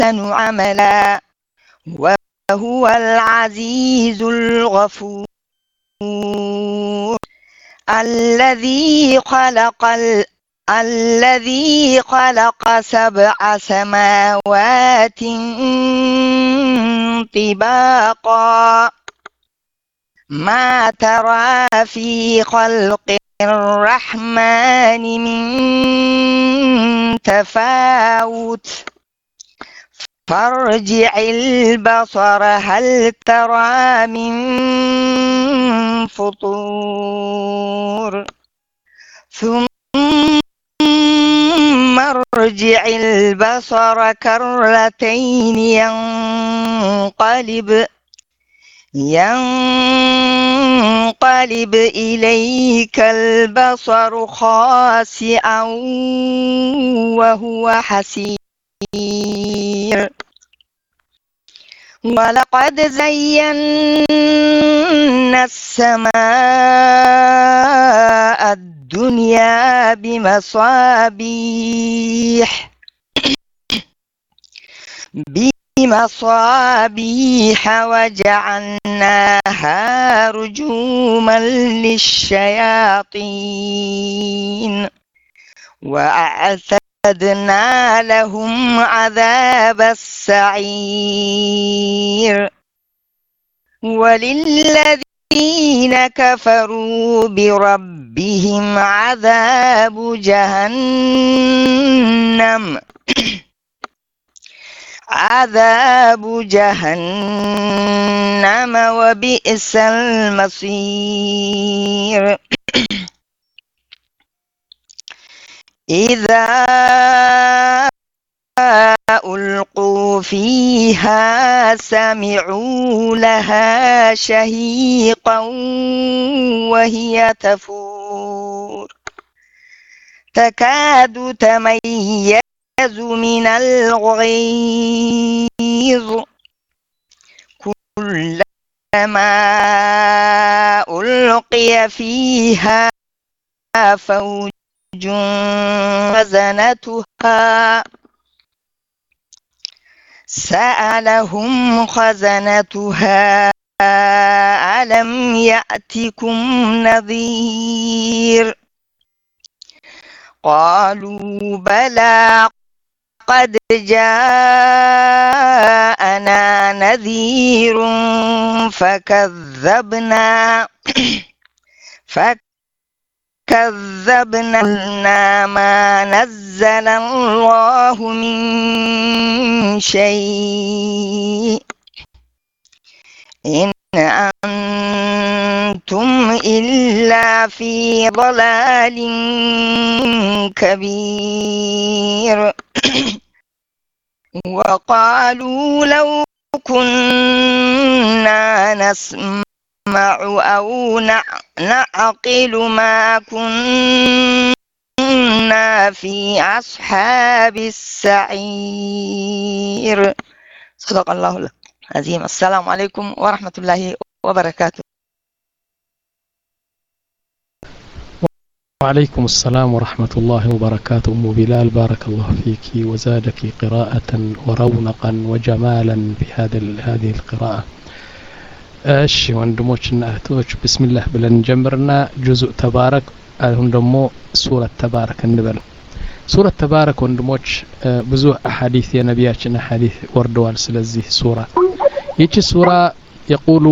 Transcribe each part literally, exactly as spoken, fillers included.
أحسن عملا وهو العزيز الغفور الذي خلق ال... الذي خلق سبع سماوات طباقا ما ترى في خلق الرحمن من تفاوت فارجع البصر هل ترى من فطور ثم ارجع البصر كرتين ينقلب ينقلب إليك البصر خاسئا وهو حسير ولقد زينا السماء الدنيا بمصابيح بمصابيح وجعلناها رجوما للشياطين وأعتدنا لهم عذاب السعير وللذين كفروا بربهم عذاب جهنم عذاب جهنم وبئس المصير إذا ألقوا فيها سمعوا لها شهيقا وهي تفور تكاد تميز من الغيظ كلما ألقي فيها فوج خزنتها سألهم خزنتها ألم يأتكم نذير قالوا بلى قد جاءنا نذير فكذبنا فكذبنا ما نزل الله من شيء إن أنتم إلا في ضلال كبير وقالوا لو كنا نسمع أو نعقل ما كنا في أصحاب السعير صدق الله العظيم. السلام عليكم ورحمة الله وبركاته. وعليكم السلام ورحمة الله وبركاته. أم بلال بارك الله فيك وزادك قراءة ورونقا وجمالا في هذه هذه القراءة. እሺ ወንድሞችና እህቶች ቢስሚላህ ብለን ጀምርና ጁዙእ ተባረክ አሁን ደግሞ ሱረት ተባረክ እንበል። ሱረት ተባረክ ወንድሞች ብዙ አሐዲስ የነቢያችን አሐዲስ ወርደዋል ስለዚህ ሱራ። ይቺ ሱራ يقول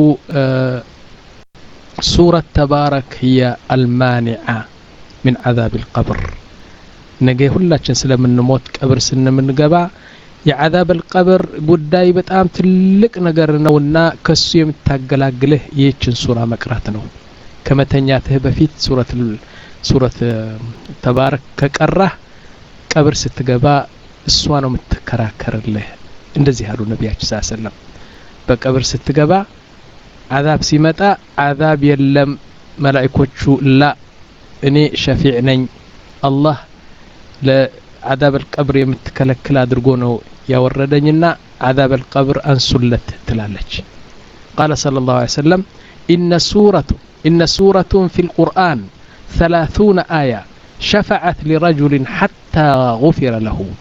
سورة تبارك هي المانعة من عذاب القبر ነገ ሁላችን ስለምንሞት ቀብር ስንምንገባ የዓዛብ القبر ጉዳይ በጣም ትልቅ ነገር ነውና ከሱ የምታገላግልህ ይህችን ሱራ መቅራት ነው። ከመተኛትህ በፊት ሱረት ሱረት ተባረክ ከቀራህ ቀብር ስትገባ እሷ ነው የምትከራከርልህ። እንደዚህ ያሉ ነቢያችን ሰለላሁ ዐለይሂ ወሰለም በቀብር ስትገባ ዓዛብ ሲመጣ ዓዛብ የለም መላእክቶቹ ላ እኔ ሸፊዕ ነኝ አላህ ለዓዛብ القبر የምትከለክል አድርጎ ነው ያወረደኝና ዓዛብ القبر አንሱለት ትላለች። قال صلى الله عليه وسلم إن سورة إن سورة في القرآن ثلاثون آية شفعت لرجل حتى غفر له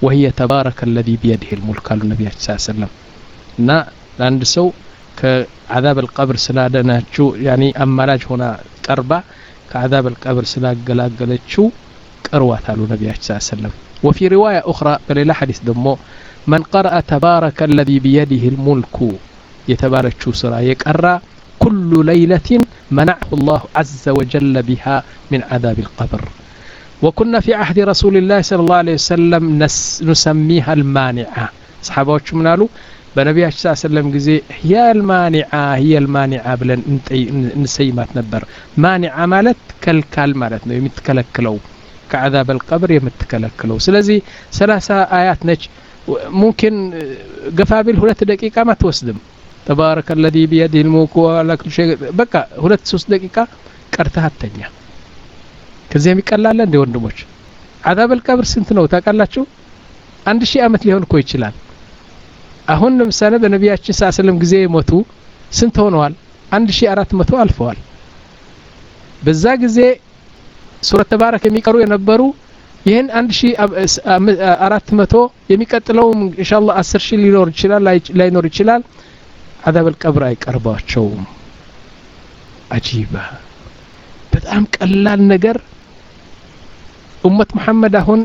وهي تبارك الذي بيده الملك قال النبي صلى الله عليه وسلم እና ለአንድ ሰው ከعذاب القبر ስላደናችሁ يعني አማላጅ ሆና ቀርባ ከعذاب القبر ስላገላገለችው ቀርዋት አሉ ነብያችን ሰለላሁ ዐለይሂ ወሰለም وفي رواية أخرى በሌላ ሐዲስ ደግሞ من قرأ تبارك الذي بيده الملك يتباركوا سرا يقرأ كل ليلة منعه الله عز وجل بها من عذاب القبر وكنا في عهد رسول الله صلى الله عليه وسلم نسميها المانعة صحابوቹ ምን አሉ በነብያችን ሰለላሁ ዐለይሂ ወሰለም ጊዜ هي المانعة هي المانعة ብለን እንሰይማት ነበር ማኒዓ ማለት ከልካል ማለት ነው የምትከለክለው ከعذاب القبر የምትከለክለው ስለዚህ ሰላሳ አያት ነች ممكن قفابل ሁለት ደቂቃ ما توسدم تبارك الذي بيده الملك وعلى كل شيء በቃ ሁለት ሶስት ደቂቃ ቀርተህ አተኛ ከዚህ የሚቀላል እንደ ወንድሞች عذاب القبر ስንት ነው ታውቃላችሁ አንድ ሺህ አመት ሊሆን እኮ ይችላል አሁን ለምሳሌ በነብያችን ሰለላሁ ዐለይሂ ወሰለም ጊዜ ሞቱ ስንት ሆነዋል አንድ ሺህ አራት መቶ አልፈዋል በዛ ጊዜ ሱረት ተባረክ የሚቀሩ የነበሩ ይሄን አንድ ሺህ አራት መቶ የሚቀጥለው ኢንሻአላህ አስር ሺህ ሊኖር ይችላል ላይኖር ይችላል عذاب القبر አይቀርባቸውም አጂባ በጣም ቀላል ነገር ኡመት መሐመድ አሁን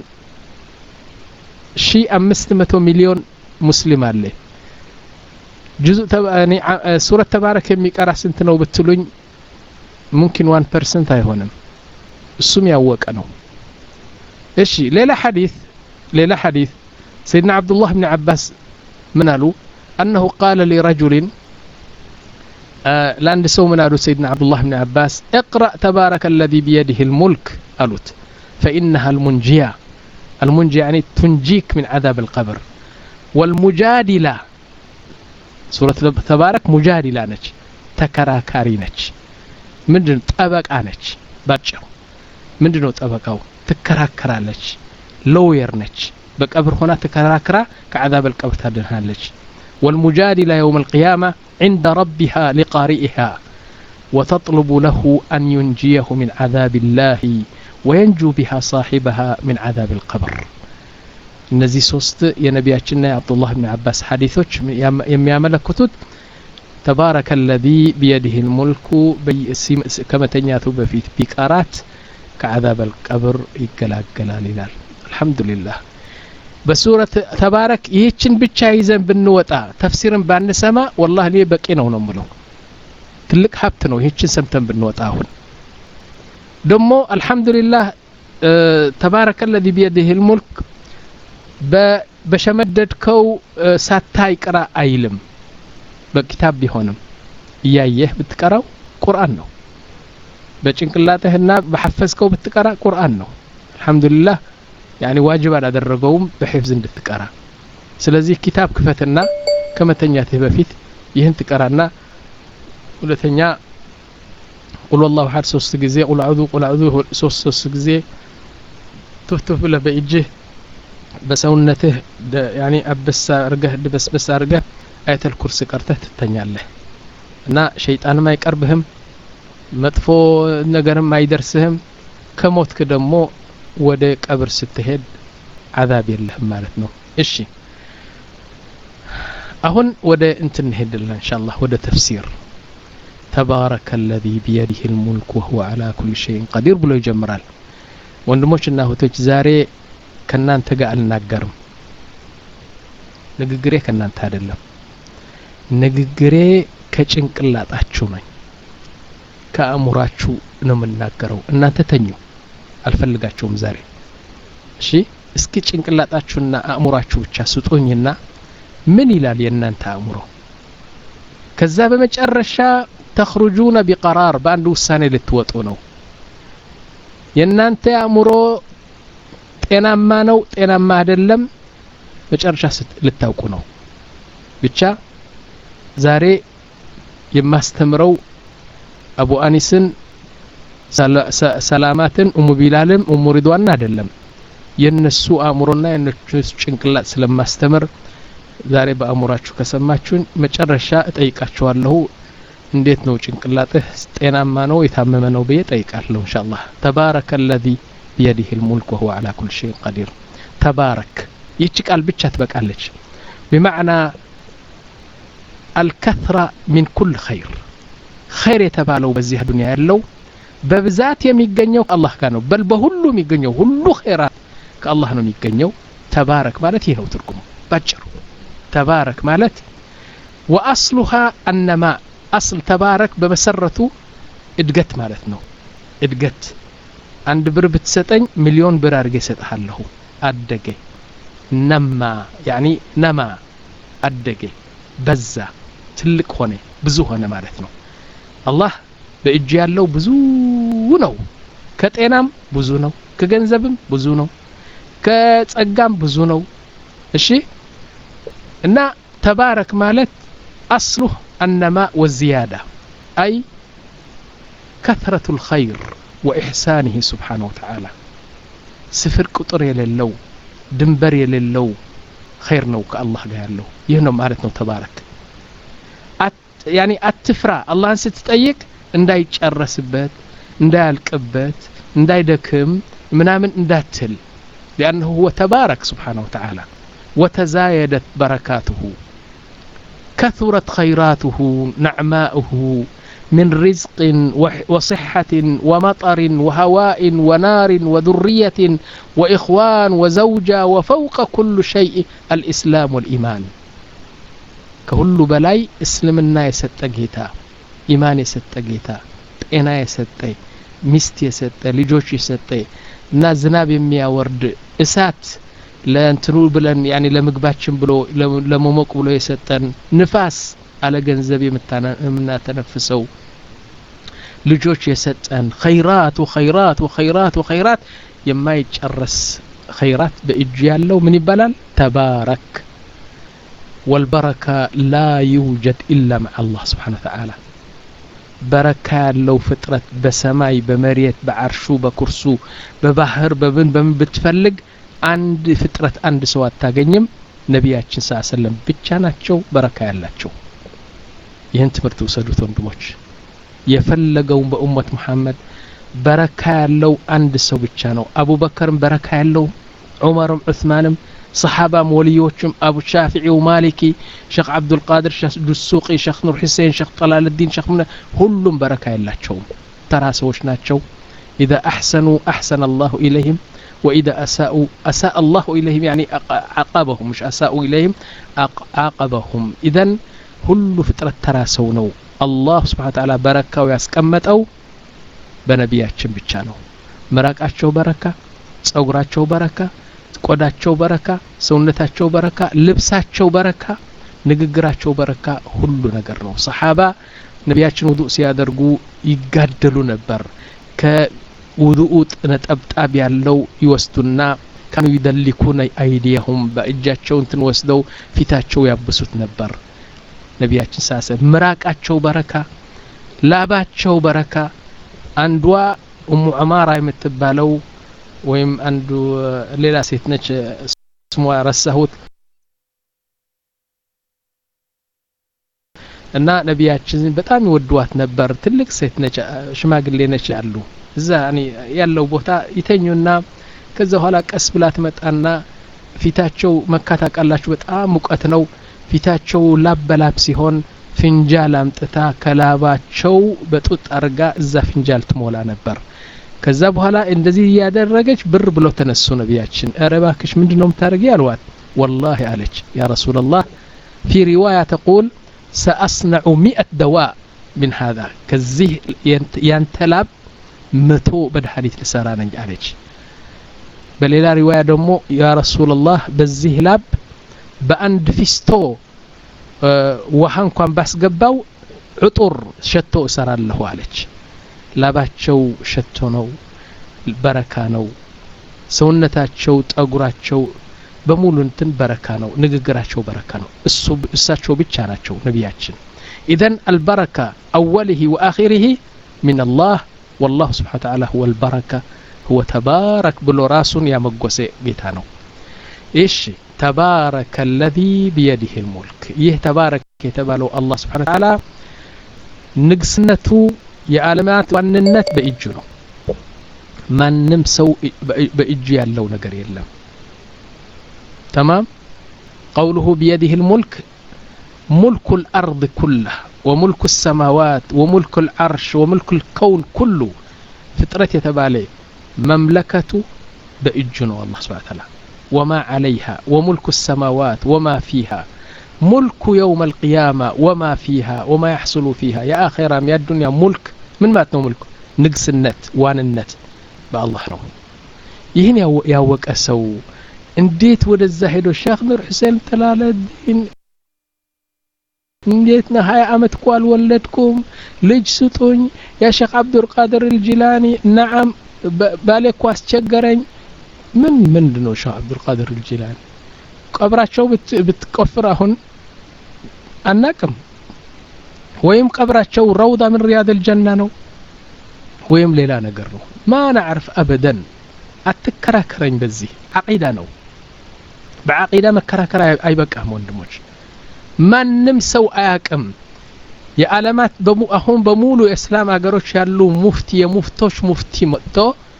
ሺህ አምስት መቶ ሚሊዮን ሙስሊም አለ ጁዙ ተባኒ ሱረት ተባረክ የሚቀራ ስንት ነው ብትሉኝ ممكن واحد بالمئة አይሆንም እሱም ያወቀ ነው እሺ ሌላ ሐዲስ ሌላ ሐዲስ سيدنا عبد الله بن عباس من قالوا أنه قال لرجل آه لاند سو من قالوا سيدنا عبد الله بن عباس اقرأ تبارك الذي بيده الملك قالت فإنها المنجية المنجية يعني تنجيك من عذاب القبر والمجادلة سورة تبارك مجادلة نج تكراكاري نج مندن طبقة نج باچو مندنو طبقاو تكراكرالج لوير نج بقبر هنا تكراكرا كعذاب القبر تدنهالج والمجادلة يوم القيامة عند ربها لقارئها وتطلب له أن ينجيه من عذاب الله وينجو بها صاحبها من عذاب القبر እነዚህ ሶስት የነቢያችንና የአብዱላህ ኢብኑ አባስ ሐዲሶች የሚያመለክቱት تبارك الذي بيده الملك ከመተኛቱ በፊት ቢቀራት كعذاب القبر ይገላገላል ይላል الحمد لله በሱረት ተባረክ ይህችን ብቻ ይዘን ብንወጣ ተፍሲርን ባንሰማ والله ለይ በቂ ነው ነው ምለው ትልቅ ሀብት ነው ይህችን ሰምተን ብንወጣ አሁን ደሞ الحمد لله تبارك الذي بيده الملك በሸመደድከው ሳታይ ቅራ አይልም በኪታብ ቢሆንም ያየህ ብትቀራው ቁርአን ነው በጭንቅላትህና በሐፈዝከው ብትቀራ ቁርአን ነው الحمد لله يعني واجب አላደረገውም በህፍዝ እንድትቀራ ስለዚህ ኪታብ ክፈትና ከመተኛትህ በፊት ይህን ትቀራና ሁለተኛ ቁል والله احد ሶስት ጊዜ ቁል አዑዙ ቁል አዑዙ ሶስት ሶስት ጊዜ ትፍትፍ ብለህ በእጅህ በሰውነትህ ያኒ አበሳ አርገህ ድበስበስ አርገህ አያተል ኩርሲ ቀርተህ ትተኛለህ እና ሸይጣንም አይቀርብህም መጥፎ ነገርም አይደርስህም ከሞትክ ደግሞ ወደ ቀብር ስትሄድ عذاب የለህም ማለት ነው እሺ አሁን ወደ እንትን እንሄድልን ኢንሻአላህ ወደ ተፍሲር تبارك الذي بيده الملك وهو على كل شيء قدير ብሎ ይጀምራል ወንድሞችና እህቶች ዛሬ ከናንተ ጋር አልናገርም ንግግሬ ከናንተ አይደለም ንግግሬ ከጭንቅላጣችሁ ነኝ ከአእምሯችሁ ነው የምናገረው እናንተ ተኙ አልፈልጋችሁም ዛሬ እሺ እስኪ ጭንቅላጣችሁና አእምሯችሁ ብቻ ስጡኝና ምን ይላል የናንተ አእምሮ ከዛ በመጨረሻ تخرجون بقرار በአንድ ውሳኔ ልትወጡ ነው የናንተ አእምሮ ጤናማ ነው ጤናማ አይደለም መጨረሻ ልታውቁ ነው ብቻ ዛሬ የማስተምረው አቡ አኒስን ሰላማትን ኡሙ ቢላልም ኡሙ ሪድዋን አይደለም የነሱ አእምሮና የነሱ ጭንቅላት ስለማስተምር ዛሬ በአእምሯችሁ ከሰማችሁን መጨረሻ እጠይቃችኋለሁ እንዴት ነው ጭንቅላትህ ጤናማ ነው የታመመ ነው በየ ጠይቃለሁ ኢንሻአላህ تبارك الذي بيده الملك وهو على كل شيء قدير تبارك ይህች ቃል ብቻ ትበቃለች بمعنى الكثرة من كل خير خير የተባለው በዚህ ዱንያ ያለው በብዛት የሚገኘው አላህ ጋር ነው በል በሁሉ የሚገኘው ሁሉ ኸይራት ከአላህ ነው የሚገኘው ተባረክ ማለት ይሄ ነው ትርጉሙ ባጭሩ ተባረክ ማለት واصلها النماء اصل ተባረክ በመሰረቱ እድገት ማለት ነው እድገት አንድ ብር ብትሰጠኝ ሚሊዮን ብር አድርጌ እሰጥሃለሁ አደገ ነማ يعني ነማ አደገ በዛ ትልቅ ሆነ ብዙ ሆነ ማለት ነው አላህ በእጅ ያለው ብዙ ነው ከጤናም ብዙ ነው ከገንዘብም ብዙ ነው ከጸጋም ብዙ ነው እሺ እና ተባረክ ማለት اصله النماء والزياده اي كثرة الخير واحسانه سبحانه وتعالى ስፍር ቁጥር የሌለው ድንበር የሌለው خير ነው ከአላህ ጋር ያለው ይህ ነው ማለት ነው ተባረክ يعني አትፍራ አላህን ስትጠይቅ እንዳይጨረስበት እንዳያልቅበት እንዳይደክም ምናምን እንዳትል لانه هو تبارك سبحانه وتعالى وتزايدت بركاته كثرت خيراته نعماؤه من رزق وصحة ومطر وهواء ونار وذرية وإخوان وزوجة وفوق كل شيء الإسلام والإيمان كل بلاي اسلمنا يستقيتا إيمان يستقيتا إنا يستقي مست يستقي لجوش يستقي نازناب يمياورد إسات لانتنو بلن يعني لمقباتشن بلو لمموك بلو يستن نفاس على جنزب يمنا تنفسو لجوش يستن خيرات وخيرات وخيرات وخيرات يما يتشرس خيرات بإجيال لو من يبلال تبارك والبركة لا يوجد إلا مع الله سبحانه وتعالى بركة لو فترة بسماي بمريت بعرشو بكرسو ببحر ببن بمن بتفلق عند فترة عند سوات تاقنيم نبياتشن صلى الله عليه وسلم بيتشاناتشو بركة يالاتشو ይህን ትምህርት ወሰዱት ወንድሞች የፈለገው በኡመት መሐመድ በረካ ያለው አንድ ሰው ብቻ ነው አቡበከርም በረካ ያለው ዑመርም ዑስማንም ሰሃባም ወልዮችም አቡ ሻፊዒ ወማሊኪ ሼኽ አብዱል ቃድር ሼኽ ዱሱቂ ሼኽ ኑር ሁሴን ሼኽ ጠላልዲን ሼኽ ሁሉም በረካ ያላቸው ተራ ሰዎች ናቸው اذا احسنوا احسن الله اليهم واذا اساءوا اساء الله اليهم يعني عاقبهم مش اساءوا اليهم عاقبهم اذا ሁሉ ፍጥረት ተራሰው ነው አላህ Subhanahu Wa Ta'ala በረካው ያስቀመጠው በነቢያችን ብቻ ነው መራቃቸው በረካ ጸጉራቸው በረካ ቆዳቸው በረካ ሰውነታቸው በረካ ልብሳቸው በረካ ንግግራቸው በረካ ሁሉ ነገር ነው ሰሃባ ነቢያችን ውዱእ ሲያደርጉ ይጋደሉ ነበር ከውዱኡ ነጠብጣብ ያለው ይወስዱና ካኑ ይደልኩና አይዲያሁም በእጃቸው እንትን ወስደው ፊታቸው ያብሱት ነበር ነቢያችን ሳሰ ምራቃቸው በረካ ላባቸው በረካ አንዷ ኡሙ ዑማራ የምትባለው ወይም አንዱ ሌላ ሴት ነች ስሟ ረሳሁት እና ነቢያችን በጣም ይወዷት ነበር ትልቅ ሴት ነች ሽማግሌ ነች ያሉ እዛ ያኒ ያለው ቦታ ይተኙና ከዛ ኋላ ቀስ ብላ ትመጣና ፊታቸው መካታ ቃላችሁ በጣም ሙቀት ነው ፊታቸው ላበላብ ሲሆን ፍንጃል አምጥታ ከላባቸው በጡጥ አርጋ እዛ ፍንጃል ትሞላ ነበር ከዛ በኋላ እንደዚህ ያደረገች ብር ብሎ ተነሱ ነቢያችን አረባክሽ ምንድነው ምታረጊ አልዋት والله አለች ያ ረሱላህ في روايه تقول ساصنع مئة دواء من هذا كزيه ينتلاب متو بدحديث لسرا ነኝ አለች በሌላ ሪዋያ ደግሞ ያ ረሱላህ በዚህ ላብ በአንድ ፊስቶ ውሃ እንኳን ባስገባው ዕጡር ሸቶ እሰራለሁ አለች ላባቸው ሸቶ ነው በረካ ነው ሰውነታቸው ጠጉራቸው በሙሉ እንትን በረካ ነው ንግግራቸው በረካ ነው እሱ እሳቸው ብቻ ናቸው ነቢያችን اذا البركه اوله واخره من الله والله سبحانه وتعالى هو البركه هو تبارك بالراس يا مغوسه ጌታ ነው እሺ تبارك الذي بيده الملك يه تبارك يتبالو الله سبحانه وتعالى نقسنته የዓለማት ዋንነት በእጁ ነው ማንም ሰው በእጁ ያለው ነገር የለም تمام. قوله بيده الملك ملك الأرض كله وملك السماوات وملك العرش وملك الكون كله فطرة يتبالي مملكة بإجن الله سبحانه وتعالى وما عليها وملك السماوات وما فيها ملك يوم القيامة وما فيها وما يحصل فيها يا آخرة يا الدنيا ملك من ما تنو ملك نقص النت وان النت بالله نو يهن يا وك أسو انديت ود الزاهد الشيخ نور حسين طلال الدين انديتنا هاي عمت قوال ولدكم لج سطوني يا شيخ عبد القادر الجيلاني نعم بالك واس تشجرين من من دنو شيخ عبد القادر الجيلاني قبراቸው بتقفر አሁን አናቅም ወይም ቀብራቸው روضة من رياض الجنة ነው ወይም ሌላ ነገር ነው ما نعرف ابدا አትከራከረኝ በዚህ አቂዳ ነው በአቂዳ መከራከር አይበቃም ወንድሞች ማንም ሰው አያቅም የዓለማት በሙ አሁን በሙሉ እስላም ሀገሮች ያሉ ሙፍቲ የሙፍቶች ሙፍቲ መጥቶ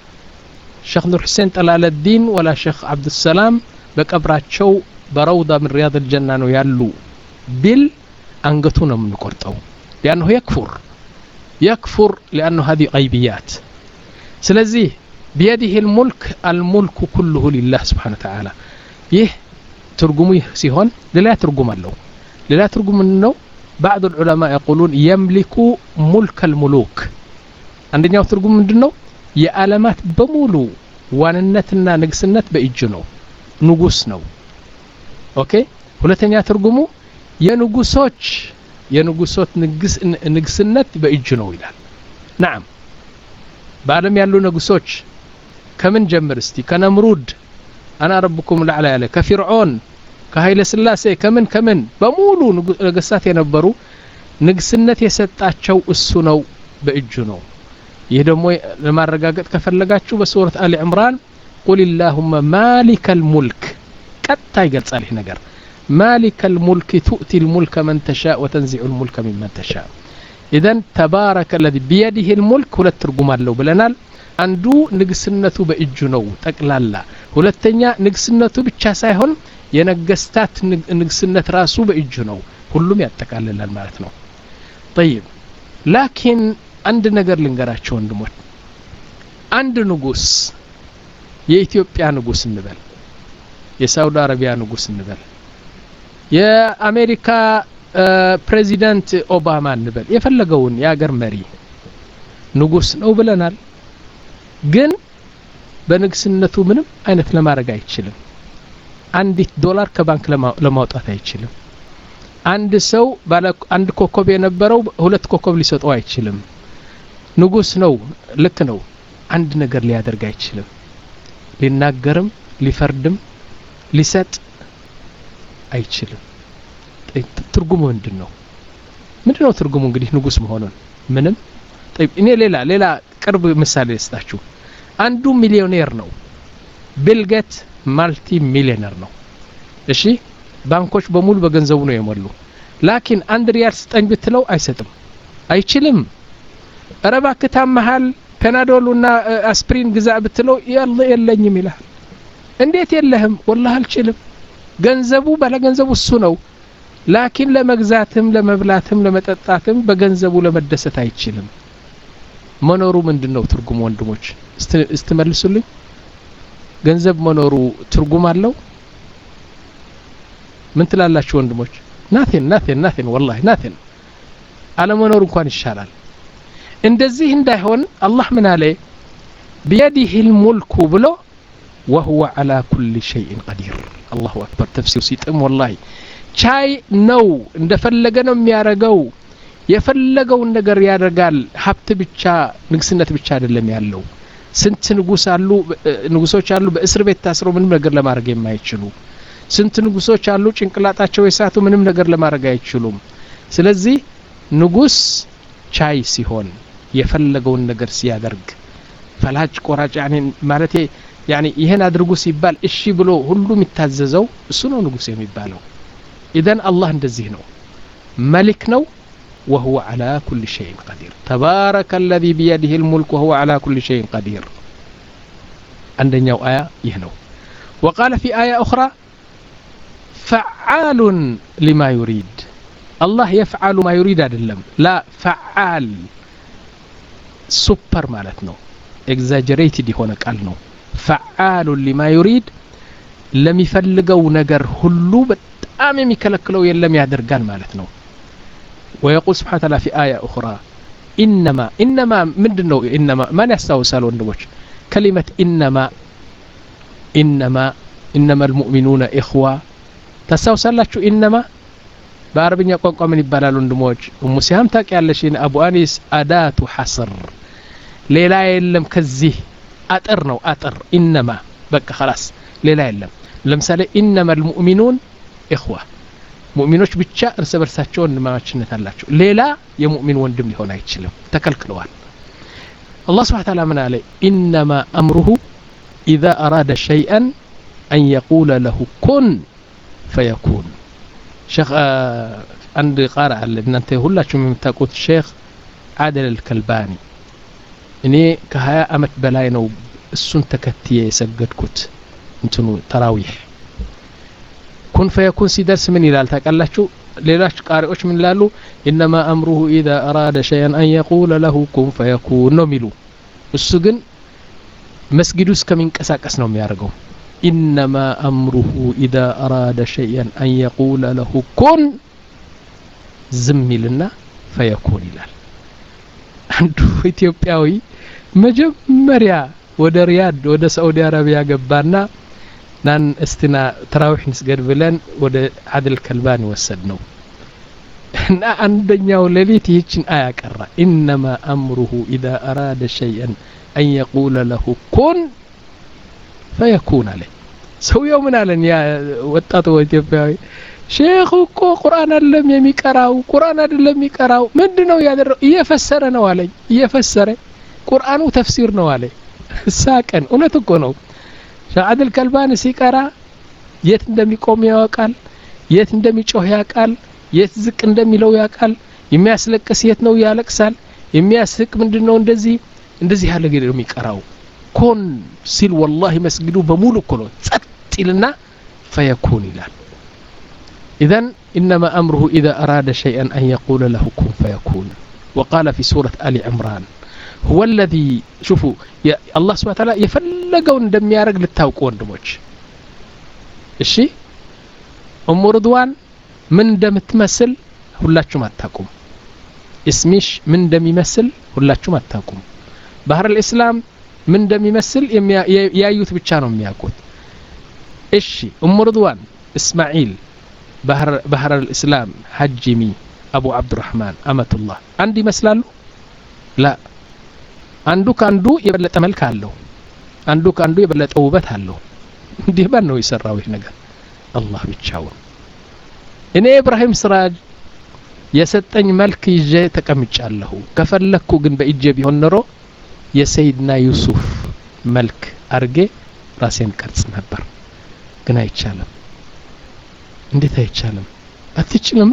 ሼክ ኑር ሁሴን ጠላለዲን ወላ ሼክ አብዱ ሰላም በቀብራቸው በروضة من رياض الجنة ነው ያሉ ቢል አንገቱ ነው የምንቆርጠው لانه يكفر يكفر لانه هذه غيبيات ስለዚህ بيده الملك الملك كله لله سبحانه وتعالى ይህ ትርጉሙ ሲሆን ሌላ ትርጉም አለው ሌላ ትርጉም ነው بعض العلماء يقولون يملك ملك الملوك አንደኛው ትርጉም ምንድነው የዓለማት በሙሉ ዋንነትና ንግስነት በእጁ ነው ንጉስ ነው ኦኬ ሁለተኛ ትርጉሙ የንጉሶች የንጉሶች ንግስ ንግስነት በእጁ ነው ይላል نعم በዓለም ያሉ ንጉሶች ከምን ጀምር እስቲ ከነምሩድ انا ربكم الاعلى ያለ ከፊርዖን ከኃይለ ሥላሴ ከምን ከምን በሙሉ ነገስታት የነበሩ ንግስነት የሰጣቸው እሱ ነው በእጁ ነው ይሄ ደግሞ ለማረጋገጥ ከፈለጋችሁ በሱረት አሊ ዕምራን قل اللهم مالك الملك ቀጥታ ይገልጻል ይሄ ነገር مالك الملك تؤتي الملك من تشاء وتنزع الملك ممن تشاء اذا تبارك الذي بيده الملك ሁለት ትርጉም አለው ብለናል አንዱ ንግስነቱ በእጁ ነው ጠቅላላ ሁለተኛ ንግስነቱ ብቻ ሳይሆን የነገስታት ንግስነት ራሱ በእጁ ነው ሁሉም ያጠቃልላል ማለት ነው طيب لكن አንድ ነገር ልንገራችሁ ወንድሞች አንድ ንጉስ የኢትዮጵያ ንጉስ እንበል የሳውዲ አረቢያ ንጉስ እንበል የአሜሪካ ፕሬዚዳንት ኦባማ እንበል የፈለገውን የአገር መሪ ንጉስ ነው ብለናል ግን በንግስነቱ ምንም አይነት ለማድረግ አይችልም አንዲት ዶላር ከባንክ ለማውጣት አይችልም አንድ ሰው ባለ አንድ ኮከብ የነበረው ሁለት ኮከብ ሊሰጠው አይችልም ንጉስ ነው ልክ ነው አንድ ነገር ሊያደርግ አይችልም ሊናገርም ሊፈርድም ሊሰጥ አይችልም ትርጉሙ ምንድነው ምንድነው ትርጉሙ እንግዲህ ንጉስ መሆኑን ምንም طيب እኔ ሌላ ሌላ ቅርብ ምሳሌ ልስጣችሁ አንዱ ሚሊዮኔር ነው ቢልጌት ማልቲ ሚሊዮነር ነው እሺ ባንኮች በሙሉ በገንዘቡ ነው የሞሉ ላኪን አንድ ሪያል ስጠኝ ብትለው አይሰጥም አይችልም ረባክ ታመሃል ፔናዶልና አስፕሪን ግዛ ብትለው ያለ የለኝም ይላል እንዴት የለህም والله አልችልም ገንዘቡ ባለ ገንዘቡ እሱ ነው ላኪን ለመግዛትም ለመብላትም ለመጠጣትም በገንዘቡ ለመደሰት አይችልም መኖሩ ምንድነው ትርጉም ወንድሞች እስትመልሱልኝ ገንዘብ መኖሩ ትርጉም አለው ምን ትላላችሁ ወንድሞች ናቴን ናቴን ናቴን والله ናቴን አለ መኖሩ እንኳን ይሻላል እንደዚህ እንዳይሆን አላህ ምን አለ بيده الملك ብሎ وهو على كل شيء قدير الله اكبر تفسير ሲጥም والله ቻይ ነው እንደፈለገ ነው የሚያረጋው የፈለገው ነገር ያደርጋል ሀብት ብቻ ንግስነት ብቻ አይደለም ያለው ስንት ንጉስ አሉ ንጉሶች አሉ በእስር ቤት ታስረው ምንም ነገር ለማድረግ የማይችሉ ስንት ንጉሶች አሉ ጭንቅላታቸው የሳቱ ምንም ነገር ለማድረግ አይችሉም ስለዚህ ንጉስ ቻይ ሲሆን የፈለገውን ነገር ሲያደርግ ፈላጭ ቆራጭ يعني ማለት يعني ይሄን አድርጉ ሲባል እሺ ብሎ ሁሉም ይታዘዘው እሱ ነው ንጉስ የሚባለው اذا الله እንደዚህ ነው መሊክ ነው وهو على كل شيء قدير تبارك الذي بيده الملك وهو على كل شيء قدير عندنا آية يهنو وقال في آية أخرى فعال لما يريد الله يفعل ما يريد አይደለም لا فعال ሱፐር ማለት ነው exaggerated የሆነ ቃል ነው فعال لما يريد ለሚፈልገው ነገር ሁሉ በጣም የሚከለክለው የለም ያደርጋል ማለት ነው ويقول سبحانه وتعالى في آية أخرى إنما إنما ምንድነው إنما ማን ያስታውሳል ወንድሞች كلمة إنما إنما إنما المؤمنون إخوة ታስታውሳላችሁ إنما በአረብኛ ቋንቋ ምን ይባላል ወንድሞች ሙሲያም ታውቂያለሽ አቡ አኒስ አዳቱ ሐስር ሌላ የለም ከዚህ አጥር ነው አጥር إنما በቃ خلاص ሌላ የለም ለምሳሌ إنما المؤمنون إخوة ሙእሚኖች ብቻ እርስ በርሳቸው ወንድማማችነት አላቸው ሌላ የሙእሚን ወንድም ሊሆን አይችልም ተከልክለዋል الله سبحانه وتعالى من عليه إنما أمره إذا أراد شيئا أن يقول له كن فيكون شيخ عند قارئ اللي انت ሁላችሁም የምታውቁት ሼክ عادل الكلباني እኔ ከሀያ አመት በላይ ነው እሱን ተከትዬ የሰገድኩት እንትኑ ተራዊህ ኩን ፈየኩን ሲደርስ ምን ይላል ታውቃላችሁ ሌሎች ቃሪዎች ምን ይላሉ انما امره اذا اراد شيئا ان يقول له كن فيكون ነው የሚሉ እሱ ግን መስጊዱ እስከሚንቀሳቀስ ነው የሚያደርገው انما امره اذا اراد شيئا ان يقول له كن ዝምልና فيكون ይላል አንዱ ኢትዮጵያዊ መጀመሪያ ወደ ሪያድ ወደ ሳዑዲ አረቢያ ገባና ናን እስቲና ተራዊህ ንስገድ ብለን ወደ አድል ከልባኒ ወሰድ ነው እና አንደኛው ሌሊት ይህችን አያ ቀራ انما امره اذا اراد شيئا ان يقول له كن فيكون عليه ሰውየው ምን አለን ያ ወጣቱ ኢትዮጵያዊ ሼኹ እኮ ቁርአን አይደለም የሚቀራው ቁርአን አይደለም የሚቀራው ምንድነው ያደረው እየፈሰረ ነው አለኝ እየፈሰረ ቁርአኑ ተፍሲር ነው አለ ሳቀን እውነት እኮ ነው ሻአድል ከልባን ሲቀራ የት እንደሚቆም ያውቃል የት እንደሚጮህ ያውቃል የት ዝቅ እንደሚለው ያውቃል የሚያስለቅስ የት ነው ያለቅሳል የሚያስቅ ምንድነው እንደዚህ እንደዚህ ያለ ነገር የሚቀራው ኮን ሲል والله መስጊዱ በሙሉ እኮ ነው ጸጥ ይልና فيكون ይላል اذا انما امره اذا اراد شيئا ان يقول له كن فيكون وقال في سورة آل عمران هو الذي شوفوا يا الله سبحانه وتعالى يفلقوا እንደሚያረግ ልታውቁ ወንድሞች እሺ ኡሙ ርድዋን ምን እንደምትመስል ሁላችሁም አታውቁም እስሚሽ ምን እንደሚመስል ሁላችሁም አታውቁም ባህር الاسلام ምን እንደሚመስል ያዩት ብቻ ነው የሚያውቁት እሺ ኡሙ ርድዋን እስማኤል ባህር ባህር الاسلام ሐጂሚ አቡ አብዱራህማን አመቱላህ አንድ ይመስላሉ ላ አንዱ ካንዱ የበለጠ መልክ አለው አንዱ ካንዱ የበለጠ ውበት አለው እንዲህ ባን ነው ይሰራው ይሄ ነገር አላህ ብቻው እኔ ኢብራሂም ስራጅ የሰጠኝ መልክ ይዤ ተቀምጫለሁ ከፈለኩ ግን በእጄ ቢሆን ኖሮ የሰይድና ዩሱፍ መልክ አርጌ ራሴን ቀርጽ ነበር ግን አይቻለም እንዴት አይቻለም አትችልማ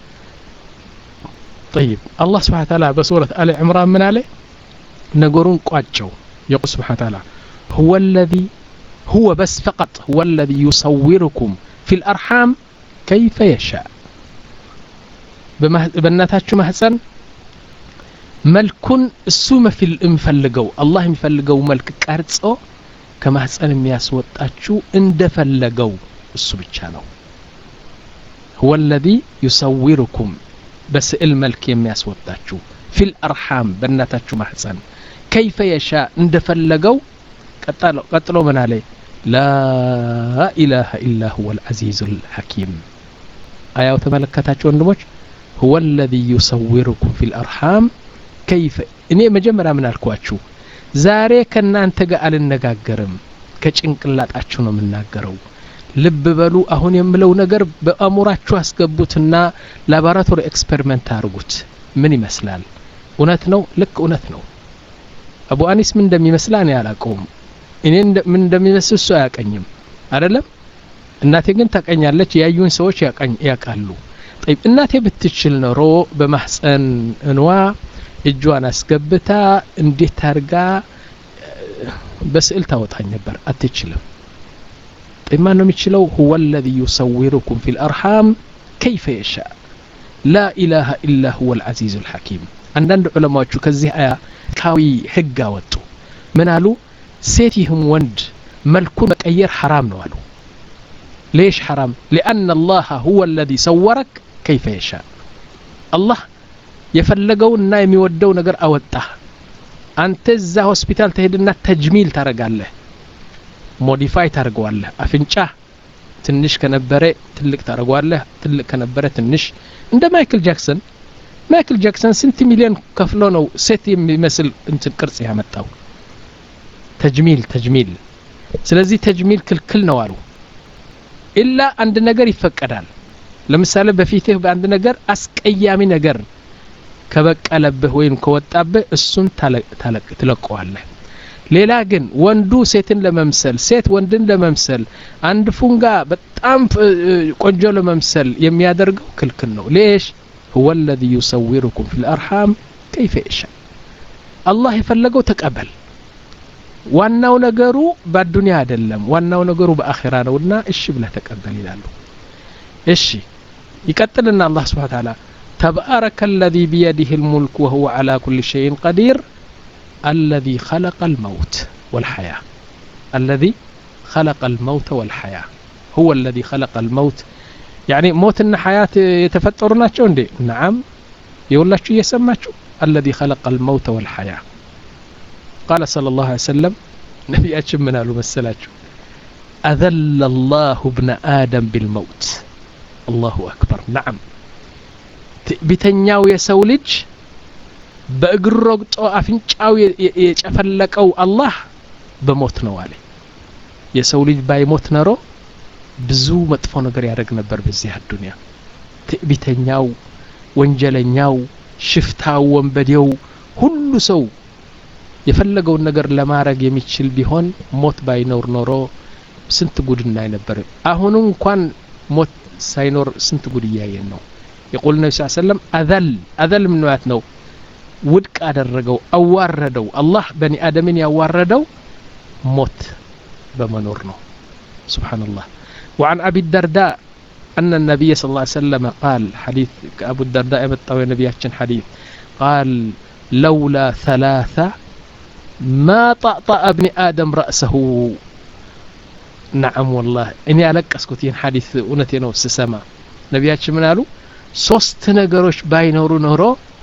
طيب الله سبحانه وتعالى بسورة آل عمران من عليه نقولون قاتشو يقول سبحانه وتعالى هو الذي هو بس فقط هو الذي يصوركم في الأرحام كيف يشاء بناتاتشو محسن ملكون السومة في المفلقو الله مفلقو ملك كارتسو كما حسن مياسوتاتشو اندفلقو السبتشانو هو الذي يصوركم بس الملك يمياسوتاتشو في الأرحام بناتاتشو محسن كيف يشاء اندفلقو قتلوا قتلوا من عليه لا إله إلا هو العزيز الحكيم آية تملكتاتشو وندموش هو الذي يصوركم في الأرحام كيف إني مجمرة من الكواتشو زاري كنا انتقى على النقاقرم كچنقلاتاتشو ነው የምናገረው ልብ በሉ አሁን የምለው ነገር በአእምሯችሁ አስገቡትና ላቦራቶሪ ኤክስፐሪመንት አድርጉት ምን ይመስላል እውነት ነው ልክ እውነት ነው አቡ አኒስ ምን እንደሚመስል እኔ አላውቀውም እኔ ምን እንደሚመስል እሱ አያቀኝም አይደለም እናቴ ግን ታቀኛለች ያዩን ሰዎች ያቃሉ طيب እናቴ ብትችል ኖሮ በማህፀን እንዋ እጇን አስገብታ እንዴት አርጋ በስዕል ታወጣኝ ነበር አትችልም طيب ما ነው የሚችለው هو الذي يصوركم في الأرحام كيف يشاء لا إله إلا هو العزيز الحكيم አንዳንድ ዑለማዎቹ ከዚህ አያ ካዊ ህግ አወጡ ምን አሉ ሴት ይሁን ወንድ መልኩን መቀየር حرام ነው አሉ ليش حرام لأن الله هو الذي صورك كيف يشاء الله የፈለገውና የሚወደው ነገር አወጣ አንተ እዛ ሆስፒታል ተሄድና ተጅሚል ታረጋለህ ሞዲፋይ ታረጋለህ አፍንጫ ትንሽ ከነበረ ትልቅ ታረጋለህ ትልቅ ከነበረ ትንሽ እንደ ማይክል ጃክሰን ማይክል ጃክሰን ስንት ሚሊዮን ከፍሎ ነው ሴት የሚመስል እንትን ቅርጽ ያመጣው ተጅሚል ተጅሚል ስለዚህ ተጅሚል ክልክል ነው አሉ ኢላ አንድ ነገር ይፈቀዳል ለምሳሌ በፊትህ በአንድ ነገር አስቀያሚ ነገር ከበቀለብህ ወይም ከወጣብህ እሱን ታለቅ ትለቀዋለህ ሌላ ግን ወንዱ ሴትን ለመምሰል ሴት ወንድን ለመምሰል አንድ ፉንጋ በጣም ቆንጆ ለመምሰል የሚያደርገው ክልክል ነው ليش هو الذي يصوركم في الأرحام كيف يشاء الله يفلقው ተቀበል ዋናው ነገሩ በዱንያ አይደለም ዋናው ነገሩ በአኺራ ነውና እሺ ብለህ ተቀበል ይላሉ እሺ ይቀጥልና አላህ Subhanahu Wa Ta'ala تبارك الذي بيده الملك وهو على كل شيء قدير الذي خلق الموت والحياة الذي خلق الموت والحياة هو الذي خلق الموت يعني موتنا حياة يتفطرنا شو ندي نعم يقول لك شو يسمى الذي خلق الموت والحياة قال صلى الله عليه وسلم نبي أشمنا له مسلاج أذل الله ابن آدم بالموت الله أكبر نعم بتنياو يسولج በእግሩ ረግጦ አፍንጫው የጨፈለቀው አላህ በሞት ነው አለ የሰው ልጅ ባይሞት ነሮ ብዙ መጥፎ ነገር ያደርግ ነበር በዚህ አዱንያ ትዕቢተኛው ወንጀለኛው ሽፍታው ወንበዴው ሁሉ ሰው የፈለገው ነገር ለማድረግ የሚችል ቢሆን ሞት ባይኖር ኖሮ ስንት ጉድ እናይ ነበር አሁን እንኳን ሞት ሳይኖር ስንት ጉድ ያየን ነው يقول النبي صلى الله عليه وسلم أذل أذل من نوعات نو ውድቅ አደረገው አዋረደው አላህ በኒ አደምን ያዋረደው ሞት በመኖር ነው سبحان الله وعن أبي الدرداء أن النبي صلى الله عليه وسلم قال حديث أبو الدرداء يبطوي نبياتشن حديث قال لولا ثلاثة ما طأطأ ابن آدم رأسه نعم والله إني ألك أسكتين حديث ونتين وسسما نبياتشن من قالوا ሶስት ነገሮች ባይኖሩ ኖሮ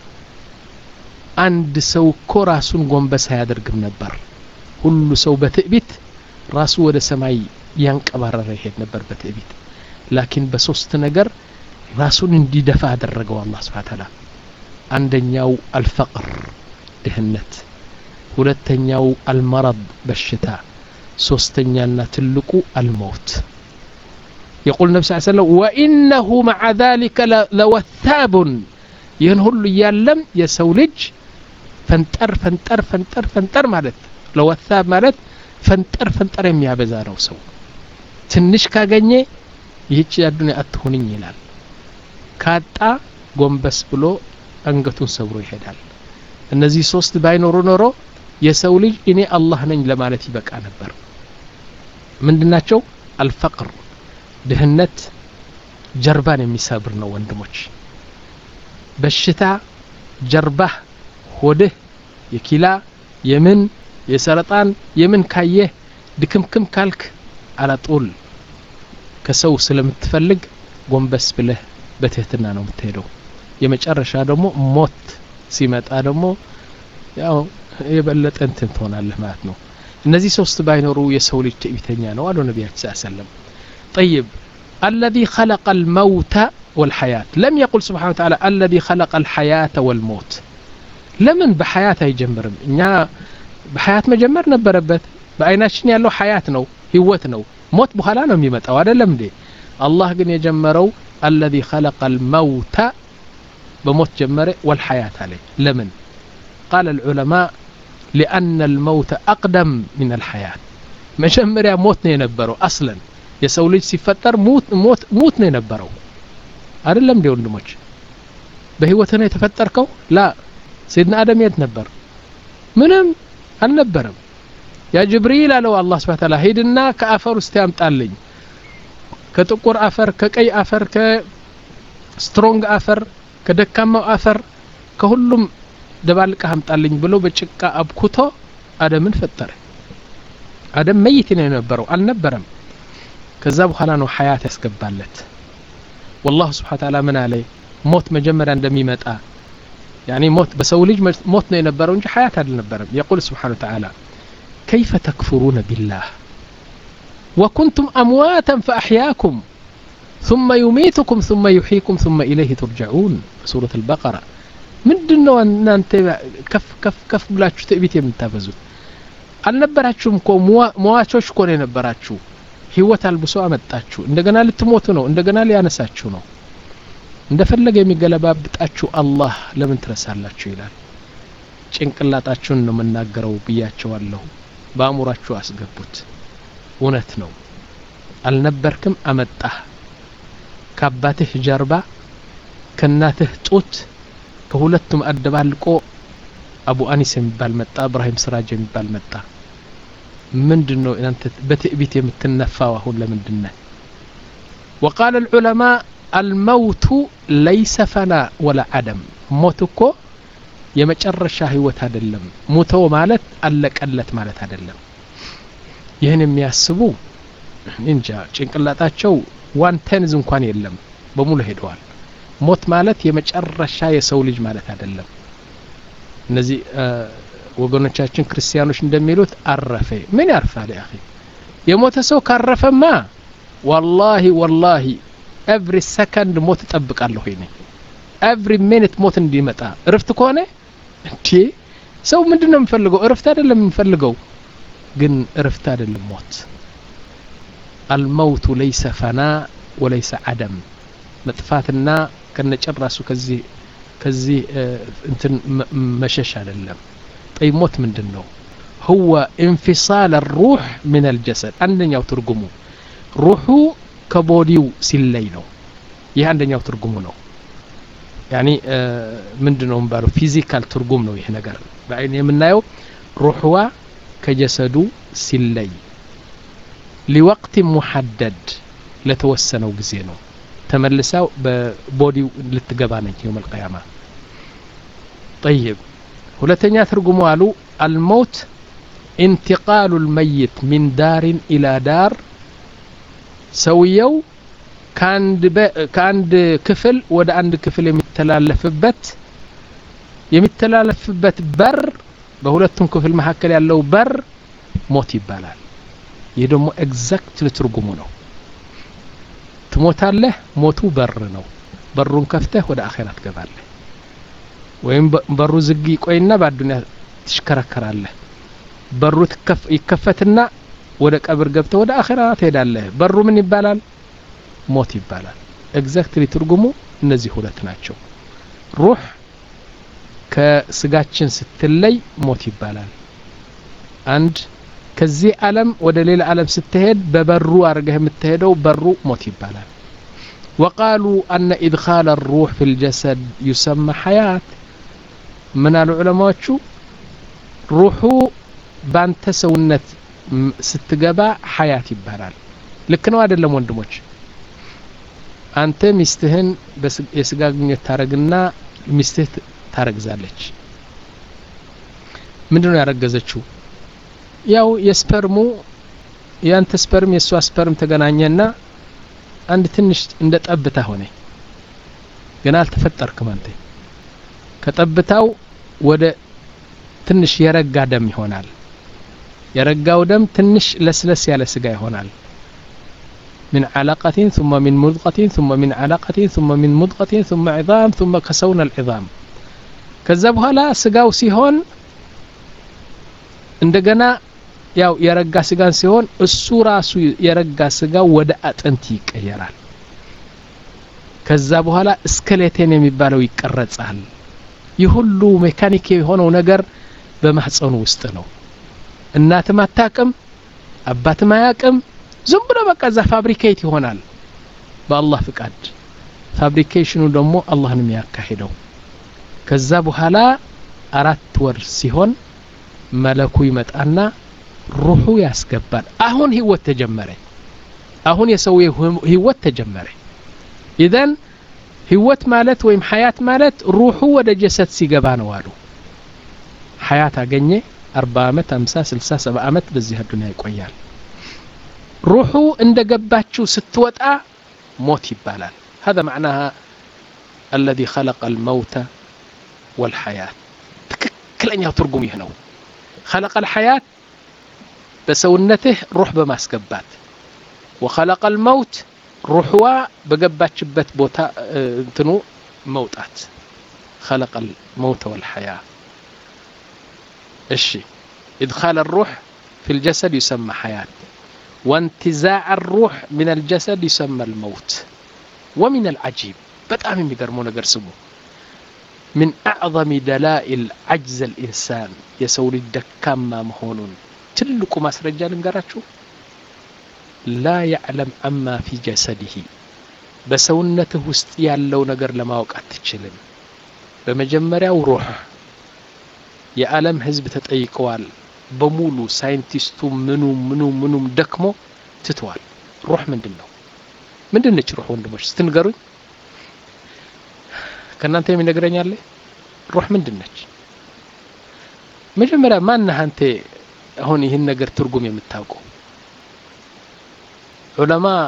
አንድ ሰው እኮ ራሱን ጎንበስ ያደርግም ነበር ሁሉ ሰው በትዕቢት ራሱ ወደ ሰማይ ያንቀባረረ ይሄድ ነበር በትዕቢት ላኪን በሶስት ነገር ራሱን እንዲደፋ አደረገው አላህ Subhanahu Wa Ta'ala አንደኛው አልፈቅር ድህነት ሁለተኛው አልመረድ በሽታ ሶስተኛና ትልቁ አልሞት يقول النبي صلى الله عليه وسلم وإنه مع ذلك لوثاب ይህን ሁሉ ያለም የሰው ልጅ ፈንጠር ፈንጠር ፈንጠር ፈንጠር ማለት ለወثاب ማለት ፈንጠር ፈንጠር የሚያበዛ ነው ሰው ትንሽ ካገኘ ይህች አዱንያ አትሆንኝ ይላል ካጣ ጎንበስ ብሎ አንገቱን ሰብሮ ይሄዳል እነዚህ ሶስት ባይኖሩ ኖሮ የሰው ልጅ እኔ አላህ ነኝ ለማለት ይበቃ ነበር ምንድናቸው አልፈቅር ድህነት ጀርባን የሚሰብር ነው ወንድሞች በሽታ ጀርባህ ሆድህ የኪላ የምን የሰረጣን የምን ካየ ድክምክም ካልክ አላጦል ከሰው ስለምትፈልግ ጎንበስ ብለህ በትህትና ነው የምትሄደው የመጨረሻ ደግሞ ሞት ሲመጣ ደግሞ ያው የበለጠ እንትን ትሆናለህ ማለት ነው እነዚህ ሶስት ባይኖሩ የሰው ልጅ ትዕቢተኛ ነው አሉ ነብያችን ሰለላሁ ዐለይሂ ወሰለም طيب الذي خلق الموت والحياة لم يقل سبحانه وتعالى الذي خلق الحياة والموت لمن بحياة يجمرم إننا بحياة مجمر نبربت بأيناشن يالله حياة نو هوت نو موت بخلانا ميمت أو هذا لم دي الله قن يجمروا الذي خلق الموت بموت جمره والحياة عليه لمن قال العلماء لأن الموت أقدم من الحياة مجمر يا موت نينبروا أصلا የሰው ልጅ ሲፈጠር ሞት ሞት ሞት ነው የነበረው አይደለም እንዴ ወንድሞች በህይወት ነው የተፈጠርከው ላ سيدنا آدم የት ነበር ምንም አልነበረም ያ ጅብሪል አለው አላህ Subhanahu Wa Ta'ala ሄድና ከአፈር ውስጥ ያምጣልኝ ከጥቁር አፈር ከቀይ አፈር ከስትሮንግ አፈር ከደካማው አፈር ከሁሉም ደባልቀ አምጣልኝ ብሎ በጭቃ አብኩቶ አደምን ፈጠረ። አደም መይት ነው የነበረው አልነበረም። ከዛ በኋላ ነው ሐያት ያስገባለት። والله سبحانه وتعالى ምን አለ ሞት መጀመሪያ እንደሚመጣ يعني موت بسوي ليج موت ነው የነበረው እንጂ ሐያት አልነበረም። يقول سبحانه وتعالى كيف تكفرون بالله وكنتم أمواتا فأحياكم ثم يميتكم ثم يحييكم ثم إليه ترجعون سورة البقرة ምንድነው እናንተ ከፍ ከፍ ከፍ ብላችሁ ትዕቢት የምታበዙት? አልነበራችሁም እኮ ሟቾች እኮ ነው የነበራችሁ። ህይወት አልብሶ አመጣችሁ። እንደገና ልትሞቱ ነው። እንደገና ሊያነሳችሁ ነው። እንደፈለገ የሚገለባብጣችሁ አላህ ለምን ትረሳላችሁ ይላል። ጭንቅላታችሁን ነው መናገረው ብያቸዋለሁ። በአእምሯችሁ አስገቡት። እውነት ነው። አልነበርክም አመጣህ። ከአባትህ ጀርባ ከእናትህ ጡት ከሁለቱም አደባልቆ አቡ አኒስ የሚባል መጣ። ኢብራሂም ስራጅ የሚባል መጣ። ምንድነው እናንተ በትዕቢት የምትነፋው አሁን ለምንድነው? وقال العلماء الموت ليس فنا ولا عدم موت እኮ የመጨረሻ ህይወት አይደለም። ሞተው ማለት አለቀለት ማለት አይደለም። ይሄን የሚያስቡ እንጃ ጭንቅላታቸው ዋን ቴንዝ እንኳን የለም በሙሉ ሄደዋል። ሞት ማለት የመጨረሻ የሰው ልጅ ማለት አይደለም። እነዚህ ወገኖቻችን ክርስቲያኖች እንደሚሉት አረፈ። ምን ያርፋል ያ اخي? የሞተ ሰው ካረፈማ والله والله every second ሞት ተጠብቃለሁ ይኔ every minute ሞት እንዲመጣ እረፍት ከሆነ እንዴ ሰው ምንድነው የሚፈልገው? እረፍት አይደለም የሚፈልገው ግን እረፍት አይደለም ሞት። الموت ليس فناء وليس عدم መጥፋትና ከነጨራሱ ከዚህ ከዚህ እንትን መሸሽ አይደለም። طيب موت ምንድነው? هو انفصال الروح من الجسد አንደኛው ትርጉሙ ሩሑ ከቦዲው ሲለይ ነው። ይሄ አንደኛው ትርጉሙ ነው። يعني ምንድነው ባለው ፊዚካል ትርጉም ነው ይሄ ነገር በአይን የምናየው ሩህዋ ከጀሰዱ ሲለይ لوقت محدد ለተወሰነው ጊዜ ነው ተመልሳው በቦዲው ልትገባ ነው يوم القيامه طيب ሁለተኛ ትርጉሙ አሉ الموت انتقال الميت من دار الى دار ሰውየው ካንድ ካንድ ክፍል ወደ አንድ ክፍል የሚተላለፍበት የሚተላለፍበት በር በሁለቱም ክፍል መካከል ያለው በር ሞት ይባላል። ይሄ ደግሞ ኤግዛክትሊ ትርጉሙ ነው። ትሞታለህ ሞቱ በር ነው። በሩን ከፍተህ ወደ አኺራ ትገባለህ። ወይም በሩ ዝግ ይቆይና በአዱንያ ትሽከረከራለህ። በሩ ይከፈትና ወደ ቀብር ገብተህ ወደ አኺራ ትሄዳለህ። በሩ ምን ይባላል? ሞት ይባላል። ኤግዛክትሊ ትርጉሙ እነዚህ ሁለት ናቸው። ሩህ ከስጋችን ስትለይ ሞት ይባላል። አንድ ከዚህ ዓለም ወደ ሌላ ዓለም ስትሄድ በበሩ አርገህ የምትሄደው በሩ ሞት ይባላል። وقالوا أن إدخال الروح في الجسد يسمى حياة من العلماء روحو بانت سونت ስትገባ ሐያት ይባላል። ልክ ነው አይደለም ወንድሞች? አንተ ሚስትህን የስጋ ግንኙነት ታረግና ሚስትህ ታረግዛለች። ምንድነው ያረገዘችው? ያው የስፐርሙ ያንተ ስፐርም የሷ ስፐርም ተገናኘና አንድ ትንሽ እንደ ጠብታ ሆነ። ገና አልተፈጠርክም አንተ። ከጠብታው ወደ ትንሽ የረጋ ደም ይሆናል። የረጋው ደም ትንሽ ለስለስ ያለ ስጋ ይሆናል። من علقة ثم من مضغة ثم من علقة ثم من مضغة ثم عظام ثم كسونا العظام ከዛ በኋላ ስጋው ሲሆን እንደገና ያው የረጋ ስጋን ሲሆን እሱ ራሱ የረጋ ስጋው ወደ አጥንት ይቀየራል። ከዛ በኋላ ስኬሌተን የሚባለው ይቀረጻል። ይሁሉ ሜካኒክ የሆነው ነገር በማህፀኑ ውስጥ ነው። እናትም አታቅም አባትም አያቅም። ዝም ብሎ በቃ ዛ ፋብሪኬት ይሆናል በአላህ ፍቃድ። ፋብሪኬሽኑ ደግሞ አላህ ነው የሚያካሂደው። ከዛ በኋላ አራት ወር ሲሆን መለኩ ይመጣና ሩሑ ያስገባል። አሁን ህይወት ተጀመረ። አሁን የሰውየው ህይወት ተጀመረ ኢዘን ህይወት ማለት ወይም ሐያት ማለት ሩሑ ወደ ጀሰድ ሲገባ ነው አሉ ሐያት አገኘ አርባ አመት ሃምሳ ስልሳ ሰባ አመት በዚህ ዱንያ ይቆያል ሩሑ እንደገባችው ስትወጣ ሞት ይባላል هذا معناها الذي خلق الموت والحياة ትክክለኛው ትርጉም ይህ ነው خلق الحياة በሰውነትህ ሩህ በማስገባት وخلق الموت ሩህዋ በገባችበት ቦታ እንትኑ መውጣት خلق الموت والحياة እሺ ادخال الروح في الجسد يسمى حياة وانتزاع الروح من الجسد يسمى الموت ومن العجيب በጣም የሚገርመው ነገር ስሙ من أعظم دلائل عجز الإنسان يسول الدكام مهونون تلقوا ما سرجال نقرأتشو لا يعلم عما في جسده بسونته استيال لو نقر لما وقعت تشلم بمجمرة وروح يا ألم حزب تتأيقوال بمولو ساينتيستو منو منو منو دكمو تتوال روح من دنو من دنو روح وندمش ستنقرون كنانت من نقرين يالي روح من دنو مجمرة ما أنها أنت هون هن نقر ترقم يمتاقو علماء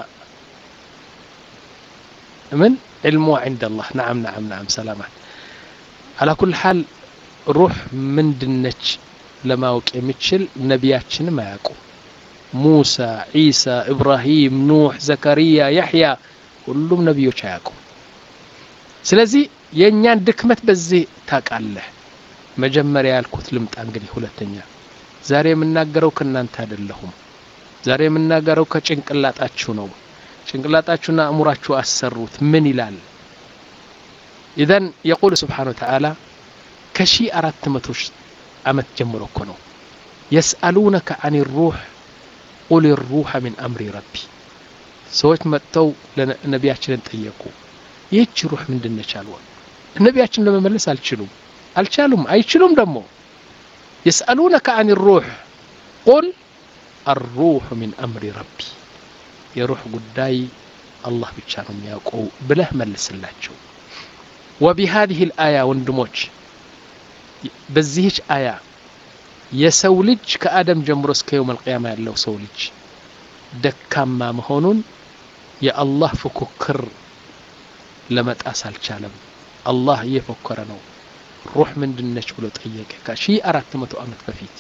من علمه عند الله نعم نعم نعم سلامات على كل حال روح من دنج لما وقع متشل نبياتنا ما يقو موسى عيسى إبراهيم نوح زكريا يحيى كلهم نبيوش يقو سلازي የኛን ድክመት በዚህ ታቃለህ መጀመሪያ ያልኩት ልምጣ እንግዲህ ሁለተኛ ዛሬ የምናገረው ከናንተ አይደለሁም ዛሬ የምናገረው ከጭንቅላጣችሁ ነው ጭንቅላጣችሁና አእምሯችሁ አሰሩት ምን ይላል اذا يقول سبحانه وتعالى كشي أرات متوش أمت جمرو كنو يسألونك عن الروح قل الروح من أمر ربي سويت متو لنبياتنا تأيكو يتش روح من دنيا شالوان النبياتنا لما ملس الشلوم الشالوم أي شلوم دمو يسألونك عن الروح قل الروح من أمر ربي يروح قداي الله بيتشانهم ياقو بله ملس اللاتشو وبهذه الآية وندموش بزيهش آية يسولج كآدم جمرس كيوم القيامة لو سولج دكام ما مهونون يا الله فككر لما تأسال شالم الله يفكرنو روح من دنش بلو تغيك كشي أردت متو أمت بفيت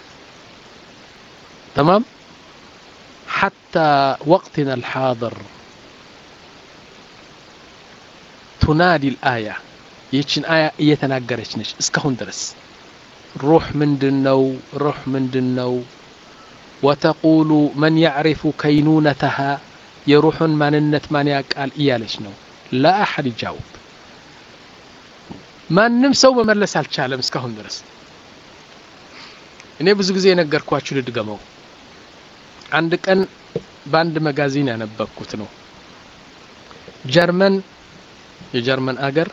تمام حتى وقتنا الحاضر تنادي الآية يتشن آية يتناقرش نش اسكهون درس روح من دنو روح من دنو وتقول من يعرف كينونتها يروح من النت من يقال إيالش نو لا أحد يجاوب ما نمسو بملس الشالم اسكهون درس እኔ ብዙ ጊዜ ነገርኳችሁ ልድገመው አንድ ቀን ባንድ መጋዚን ያነበብኩት ነው ጀርመን የጀርመን አገር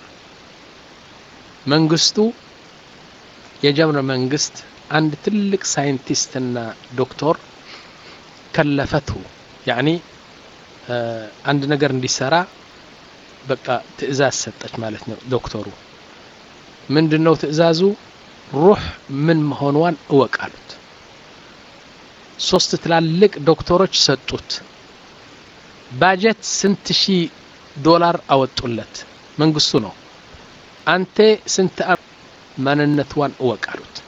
መንግስቱ የጀርመን መንግስት አንድ ትልቅ ሳይንቲስትና ዶክተር ከለፈቱ يعني አንድ ነገር እንዲሰራ በቃ ትዕዛዝ ሰጠች ማለት ነው ዶክተሩ ምንድነው ትዕዛዙ روح من مهونوان اوقالوت ሶስት ትላልቅ ዶክተሮች ሰጡት ባጀት ስንት ሺህ ዶላር አወጡለት መንግስቱ ነው አንተ ስንት ማንነትዋን اوقالوت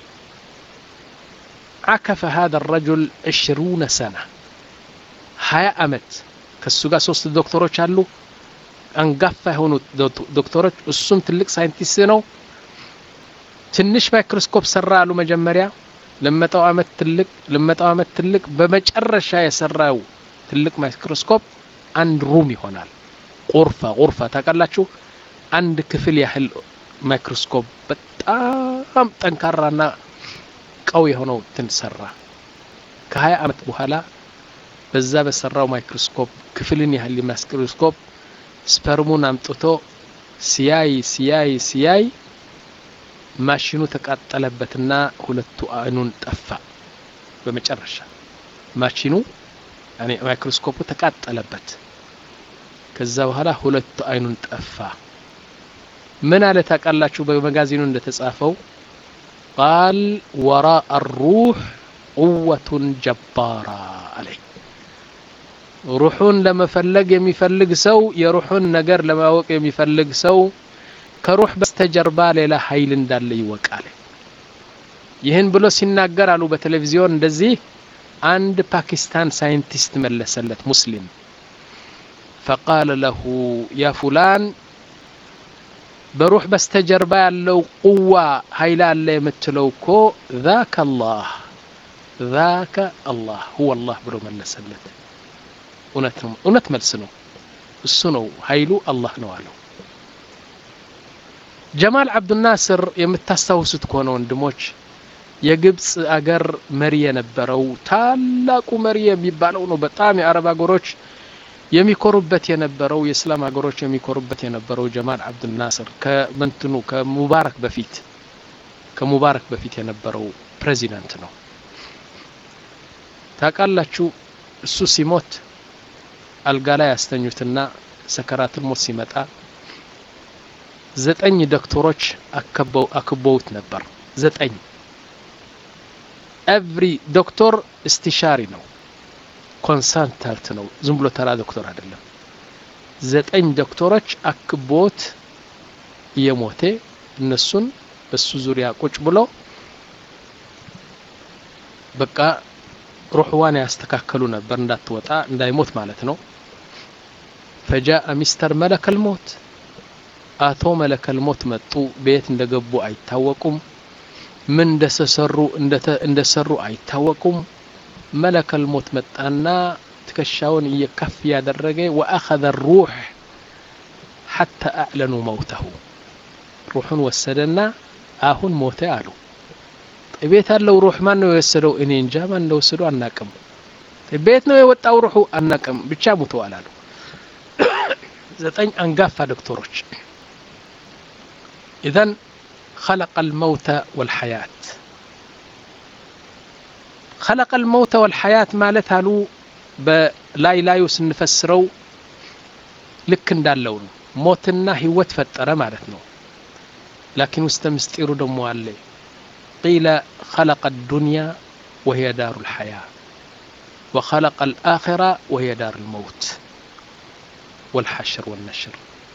عكف هذا الرجل عشرين سنة هاي አመት ከሱ ጋር ሶስት ዶክተሮች አሉ አንጋፋ የሆኑ ዶክተሮች እሱም ትልቅ ሳይንቲስት ነው ትንሽ ማይክሮስኮፕ ሰራሉ መጀመሪያ ለመጣው አመት ትልቅ ለመጣው አመት ትልቅ በመጨረሻ የሰራው ትልቅ ማይክሮስኮፕ አንድ ሩም ይሆናል ቁርፋ ቁርፋ ታቀላችሁ አንድ ክፍል ያህል ማይክሮስኮፕ በጣም ጠንካራና ቀው የሆነው ተንሰራ ከ20 አመት በኋላ በዛ በሰራው ማይክሮስኮፕ ክፍልን ያህል ማይክሮስኮፕ ስፐርሙን አምጥቶ ሲያይ ሲያይ ሲያይ ማሽኑ ተቃጠለበትና ሁለቱ አይኑን ጠፋ በመጨረሻ ማሽኑ يعني ማይክሮስኮፑ ተቃጠለበት ከዛ በኋላ ሁለት አይኑን ጠፋ ምን አለ ታቃላችሁ በመጋዚኑ እንደተጻፈው قال وراء الروح قوة جبارة عليه روحون ለመፈለግ የሚፈልግ ሰው የሩሑን ነገር ለማወቅ የሚፈልግ ሰው ከሩህ በስተጀርባ ሌላ ኃይል እንዳለ ይወቃል ይሄን ብሎ ሲናገር አሉ በቴሌቪዥን እንደዚህ አንድ ፓኪስታን ሳይንቲስት መለሰለት ሙስሊም فقال له يا فلان በሩህ በስተጀርባ ያለው قوة ኃይል አለ የምትለው እኮ ذاك الله ذاك الله هو الله ብሎ መለሰለት እውነት ነው እውነት መልስ ነው እሱ ነው ኃይሉ አላህ ነው አለው ጀማል አብዱል ናስር የምታስተውሱት ከሆነ ወንድሞች የግብጽ አገር መሪ የነበረው ታላቁ መሪ የሚባለው ነው በጣም የአረብ አገሮች የሚኮሩበት የነበረው የእስላም አገሮች የሚኮሩበት የነበረው ጀማል አብዱል ናስር ከመንትኑ ከሙባረክ በፊት ከሙባረክ በፊት የነበረው ፕሬዚዳንት ነው ታቃላችሁ እሱ ሲሞት አልጋ ላይ ያስተኙትና ሰከራቱል ሞት ሲመጣ ዘጠኝ ዶክተሮች አከበው አከበውት ነበር ዘጠኝ every ዶክተር እስቲሻሪ ነው ኮንሰልታንት ነው ዝም ብሎ ተራ ዶክተር አይደለም ዘጠኝ ዶክተሮች አከቦት የሞተ እነሱን በሱ ዙሪያ ቁጭ ብሎ በቃ روحوان يستكاكلوا نبر እንዳትወጣ እንዳይሞት ማለት ነው فجاء مستر ملك الموت اتو ملك الموت መጡ ቤት እንደገቡ አይታወቁም ምን እንደሰሩ እንደሰሩ አይታወቁም ملك الموت መጣና ተከሻውን እየከፍ ያደረገ واخذ الروح حتى اعلنوا موته روحን ወሰደና አሁን ሞተ አሉ ቤት ያለው ሩህ ማን ነው የወሰደው እኔ እንጃ ማን ነው ወሰደው አናቀም ቤት ነው የወጣው ሩሁ አናቀም ብቻ ሞተዋል አሉ ዘጠኝ አንጋፋ ዶክተሮች اذا خلق الموت والحياه خلق الموت والحياه ማለት አሉ በላይ ላዩ ስንፈስረው ልክ እንዳለው ነው ሞትና ህይወት ፈጠረ ማለት ነው لكن ውስጥ ምስጢሩ ደሞ አለ قيل خلق الدنيا وهي دار الحياة وخلق الآخرة وهي دار الموت والحشر والنشر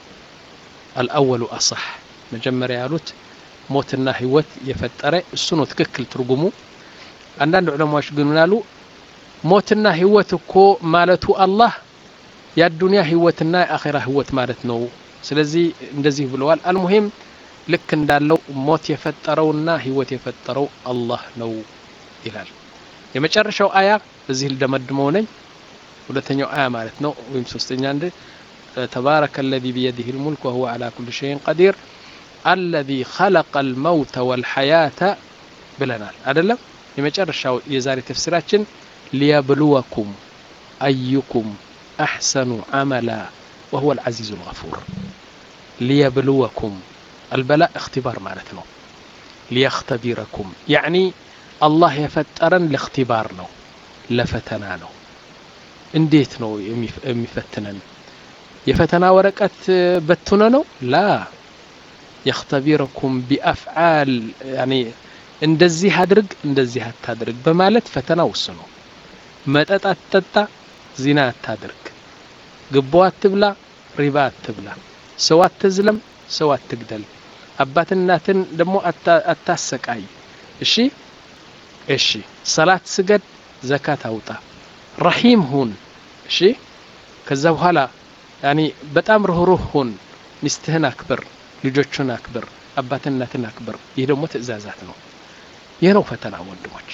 الأول أصح مجمّر يالوت موتنا هيوت يفتره السنو تككل ترجمو عندنا علماء يقولون له موتنا هيوت كو مالته الله يا الدنيا هيوتنا آخرة هيوت مالتنا سلزي ندزيه بالوال المهم ልክ እንዳለው ሞት የፈጠረውና ህይወት የፈጠረው አላህ ነው ይላል የመጨረሻው አያ እዚህ ልደመድመው ነኝ ሁለተኛው አያ ማለት ነው ወይም ሶስተኛ እንደ تبارك الذي بيده الملك وهو على كل شيء قدير الذي خلق الموت والحياة ብለናል አይደለም የመጨረሻው የዛሬ ተፍሲራችን ليبلوكم أيكم أحسن عملا وهو العزيز الغفور ليبلوكم البلاء اختبار معناته ليختبركم يعني الله يفترن لاختبار ነው ለፈተና ነው እንዴት ነው የሚፈትነን የፈተና ወረቀት በትነ ነው لا يختبركم بافعال يعني እንደዚህ አድርግ እንደዚህ አታድርግ በማለት ፈተና ወስኖ መጠጥ አትጠጣ ዚና አታድርግ ግቦ አትብላ ሪባ አትብላ ሰው አትዝለም ሰው አትግደል አባትናትን ደሞ አታሰቃይ እሺ እሺ ሰላት ስገድ ዘካት አውጣ ረሂም ሁን እሺ ከዛ በኋላ يعني በጣም ሩህሩህ ሁን ሚስትህን አክብር ልጆችን አክብር አባትናትን አክብር ይሄ ደሞ ትእዛዛት ነው ይሄ ነው ፈተና ወንድሞች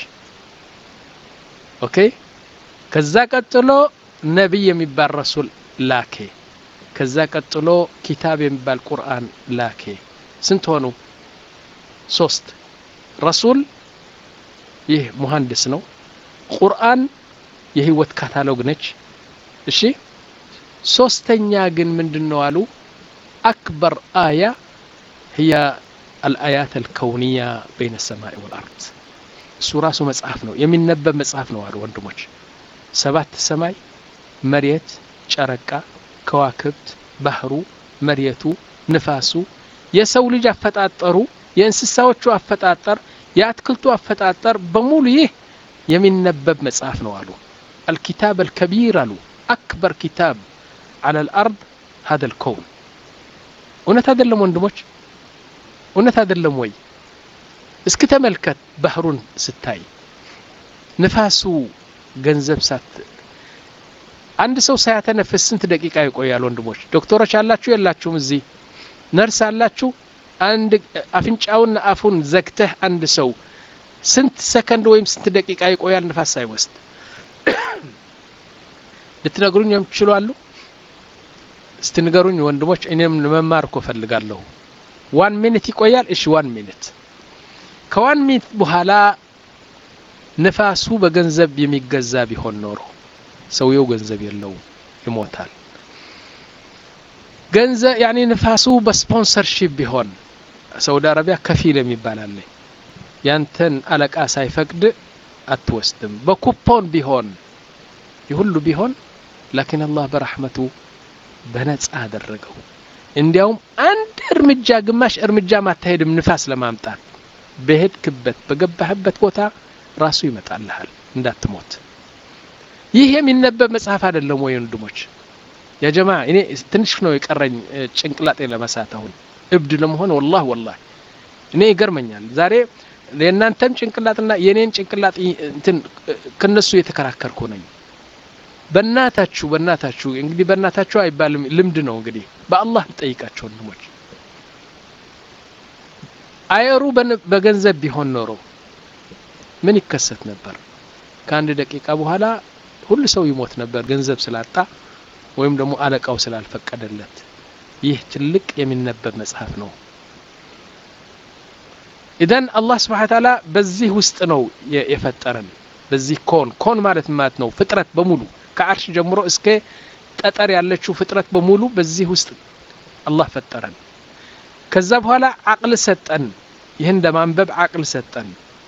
ኦኬ ከዛ ቀጥሎ ነብይ የሚባል ረሱል ላከ ከዛ ቀጥሎ ኪታብ የሚባል ቁርአን ላከ ስንት ሆኑ ሶስት ረሱል ይህ መሐንዲስ ነው ቁርአን የህይወት ካታሎግ ነች እሺ ሶስተኛ ግን ምንድነው አሉ አክበር አያ هي الآيات الكونية بين السماء والأرض سورة مصحف ነው የሚነበብ መጽሐፍ ነው አሉ ወንድሞች ሰባት ሰማይ መሬት ጨረቃ ከዋክብት ባህሩ መሬቱ ንፋሱ የሰው ልጅ አፈጣጠሩ የእንስሳዎቹ አፈጣጠር የአትክልቱ አፈጣጠር በሙሉ ይህ የሚነበብ መጽሐፍ ነው አሉ الكتاب الكبير አሉ أكبر كتاب على الأرض هذا الكون እውነት አይደለም ወንድሞች እውነት አይደለም ወይ እስኪ ተመልከት ባህሩን ስታይ ንፋሱ ገንዘብ ሳት አንድ ሰው ሳያተነፍስ ስንት ደቂቃ ይቆያል ወንድሞች ዶክተሮች አላችሁ የላችሁም እዚህ ነርስ አላችሁ አንድ አፍንጫውና አፉን ዘግተህ አንድ ሰው ስንት ሰከንድ ወይም ስንት ደቂቃ ይቆያል ንፋስ ሳይወስድ ልትነግሩኝ የምትችሉ አሉ እስቲ ንገሩኝ ወንድሞች እኔም መማር እኮ ፈልጋለሁ one minute ይቆያል እሺ one minute ከone minute በኋላ ንፋሱ በገንዘብ የሚገዛ ቢሆን ኖሮ ሰውየው ገንዘብ የለው ይሞታል ገንዘብ يعني ንፋሱ በስፖንሰርሺፕ ቢሆን ሳውዲ አረቢያ ከፊል የሚባል አለ ያንተን አለቃ ሳይፈቅድ አትወስድም በኩፖን ቢሆን ይሁሉ ቢሆን لكن الله برحمته በነጻ አደረገው እንዲያውም አንድ እርምጃ ግማሽ እርምጃ ማታሄድም ንፋስ ለማምጣት በሄድክበት በገባህበት ቦታ ራሱ ይመጣልሃል እንዳትሞት ይሄ የሚነበብ መጽሐፍ አይደለም ወይ ወንድሞች ያ ጀማ እኔ ትንሽ ነው የቀረኝ ጭንቅላጤ ለማሳታው እብድ ለመሆን والله والله እኔ ይገርመኛል ዛሬ ለእናንተም ጭንቅላትና የኔን ጭንቅላጥ እንትን ከነሱ የተከራከርኩ ነኝ በእናታችሁ በእናታችሁ እንግዲህ በእናታችሁ አይባልም ልምድ ነው እንግዲህ በአላህ ልጠይቃችሁ ወንድሞች አየሩ በገንዘብ ቢሆን ኖሮ ምን ይከሰት ነበር ከአንድ ደቂቃ በኋላ ሁሉ ሰው ይሞት ነበር ገንዘብ ስላጣ ወይም ደግሞ አለቃው ስላልፈቀደለት ይህ ትልቅ የሚነበብ መጽሐፍ ነው ኢዳን አላህ Subhanahu Wa Ta'ala በዚህ ውስጥ ነው የፈጠረን በዚህ ኮን ኮን ማለት ማለት ነው ፍጥረት በሙሉ ከአርሽ ጀምሮ እስከ ጠጠር ያለችው ፍጥረት በሙሉ በዚህ ውስጥ አላህ ፈጠረን ከዛ በኋላ አቅል ሰጠን ይሄን እንደማንበብ አቅል ሰጠን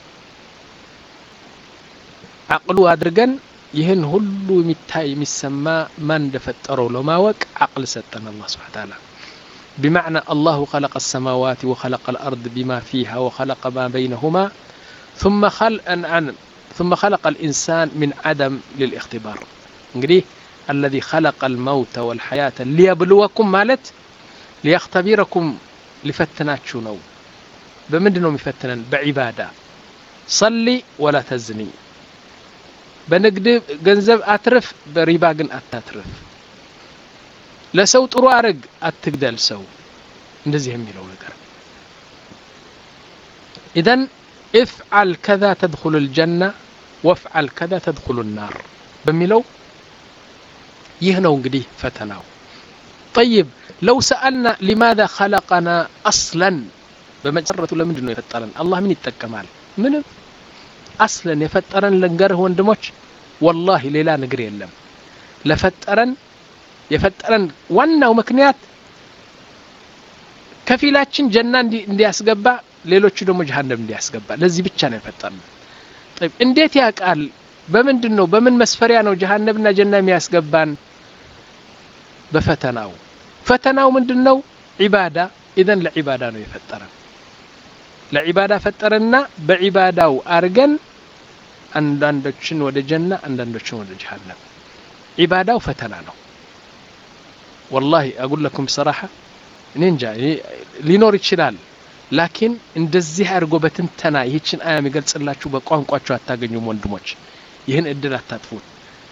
አቅሉ አድርገን ይሄን ሁሉ የሚታይ የሚሰማ ማን እንደፈጠረው ለማወቅ አቅል ሰጠን አላህ Subhanahu Wa Ta'ala بمعنى الله خلق السماوات وخلق الأرض بما فيها وخلق ما بينهما ثم خلق أن ثم خلق الإنسان من عدم للاختبار انجري الذي خلق الموت والحياة ليبلوكم مالت ليختبركم لفتناتشو نو بمندنو مفتنن بعبادة صلي ولا تزني بنقد ገንዘብ አትርፍ በሪባ ግን አታትርፍ ለሰው ጥሩ አርግ አትግደል ሰው እንደዚህ የሚለው ነገር اذا افعل كذا تدخل الجنة وافعل كذا تدخل النار በሚለው ይህ ነው እንግዲህ ፈተናው طيب لو سألنا لماذا خلقنا اصلا በመጨረቱ ለምንድን ነው የፈጠረን አላህ ምን ይጠቀማል ምን اصلا የፈጠረን ለንገርህ ወንድሞች والله ሌላ ነገር የለም ለፈጠረን የፈጠረን ዋናው ምክንያት ከፊላችን ጀና እንዲያስገባ ሌሎቹ ደግሞ ጀሃነም እንዲያስገባ ለዚህ ብቻ ነው የፈጠረን طيب እንዴት ያቃል በምንድነው በምን መስፈሪያ ነው ጀሃነምና ጀና የሚያስገባን በፈተናው ፈተናው ምንድነው ዒባዳ اذا ለዒባዳ ነው የፈጠረን ለዒባዳ ፈጠረና በዒባዳው አርገን አንዳንዶችን ወደ ጀና አንዳንዶችን ወደ ጀሃነም ዒባዳው ፈተና ነው والله اقول لكم بصراحه نينجا ሊኖር ይችላል لكن እንደዚህ አርጎ በትንተና ይህችን አያ የሚገልጽላችሁ በቋንቋችሁ አታገኙም ወንድሞች ይህን እድል አታጥፉት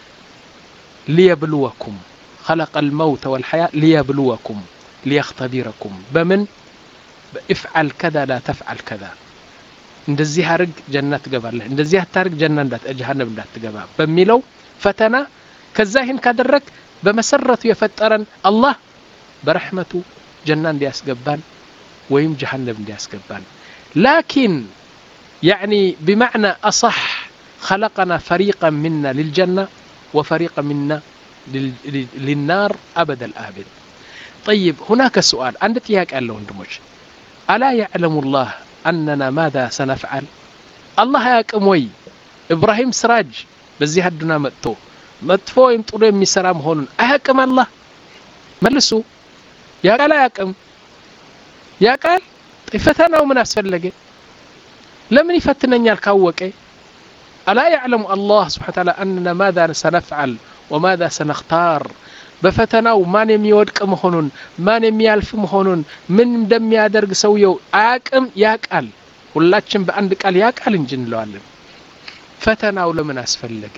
ليبلوكم خلق الموت والحياه ليبلوكم ليختبركم بمن افعل كذا لا تفعل كذا እንደዚህ አርግ ጀነት ትገባለህ እንደዚህ አታርግ ጀነት እንዳት ጀሃነም እንዳትገባ በሚለው ፈተና ከዛ ይህን ካደረክ በመሰረቱ የፈጠረን አላህ በረህመቱ ጀና እንዲያስገባን ወይም ጀሃነም እንዲያስገባን لكن يعني بمعنى اصح خلقنا فريقا منا للجنه وفريقا منا للنار ابد الابد طيب هناك سؤال عند ጥያቄ አለው ወንድሞች الا يعلم الله اننا ماذا سنفعل الله يقم ወይ ኢብራሂም ስራጅ በዚህ አዱና መጥቶ መጥፎ ወይም ጥሩ የሚሰራ መሆኑን አያውቅም አላህ መልሱ ያቃል አያውቅም ያቃል ፈተናው ምን አስፈለገ ለምን ይፈትነኛል ካወቀ ألا يعلم الله سبحانه وتعالى أننا ماذا سنفعل وماذا سنختار بفتناو ማን የሚወድቅ መሆኑን ማን የሚያልፍ መሆኑን ምን እንደሚያደርግ ሰውየው አያውቅም ያቃል ሁላችን በአንድ ቃል ያቃል እንጂ እንለዋለን ፈተናው ለምን አስፈለገ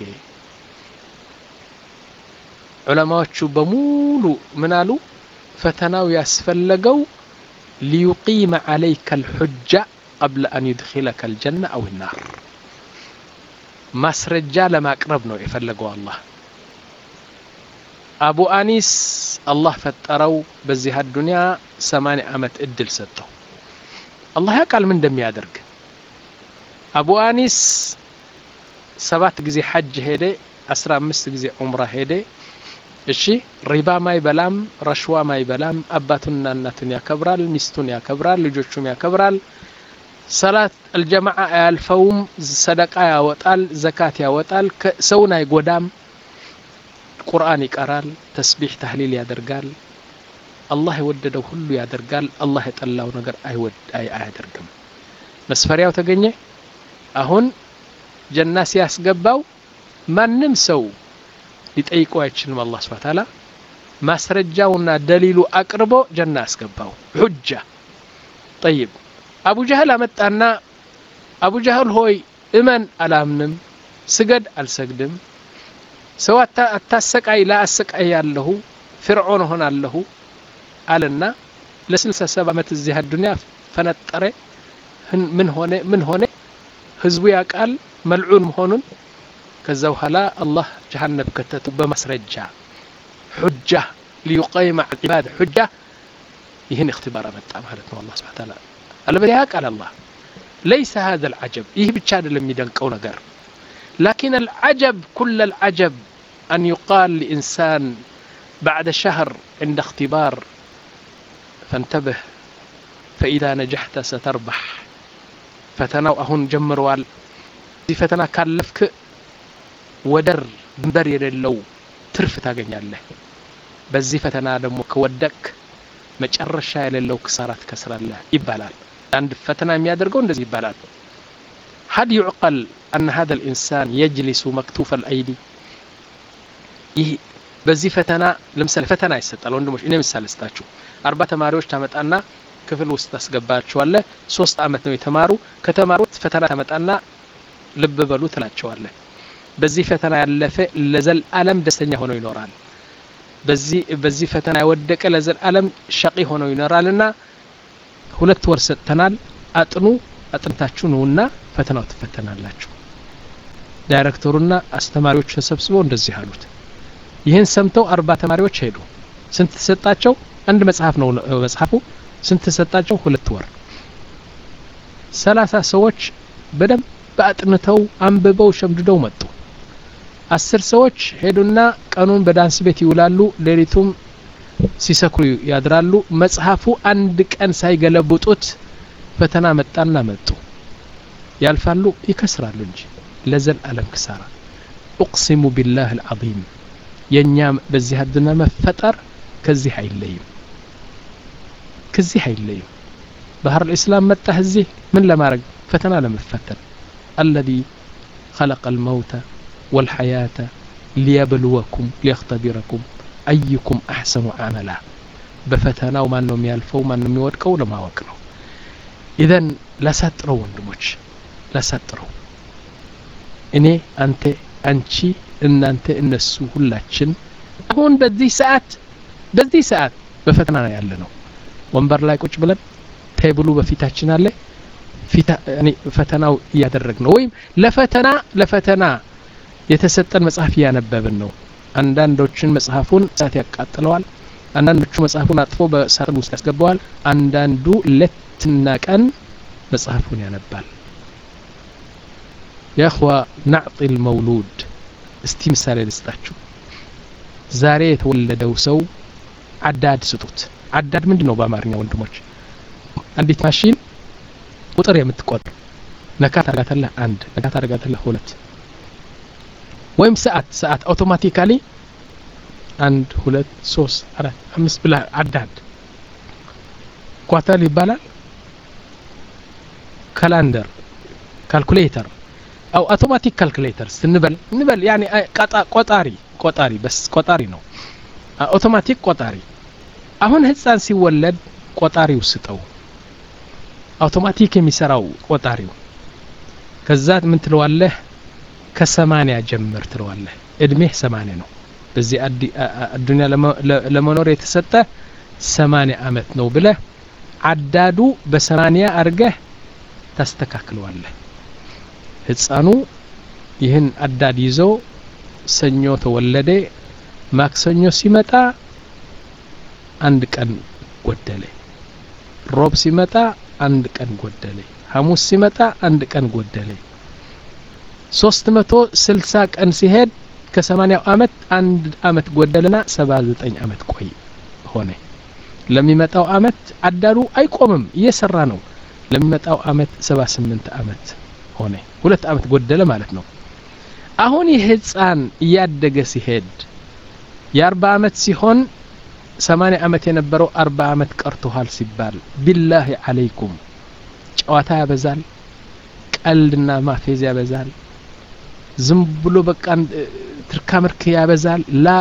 ዑለማዎቹ በሙሉ ምን አሉ ፈተናው ያስፈለገው ليقيم عليك الحجة قبل أن يدخلك الجنة أو النار ማስረጃ ለማቅረብ ነው የፈለገው አላህ አቡ አኒስ አላህ ፈጠረው በዚህ ዱንያ ሰማንያ አመት እድል ሰጠው አላህ ያቃል ምን እንደሚያደርግ አቡ አኒስ ሰባት ጊዜ ሐጅ ሄደ አስራ አምስት ጊዜ ዑምራ ሄደ እሺ ሪባ ማይበላም ረሽዋ ማይበላም አባቱና እናቱን ያከብራል ሚስቱን ያከብራል ልጆቹን ያከብራል ሰላት الجماعه ያልፈውም ሰደቃ ያወጣል ዘካት ያወጣል ሰውን አይጎዳም ቁርአን ይቀራል ተስቢህ ተህሊል ያደርጋል አላህ የወደደው ሁሉ ያደርጋል አላህ የጠላው ነገር አይወድ አያደርግም መስፈሪያው ተገኘ አሁን ጀና ሲያስገባው ማንንም ሰው ሊጠይቀው አይችልም አላህ Subhanahu Ta'ala ማስረጃውና ደሊሉ አቅርቦ ጀና ያስገባው ሁጃ طيب አቡ ጀህል አመጣና አቡ ጀህል ሆይ እመን አላምንም ስገድ አልሰግድም ሰው አታሰቃይ ላአሰቃይ ያለሁ ፍርዖን ሆናለሁ አለና ለስልሳ ሰባት አመት እዚህ ዱንያ ፈነጠረ ምን ሆነ ምን ሆነ ህዝቡ ያቃል መልዑን መሆኑን ከዛው ኋላ አላህ ጀሃነም ከተቱ በማስረጃ ሁጃ ليقيم على العباد حجة ይህን اختبار መጣ ማለት ነው አላህ Subhanahu Ta'ala البديع قال الله ليس هذا العجب ይህ ብቻ አይደለም የሚደንቀው ነገር لكن العجب كل العجب أن يقال لإنسان بعد شهر عند اختبار فانتبه فإذا نجحت ستربح فتناو أهون جمروال دي فتنا كالفك ودر بنبر يلو ترف ታገኛለህ በዚህ ፈተና ደግሞ ከወደቅ መጨረሻ የሌለው ክሳራት ከስራለህ ይባላል አንድ ፈተና የሚያደርገው እንደዚህ ይባላል هل يعقل أن هذا الإنسان يجلس مكتوف الأيدي ይህ በዚህ ፈተና ለምሳሌ ፈተና ይሰጣል ወንድሞች እኔ ምሳሌ ልስጣችሁ አርባ ተማሪዎች ታመጣና ክፍል ውስጥ ታስገባቸዋለህ ሶስት አመት ነው የተማሩ ከተማሩት ፈተና ታመጣና ልብ በሉ ትላቸዋለህ በዚህ ፈተና ያለፈ ለዘል ዓለም ደስተኛ ሆኖ ይኖራል በዚህ በዚህ ፈተና ያወደቀ ለዘል ዓለም ሸቂ ሆኖ ይኖራልና ሁለት ወር ሰጥተናል አጥኑ አጥንታችሁ ነውና ፈተናው ተፈተናላችሁ ዳይሬክተሩና አስተማሪዎች ተሰብስበው እንደዚህ አሉት ይህን ሰምተው አርባ ተማሪዎች ሄዱ ስንት ተሰጣቸው አንድ መጽሐፍ ነው መጽሐፉ ስንት ተሰጣቸው ሁለት ወር ሰላሳ ሰዎች በደም በአጥንተው አንብበው ሸምድደው መጡ አስር ሰዎች ሄዱና ቀኑን በዳንስ ቤት ይውላሉ ሌሊቱም ሲሰክሩ ያድራሉ መጽሐፉ አንድ ቀን ሳይገለብጡት ፈተና መጣና መጡ ያልፋሉ ይከስራሉ እንጂ ለዘል ዓለም ክሳራ اقسم بالله العظيم የኛ በዚህ አድና መፈጠር ከዚህ አይለይም ከዚህ አይለይም ባህር الاسلام መጣ እዚህ ምን ለማድረግ ፈተና ለመፈተን الذي خلق الموت والحياة ليبلوكم ليختبركم أيكم أحسن عملا بفتناو ما نم يالفو ما نم يودكو لما وكنو إذن لا ساترو وندموش لا ساترو إني أنت أنشي إن أنت إن السوء لاتشن هون بدي ساعات بدي ساعات بفتنا يالنو وانبر لايك وش بلد تيبلو بفتاتشنا اللي فتا يعني فتناو يادرقنا ويم لفتنا لفتنا የተሰጠን መጽሐፍ ያነበብን ነው አንዳንዶችን መጽሐፉን ሳት ያቃጥለዋል አንዳንዶቹ መጽሐፉን አጥፎ በሳጥን ውስጥ ያስገባዋል አንዳንዱ ለትና ቀን መጽሐፉን ያነባል يا اخوة نعطي المولود እስቲ ምሳሌ ልስጣችሁ ዛሬ የተወለደው ሰው አዳድ ስጡት አዳድ ምንድነው በአማርኛ ወንድሞች አንዲት ማሽን ቁጥር የምትቆጥር ነካት አርጋታለህ አንድ ነካት አርጋታለህ ሁለት ወይም ሰዓት ሰዓት አውቶማቲካሊ አንድ ሁለት ሶስት አራት አምስት ብላ አዳድ ኳተር ይባላል ካላንደር ካልኩሌተር او اوتوماتيك كالكوليتر سنبل نبل يعني ቆጣሪ ቆጣሪ بس ቆጣሪ ነው አውቶማቲክ ቆጣሪ አሁን ህፃን ሲወለድ ቆጣሪው ስጠው አውቶማቲክ የሚሰራው ቆጣሪው ከዛ ምን ትለዋለህ ከ80 ጀምር ትለዋለህ እድሜህ ሰማንያ ነው በዚህ አዱንያ ለመኖር የተሰጠ ሰማንያ አመት ነው ብለህ አዳዱ በሰማንያ አርገህ ታስተካክለዋለህ ህፃኑ ይህን አዳድ ይዞ ሰኞ ተወለደ ማክሰኞ ሲመጣ አንድ ቀን ጎደለ ሮብ ሲመጣ አንድ ቀን ጎደለ ሐሙስ ሲመጣ አንድ ቀን ጎደለ ሶስት መቶ ስልሳ ቀን ሲሄድ ከ80 አመት አንድ አመት ጎደለና ሰባ ዘጠኝ አመት ቆይ ሆነ ለሚመጣው አመት አዳሩ አይቆምም እየሰራ ነው ለሚመጣው አመት ሰባ ስምንት አመት ሆነ ሁለት አመት ጎደለ ማለት ነው አሁን ይህፃን ያደገ ሲሄድ የ40 አመት ሲሆን ሰማንያ አመት የነበረው አርባ አመት ቀርቶሃል ሲባል ቢላሂ አለይኩም ጨዋታ ያበዛል ቀልድና ማፌዝ ያበዛል ዝም ብሎ በቃ ትርካምርክ ያበዛል ላ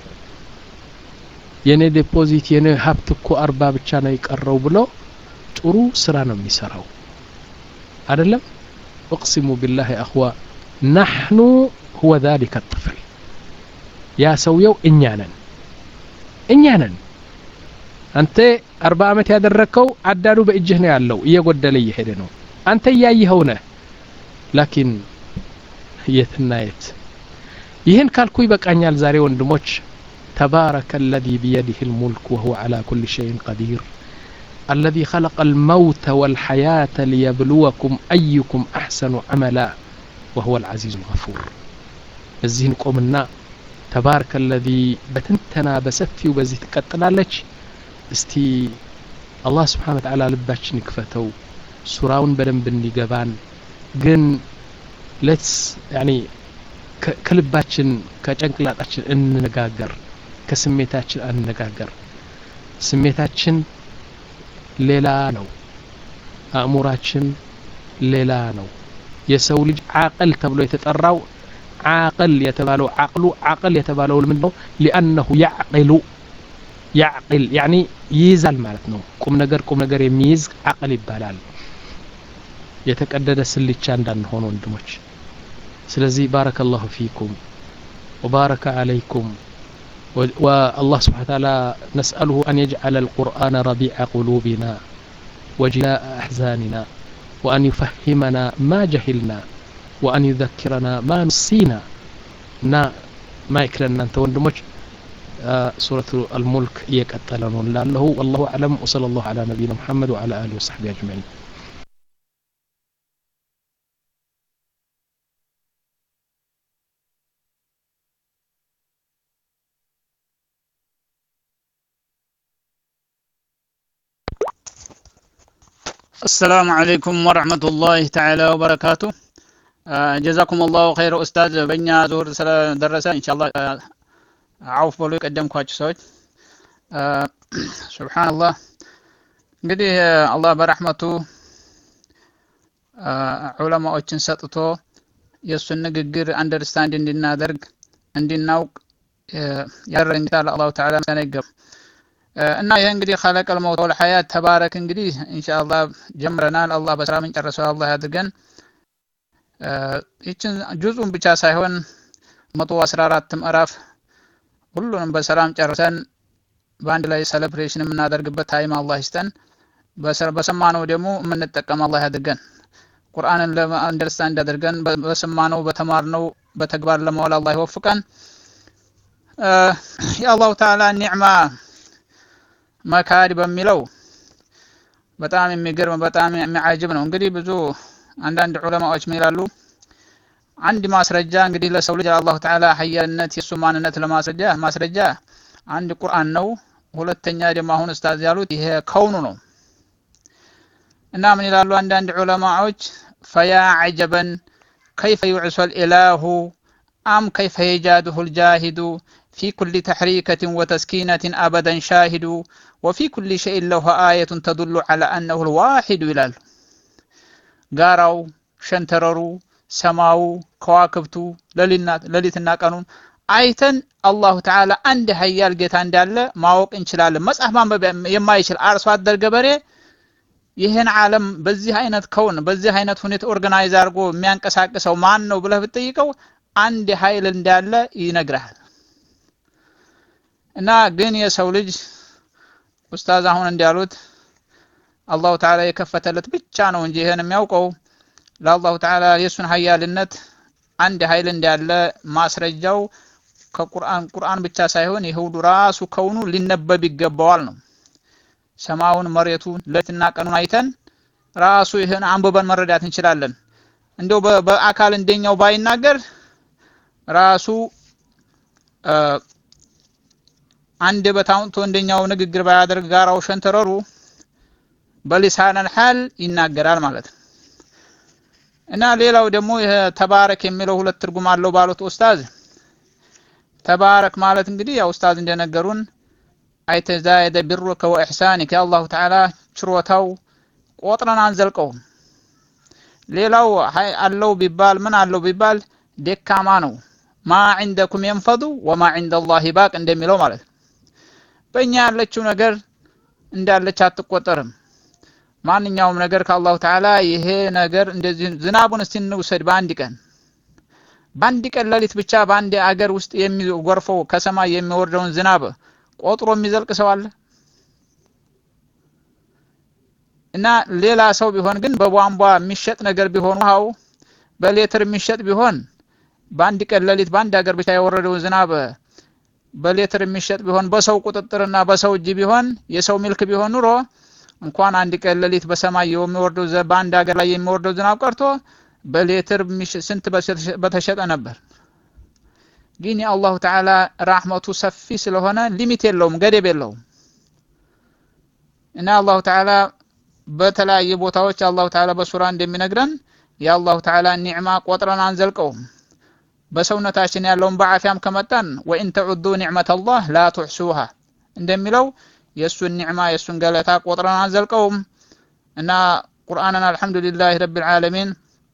የኔ ዲፖዚት የኔ ሀብት እኮ አርባ ብቻ ነው ይቀረው ብሎ ጥሩ ስራ ነው የሚሰራው አይደለም اقسم بالله اخوا نحن هو ذلك الطفل يا سويو እኛነን እኛነን አንተ አርባ አመት ያደረከው አዳዱ በእጅህ ነው ያለው እየጎደለ እየሄደ ነው አንተ ያይኸው ነህ ላኪን የትናየት ይህን ካልኩ ይበቃኛል ዛሬ ወንድሞች تبارك الذي بيده الملك وهو على كل شيء قدير الذي خلق الموت والحياة ليبلوكم أيكم أحسن عملا وهو العزيز الغفور الزين قومنا تبارك الذي بتنتنا بسفي وبزي تقتلالك استي الله سبحانه وتعالى لباችን ይክፈተው ሱራውን በደንብ እንዲገባን ግን let's يعني ከልባችን ከጨንቅላታችን እንነጋገር ከስሜታችን አንነጋገር ስሜታችን ሌላ ነው አእምሮአችን ሌላ ነው የሰው ልጅ አቅል ተብሎ የተጠራው አቅል የተባለው አቅሉ አቅል የተባለው ምንድነው لانه يعقل يعقل يعني ይይዛል ማለት ነው ቁም ነገር ቁም ነገር የሚይዝ አቅል ይባላል የተቀደደ ስልቻ እንዳንሆን ወንድሞች ስለዚህ بارك الله فيكم وبارك عليكم والله سبحانه وتعالى نسأله أن يجعل القرآن ربيع قلوبنا وجلاء أحزاننا وأن يفهمنا ما جهلنا وأن يذكرنا ما نسينا نا ما يكلنا أنت وندمج آه سورة الملك يكتلون لعله والله أعلم وصلى الله على نبينا محمد وعلى آله وصحبه أجمعين السلام عليكم ورحمة الله تعالى وبركاته آه جزاكم الله خير أستاذ بنيا زور درسة إن شاء الله آه عوف بلو يقدم كواتش سويت آه سبحان الله قدي آه الله برحمته آه علماء وچن سطتو يسن نغغر understand እንድናደርግ እንድናውቅ ያረን እንታለ الله تعالى ሰነገር እና ይሄ እንግዲህ خلق الموت والحياة ተባረክ እንግዲህ ኢንሻአላህ ጀምረናል አላህ በሰላም እንጨርሰው አላህ ያድርገን እቺን ጁዙን ብቻ ሳይሆን መቶ አስራ አራት ምዕራፍ ሁሉንም በሰላም ጨርሰን በአንድ ላይ ሴሌብሬሽን የምናደርግበት ታይም አላህ ይስጠን በሰማነው ደግሞ የምንጠቀም አላህ ያድርገን ቁርአንን ለአንደርስታንድ አድርገን በሰማነው በተማርነው በተግባር ለማዋል አላህ ይወፍቀን ያ አላህ ተዓላ ኒዕማ መካድ በሚለው በጣም የሚገርም በጣም የሚያጅብ ነው እንግዲህ ብዙ አንዳንድ ዑለማዎች ምን ይላሉ አንድ ማስረጃ እንግዲህ ለሰው ልጅ አላህ ተዓላ ሐያልነት የሱ ማንነት ለማስረጃ ማስረጃ አንድ ቁርአን ነው ሁለተኛ ደግሞ አሁን ኡስታዝ ያሉት ይሄ ከውኑ ነው እና ምን ይላሉ አንዳንድ ዑለማዎች فيا عجبا كيف يعصى الاله أم كيف يجاده الجاهد في كل تحريكة وتسكينة أبدا شاهد وفي كل شيء له آية تدل على أنه الواحد ይላል ጋራው ሸንተረሩ ሰማው ከዋክብቱ ለሊትና ቀኑን አይተን አላሁ ተዓላ አንድ ኃያል ጌታ እንዳለ ማወቅ እንችላለን መጽሐፍ ማንበብ የማይችል አርሶ አደር ገበሬ ይሄን ዓለም በዚህ አይነት ከውን በዚህ አይነት ሁኔታ ኦርጋናይዝ አድርጎ የሚያንቀሳቅሰው ማን ነው ብለህ ብትጠይቀው አንድ ኃይል እንዳለ ይነግራል እና ግን የሰው ልጅ ኡስታዝ አሁን እንዲያሉት አላሁ ተዓላ የከፈተለት ብቻ ነው እንጂ ይሄን የሚያውቀው ለአላሁ ተዓላ የሱን ኃያልነት አንድ ኃይል እንዳለ ማስረጃው ከቁርአን ቁርአን ብቻ ሳይሆን ይሁዱ ራሱ ከውኑ ሊነበብ ይገባዋል ነው ሰማውን መሬቱን ለትና ቀኑን አይተን ራሱ ይሄን አንበበን መረዳት እንችላለን እንደው በአካል እንደኛው ባይናገር ራሱ አንድ በታውንቶ እንደኛው ንግግር ባያደርግ ጋራው ሸንተረሩ በሊሳን الحال ይናገራል ማለት ነው እና ሌላው ደግሞ ይሄ ተባረክ የሚለው ሁለት ትርጉም አለው ባሉት ኡስታዝ ተባረክ ማለት እንግዲህ ያው ኡስታዝ እንደነገሩን አይተዛይደ ቢሩከ ወኢህሳኒከ አላሁ ተዓላ ችሮታው ቆጥረን አንዘልቀው ሌላው ሃይ አለው ቢባል ምን አለው ቢባል ደካማ ነው ማ عندكم ينفض وما عند الله باق እንደሚለው ማለት በእኛ ያለችው ነገር እንዳለች አትቆጠርም ማንኛውም ነገር ከአላሁ ተዓላ ይሄ ነገር እንደዚህ ዝናቡን ሲንውሰድ ባንድ ቀን ባንድ ቀን ለሊት ብቻ ባንድ አገር ውስጥ የሚጎርፈው ከሰማይ የሚወርደውን ዝናብ ቆጥሮ የሚዘልቅ ሰው አለ እና ሌላ ሰው ቢሆን ግን በቧንቧ የሚሸጥ ነገር ቢሆን ውሃው በሌትር የሚሸጥ ቢሆን ባንድ ቀን ለሊት ባንድ አገር ብቻ የወረደው ዝናብ በሌትር የሚሸጥ ቢሆን በሰው ቁጥጥርና በሰው እጅ ቢሆን የሰው ሚልክ ቢሆን ኑሮ እንኳን አንድ ቀን ለሊት በሰማይ የሚወርደው ባንድ አገር ላይ የሚወርደው ዝናብ ቀርቶ በሌትር ስንት በተሸጠ ነበር ግን የአላሁ ተዓላ ረህመቱ ሰፊ ስለሆነ ሊሚት የለውም ገደብ የለውም እና አላሁ ተዓላ በተለያየ ቦታዎች አላሁ ተዓላ በሱራ እንደሚነግረን የአላሁ ተዓላ ኒዕማ ቆጥረን አንዘልቀውም በሰውነታችን ያለውን በአፊያም ከመጣን ወኢን ተዑዱ ኒዕመተላህ ላ ትሕሱሃ እንደሚለው የሱን ኒዕማ የሱን ገለታ ቆጥረን አንዘልቀውም እና ቁርአንን አልহামዱሊላህ ረቢል ዓለሚን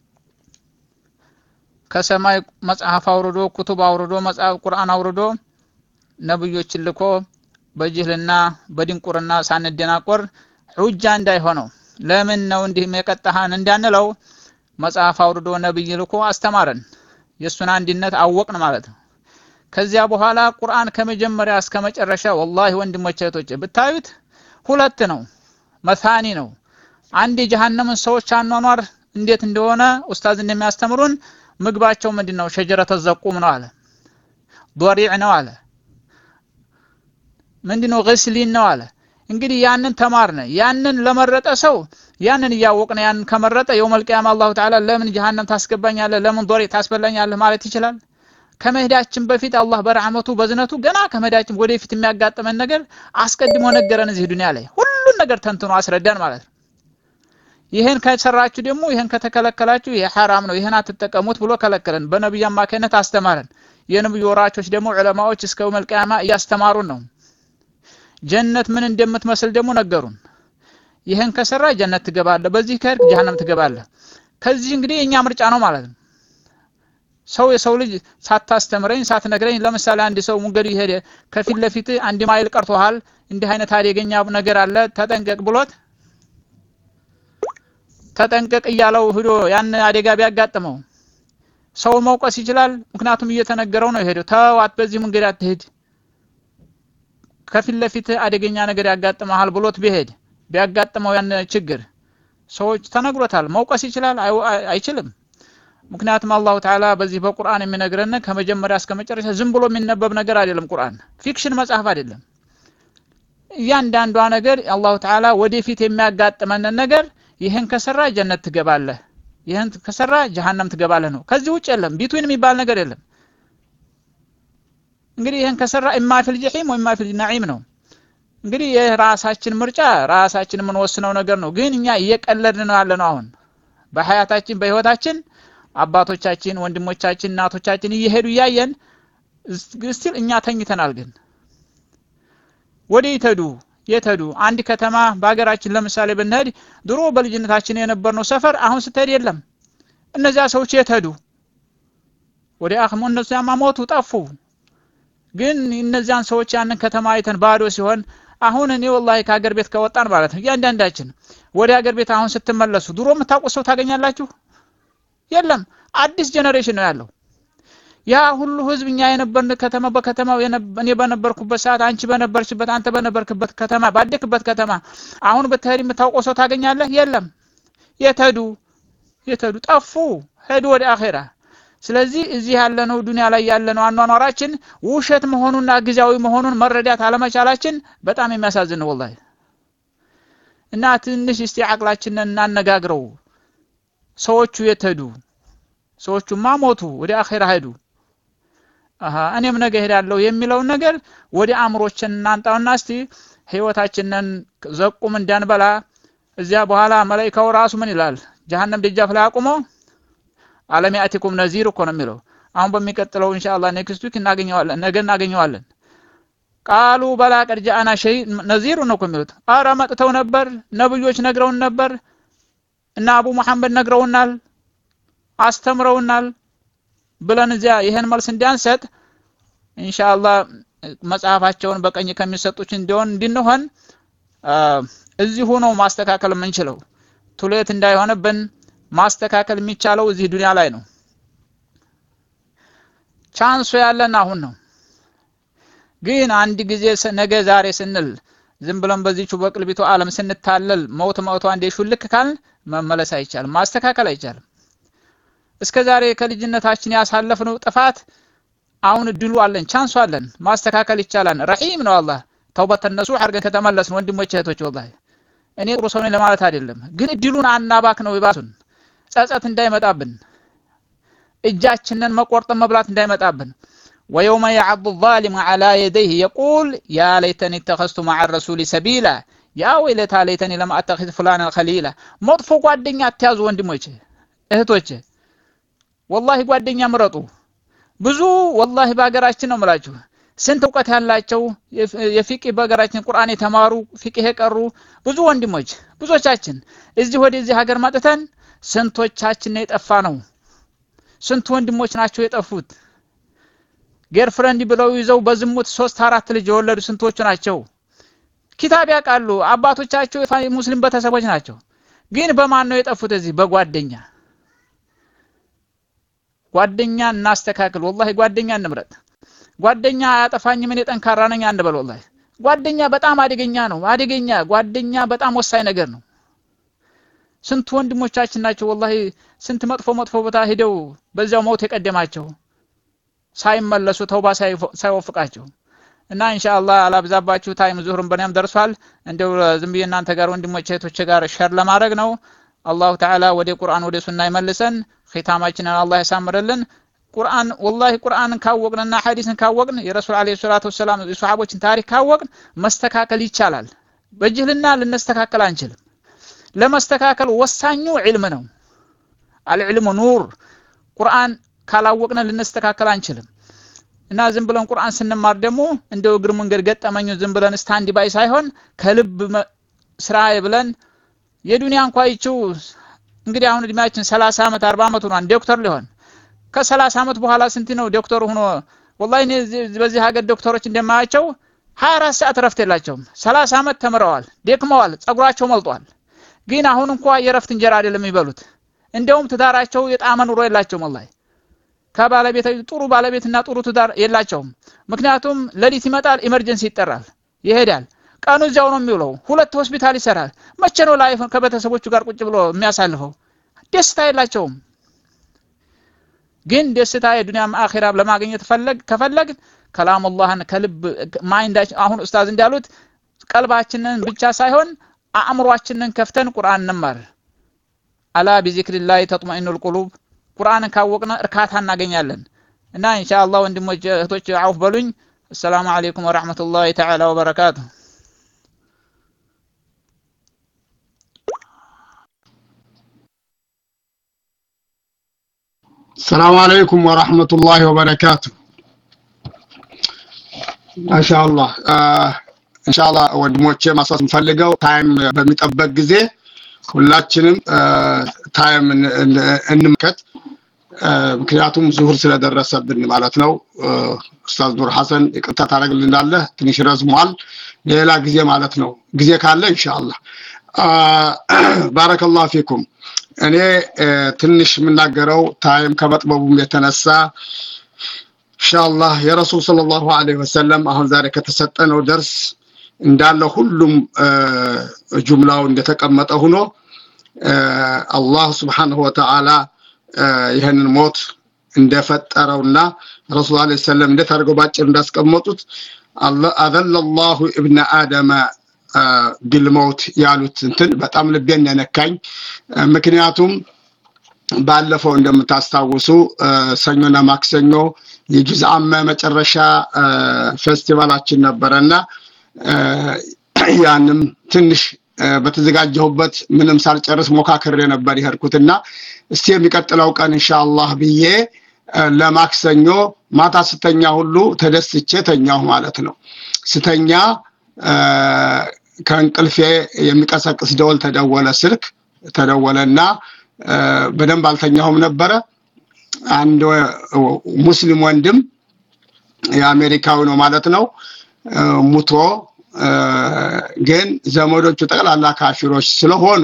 ከሰማይ መጽሐፍ አውርዶ ኩቱብ አውርዶ መጽሐፍ ቁርአን አውርዶ ነብዮችን ልኮ በጅህልና በድንቁርና ሳንደናቆር ሑጃ እንዳይሆነው ለምን ነው እንዲህ መቀጣሃን እንዳንለው መጽሐፍ አውርዶ ነብይ ልኮ አስተማረን የሱን አንድነት አወቅን ማለት ነው ከዚያ በኋላ ቁርአን ከመጀመሪያ እስከ መጨረሻ ወላሂ ወንድሞቼ እህቶቼ ብታዩት ሁለት ነው መሳኒ ነው አንድ የጀሃነም ሰዎች አኗኗር እንዴት እንደሆነ ኡስታዝ እንደሚያስተምሩን ምግባቸው ምንድነው ሸጀረተ ዘቁም ነው አለ ዶሪዕ ነው አለ ምንድነው ግስሊን ነው አለ እንግዲህ ያንን ተማርነ ያንን ለመረጠ ሰው ያንን ያወቅነ ያንን ከመረጠ የውመል ቂያማ አላሁ ተዓላ ለምን ጀሃነም ታስገባኛለህ ለምን ዶሪዕ ታስበላኛለህ ማለት ይችላል ከመሄዳችን በፊት አላህ በረህመቱ በዝነቱ ገና ከመሄዳችን ወደፊት የሚያጋጥመን ነገር አስቀድሞ ነገረን እዚህ ዱንያ ላይ ሁሉን ነገር ተንትኖ አስረዳን ማለት ነው ይሄን ከሰራችሁ ደግሞ ይሄን ከተከለከላችሁ ይሄ حرام ነው ይሄን አትጠቀሙት ብሎ ከለከለን በነብዩ አማካይነት አስተማረን የነብዩ ወራቾች ደግሞ ዑለማዎች እስከ የውመል ቂያማ ያስተማሩን ነው ጀነት ምን እንደምትመስል ደግሞ ነገሩን ይሄን ከሰራ ጀነት ትገባለህ በዚህ ከርክ ጀሃነም ትገባለህ ከዚህ እንግዲህ የኛ ምርጫ ነው ማለት ነው ሰው የሰው ልጅ ሳታስተምረኝ ሳትነግረኝ ለምሳሌ አንድ ሰው ሙገዱ ይሄደ ከፊት ለፊት አንድ ማይል ቀርቶሃል እንዲህ አይነት አደገኛ ነገር አለ ተጠንቀቅ ብሎት ተጠንቀቅ ይያለው ሄዶ ያን አደጋ ቢያጋጥመው ሰው መውቀስ ይችላል ምክንያቱም እየተነገረው ነው ሄዶ ተዋት በዚህ መንገድ አትሄድ ከፊት ለፊት አደገኛ ነገር ያጋጥማል ብሎት ቢሄድ ቢያጋጥመው ያን ችግር ሰዎች ተነግሮታል መውቀስ ይችላል አይችልም ምክንያቱም አላሁ ተዓላ በዚህ በቁርአን የሚነግረን ከመጀመሪያ እስከ መጨረሻ ዝም ብሎ የሚነበብ ነገር አይደለም ቁርአን ፊክሽን መጽሐፍ አይደለም ያንዳንዷ ነገር አላሁ ተዓላ ወደፊት የሚያጋጥመን ነገር ይሄን ከሰራ ጀነት ትገባለህ ይሄን ከሰራ ጀሃነም ትገባለህ ነው ከዚህ ውጭ የለም ቢትዊን የሚባል ነገር የለም እንግዲህ ይሄን ከሰራ ኢማ ፊል ጀሂም ወኢማ ፊል ነዒም ነው እንግዲህ የራሳችን ምርጫ ራሳችን ምን ወስነው ነገር ነው ግን እኛ እየቀለድን ነው ያለነው አሁን በሐያታችን በህይወታችን አባቶቻችን ወንድሞቻችን እናቶቻችን እየሄዱ ያየን እስቲል እኛ ተኝተናል ግን ወዴት ሄዱ የተዱ አንድ ከተማ በአገራችን ለምሳሌ ብንሄድ ድሮ በልጅነታችን የነበርነው ሰፈር አሁን ስትሄድ የለም እነዚያ ሰዎች የተዱ ወደ አኽሙ እነዚያማ ሞቱ ጠፉ ግን እነዚያን ሰዎች ያንን ከተማ አይተን ባዶ ሲሆን አሁን እኔ ወላሂ ከሀገር ቤት ከወጣን ማለት ነው ያንዳንዳችን ወደ ሀገር ቤት አሁን ስትመለሱ ድሮ የምታውቁ ሰው ታገኛላችሁ የለም አዲስ ጄነሬሽን ነው ያለው ያ ሁሉ ህዝብኛ የነበርን ከተማ በከተማው እኔ በነበርኩበት ሰዓት አንቺ በነበርሽበት አንተ በነበርክበት ከተማ ባደክበት ከተማ አሁን በተህሪ የምታውቀው ሰው ታገኛለህ የለም የተዱ የተዱ ጠፉ ሄዱ ወደ አኺራ ስለዚህ እዚህ ያለነው ዱንያ ላይ ያለነው አኗኗራችን ውሸት መሆኑንና ግዚያዊ መሆኑን መረዳት አለመቻላችን በጣም የሚያሳዝን ነው ወላሂ እና ትንሽ እስቲ አቅላችንን እናነጋግረው ሰዎቹ የተዱ ሰዎቹማ ሞቱ ወደ አኺራ ሄዱ አሃ እኔም ነገ ሄዳለሁ የሚለው ነገር ወደ አእምሮችን እናንጣውና እስቲ ህይወታችንን ዘቁም እንዳንበላ እዚያ በኋላ መላእክቱ ራሱ ምን ይላል ጀሃነም ደጃፍ ላይ አቁሞ ዓለም ያቲኩም ነዚር እኮ ነው የሚለው አሁን በሚቀጥለው ኢንሻአላህ ኔክስት ዊክ እናገኘዋለን ነገ እናገኘዋለን ቃሉ በላ ቀድ ጃአና ሸይ ነዚር ነው የሚሉት አረ መጥተው ነበር ነብዮች ነግረውን ነበር እና አቡ መሐመድ ነግረውናል አስተምረውናል ብለን እዚያ ይሄን መልስ እንዲያንሰጥ ኢንሻአላህ መጽሐፋቸውን በቀኝ ከሚሰጡት እንዲሆን እንድንሆን እዚህ ሆኖ ማስተካከል የምንችለው ቱሌት እንዳይሆንብን ማስተካከል የሚቻለው እዚህ ዱንያ ላይ ነው ቻንሱ ያለን አሁን ነው ግን አንድ ጊዜ ነገ ዛሬ ስንል ዝም ብለን በዚህቹ በቅልቢቱ ዓለም ስንታለል ሞት ሞት አንዴ ሹልክ ካልን መመለስ አይቻልም ማስተካከል አይቻልም እስከ ዛሬ ከልጅነታችን ያሳለፍነው ጥፋት አሁን ድሉ አለን ቻንሱ አለን ማስተካከል ይቻላል ረሂም ነው አላህ ተውበት ተነሱ አርገን ከተመለስን ወንድሞቼ እህቶቼ ወላሂ እኔ ጥሩ ሰው ነኝ ለማለት አይደለም ግን ድሉን አናባክ ነው ይባሱን ጸጸት እንዳይመጣብን እጃችንን መቆርጥ መብላት እንዳይመጣብን ويوم يعض الظالم على يديه يقول يا ليتني اتخذت مع الرسول سبيلا يا ويلتى ليتني لم اتخذ فلانا خليلا መጥፎ ጓደኛ አትያዙ ወንድሞቼ እህቶቼ والله ጓደኛ ምረጡ ብዙ والله በአገራችን ነው ማለት ስንት ዕውቀት ያላቸው የፊቅ በአገራችን ቁርአን የተማሩ ፊቅ የቀሩ ብዙ ወንድሞች ብዙዎቻችን እዚህ ወደዚህ ሀገር መጥተን ስንቶቻችን ነው የጠፋ ነው ስንት ወንድሞች ናቸው የጠፉት ገርፍሬንድ ብለው ይዘው በዝሙት ሶስት አራት ልጅ የወለዱ ስንቶች ናቸው ኪታብ ያቃሉ አባቶቻቸው ሙስሊም ቤተሰቦች ናቸው ግን በማን ነው የጠፉት እዚህ በጓደኛ ጓደኛ እናስተካክል والله ጓደኛ እንምረጥ ጓደኛ አያጠፋኝ ምን የጠንካራ ነኝ አንበል والله ጓደኛ በጣም አደገኛ ነው አደገኛ ጓደኛ በጣም ወሳኝ ነገር ነው ስንት ወንድሞቻችን ናቸው والله ስንት መጥፎ መጥፎ ቦታ ሄደው በዛው ሞት የቀደማቸው ሳይመለሱ ተውባ ሳይወፍቃቸው እና ኢንሻአላህ አላብዛባችሁ ታይም ዙህሩን በእኛም ደርሷል እንደው ዝም ብዬ እናንተ ጋር ወንድሞቼ እህቶቼ ጋር ሼር ለማድረግ ነው አላሁ ተዓላ ወደ ቁርአን ወደ ሱና ይመልሰን ختاماችንን አላህ ያሳምርልን ቁርአን والله ቁርአንን ካወቅንና ሐዲስን ካወቅን የረሱል አለይሂ ሰላቱ ወሰለም የሱሐቦችን ታሪክ ካወቅን መስተካከል ይቻላል በጅህልና ልንስተካከል አንችልም ለመስተካከል ወሳኙ ዒልም ነው አልዕልሙ ኑር ቁርአን ካላወቅን ልንስተካከል አንችልም እና ዝም ብለን ቁርአን ስንማር ደግሞ እንደው እግር መንገድ ገጠመኙ ዝም ብለን ስታንድ ባይ ሳይሆን ከልብ ስራዬ ብለን የዱንያ እንኳን ይችው እንግዲህ አሁን እድሜያችን ሰላሳ አመት አርባ አመት ሆኗል ዶክተር ሊሆን ከ30 አመት በኋላ ስንት ነው ዶክተር ሆኖ والله እኔ በዚህ ሀገር ዶክተሮች እንደማያቸው ሃያ አራት ሰዓት ረፍት የላቸውም ሰላሳ አመት ተምረዋል ደክመዋል ጸጉራቸው መልጧል ግን አሁን እንኳን የረፍት እንጀራ አይደለም ይበሉት እንደውም ትዳራቸው የጣመ ኑሮ የላቸውም والله ከባለቤት ጥሩ ባለቤትና ጥሩ ትዳር የላቸውም ምክንያቱም ለሊት ይመጣል ኢመርጀንሲ ይጠራል ይሄዳል ቀኑ እዛው ነው የሚውለው ሁለት ሆስፒታል ይሰራል መቼ ነው ላይፍ ከቤተሰቦቹ ጋር ቁጭ ብሎ የሚያሳልፈው ደስታ የላቸውም ግን ደስታ የዱንያም አኺራም ለማግኘት ፈለግ ከፈለግ ከላም አላህን ከልብ ማይንዳችን አሁን ኡስታዝ እንዳሉት ቀልባችንን ብቻ ሳይሆን አእምሮአችንን ከፍተን ቁርአን እንማር አላ ቢዚክሪላሂ ተጥመኢኑል ቁሉብ ቁርአንን ካወቅና እርካታ እናገኛለን እና ኢንሻአላህ ወንድሞች እህቶች አውፍ በሉኝ السلام عليكم ورحمة الله تعالى وبركاته السلام عليكم ورحمة الله وبركاته. ما شاء الله آه إن شاء الله ወንድሞቼ ማሳት እንፈልገው ታይም በሚጠበቅ ጊዜ ሁላችንም ታይም እንመከት ምክንያቱም ዙሁር ስለደረሰብን ማለት ነው። ኡስታዝ ኑር ሐሰን ይቅርታ ታረግልናለ ትንሽ ረዝሟል ሌላ ጊዜ ማለት ነው ጊዜ ካለ ኢንሻአላህ ባረከላሁ ፊኩም። እኔ ትንሽ የምናገረው ታይም ከመጥበቡም የተነሳ ኢንሻአላህ የረሱል ሰለላሁ ዐለይሂ ወሰለም አሁን ዛሬ ከተሰጠነው ደርስ እንዳለ ሁሉም ጁምላው እንደተቀመጠ ሆኖ አላህ Subhanahu Wa Ta'ala ይሄንን ሞት እንደፈጠረውና ረሱል ሰለላሁ ዐለይሂ ወሰለም እንደታርገው ባጭር እንዳስቀመጡት አላህ አዘለላሁ ኢብነ አደም ቢልሞት ያሉት እንትን በጣም ልቤን ነካኝ። ምክንያቱም ባለፈው እንደምታስታውሱ ሰኞና ማክሰኞ የጁዝ አመ መጨረሻ ፌስቲቫላችን ነበርና ያንም ትንሽ በተዘጋጀሁበት ምንም ሳልጨርስ ሞካከሬ ነበር ይሄድኩትና እስቲ የሚቀጥለው ቀን ኢንሻአላህ ብዬ ለማክሰኞ ማታ ስተኛ ሁሉ ተደስቼ ተኛሁ ማለት ነው። ስተኛ ከእንቅልፌ የሚቀሰቅስ ደወል ተደወለ ስልክ ተደወለና በደንብ አልተኛሁም ነበር። አንድ ሙስሊም ወንድም የአሜሪካው ነው ማለት ነው ሙቶ ግን ዘመዶቹ ጠቅላላ ካፊሮች ስለሆኑ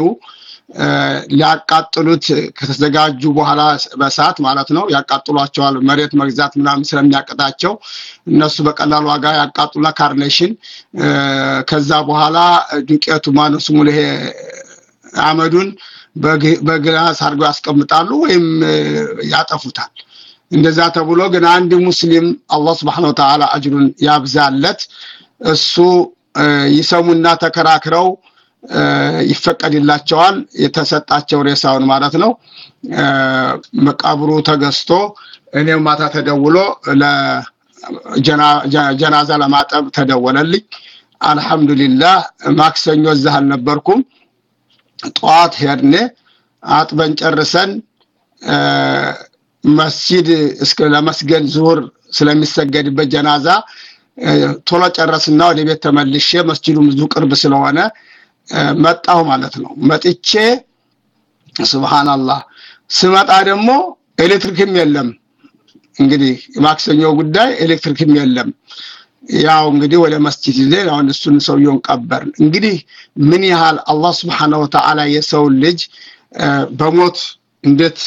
ሊያቃጥሉት ከተዘጋጁ በኋላ በሰዓት ማለት ነው ያቃጥሏቸዋል መሬት መግዛት ምናምን ስለሚያቀጣቸው እነሱ በቀላሉ ዋጋ ያቃጥሉና ካርኔሽን ከዛ በኋላ ዱቄቱ ማነሱ ሙለሄ አመዱን በግላስ አድርገው ያስቀምጣሉ ወይም ያጠፉታል። እንደዛ ተብሎ ግን አንድ ሙስሊም አላህ Subhanahu Wa Ta'ala አጅሩን ያብዛለት እሱ ይሰሙና ተከራክረው ይፈቀድላቸዋል የተሰጣቸው ሬሳውን ማለት ነው መቃብሩ ተገዝቶ እኔም ማታ ተደውሎ ለጀናዛ ለማጠብ ተደወለልኝ። አልহামዱሊላህ ማክሰኞ እዛህ አልነበርኩም ጧት ሄድነ አጥበን ጨርሰን መስጂድ እስከ ለመስገድ ዙሁር ስለሚሰገድበት ጀናዛ ቶሎ ጨረስና ወደ ቤት ተመልሼ መስጂዱም ብዙ ቅርብ ስለሆነ መጣሁ ማለት ነው። መጥቼ ሱብሃንአላህ ስመጣ ደግሞ ኤሌክትሪክም የለም። እንግዲህ ማክሰኞ ጉዳይ ኤሌክትሪክም የለም። ያው እንግዲህ ወደ መስጂድ ይዘን አሁን እሱን ሰውየውን ቀበርን። እንግዲህ ምን ያህል አላህ Subhanahu Wa Ta'ala የሰው ልጅ በሞት እንዴት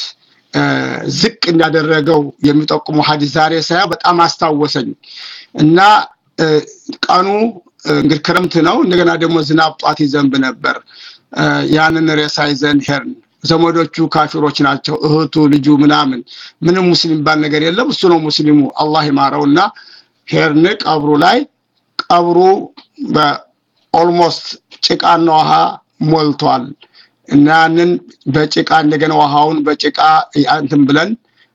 ዝቅ እንዳደረገው የሚጠቁሙ ሐዲስ ዛሬ ሳያ በጣም አስታወሰኝ እና ቀኑ እንግዲህ ክረምት ነው እንደገና ደግሞ ዝናብ ጧት ይዘንብ ነበር። ያንን ሬሳ ይዘን ሄርን ዘመዶቹ ካፊሮች ናቸው እህቱ ልጁ ምናምን ምንም ሙስሊም ባል ነገር የለም እሱ ነው ሙስሊሙ አላህ ይማረውና ሄርን ቀብሩ ላይ ቀብሩ በኦልሞስት ጭቃና ውሃ ሞልቷል እና ያንን በጭቃ እንደገና ውሃውን በጭቃ እንትን ብለን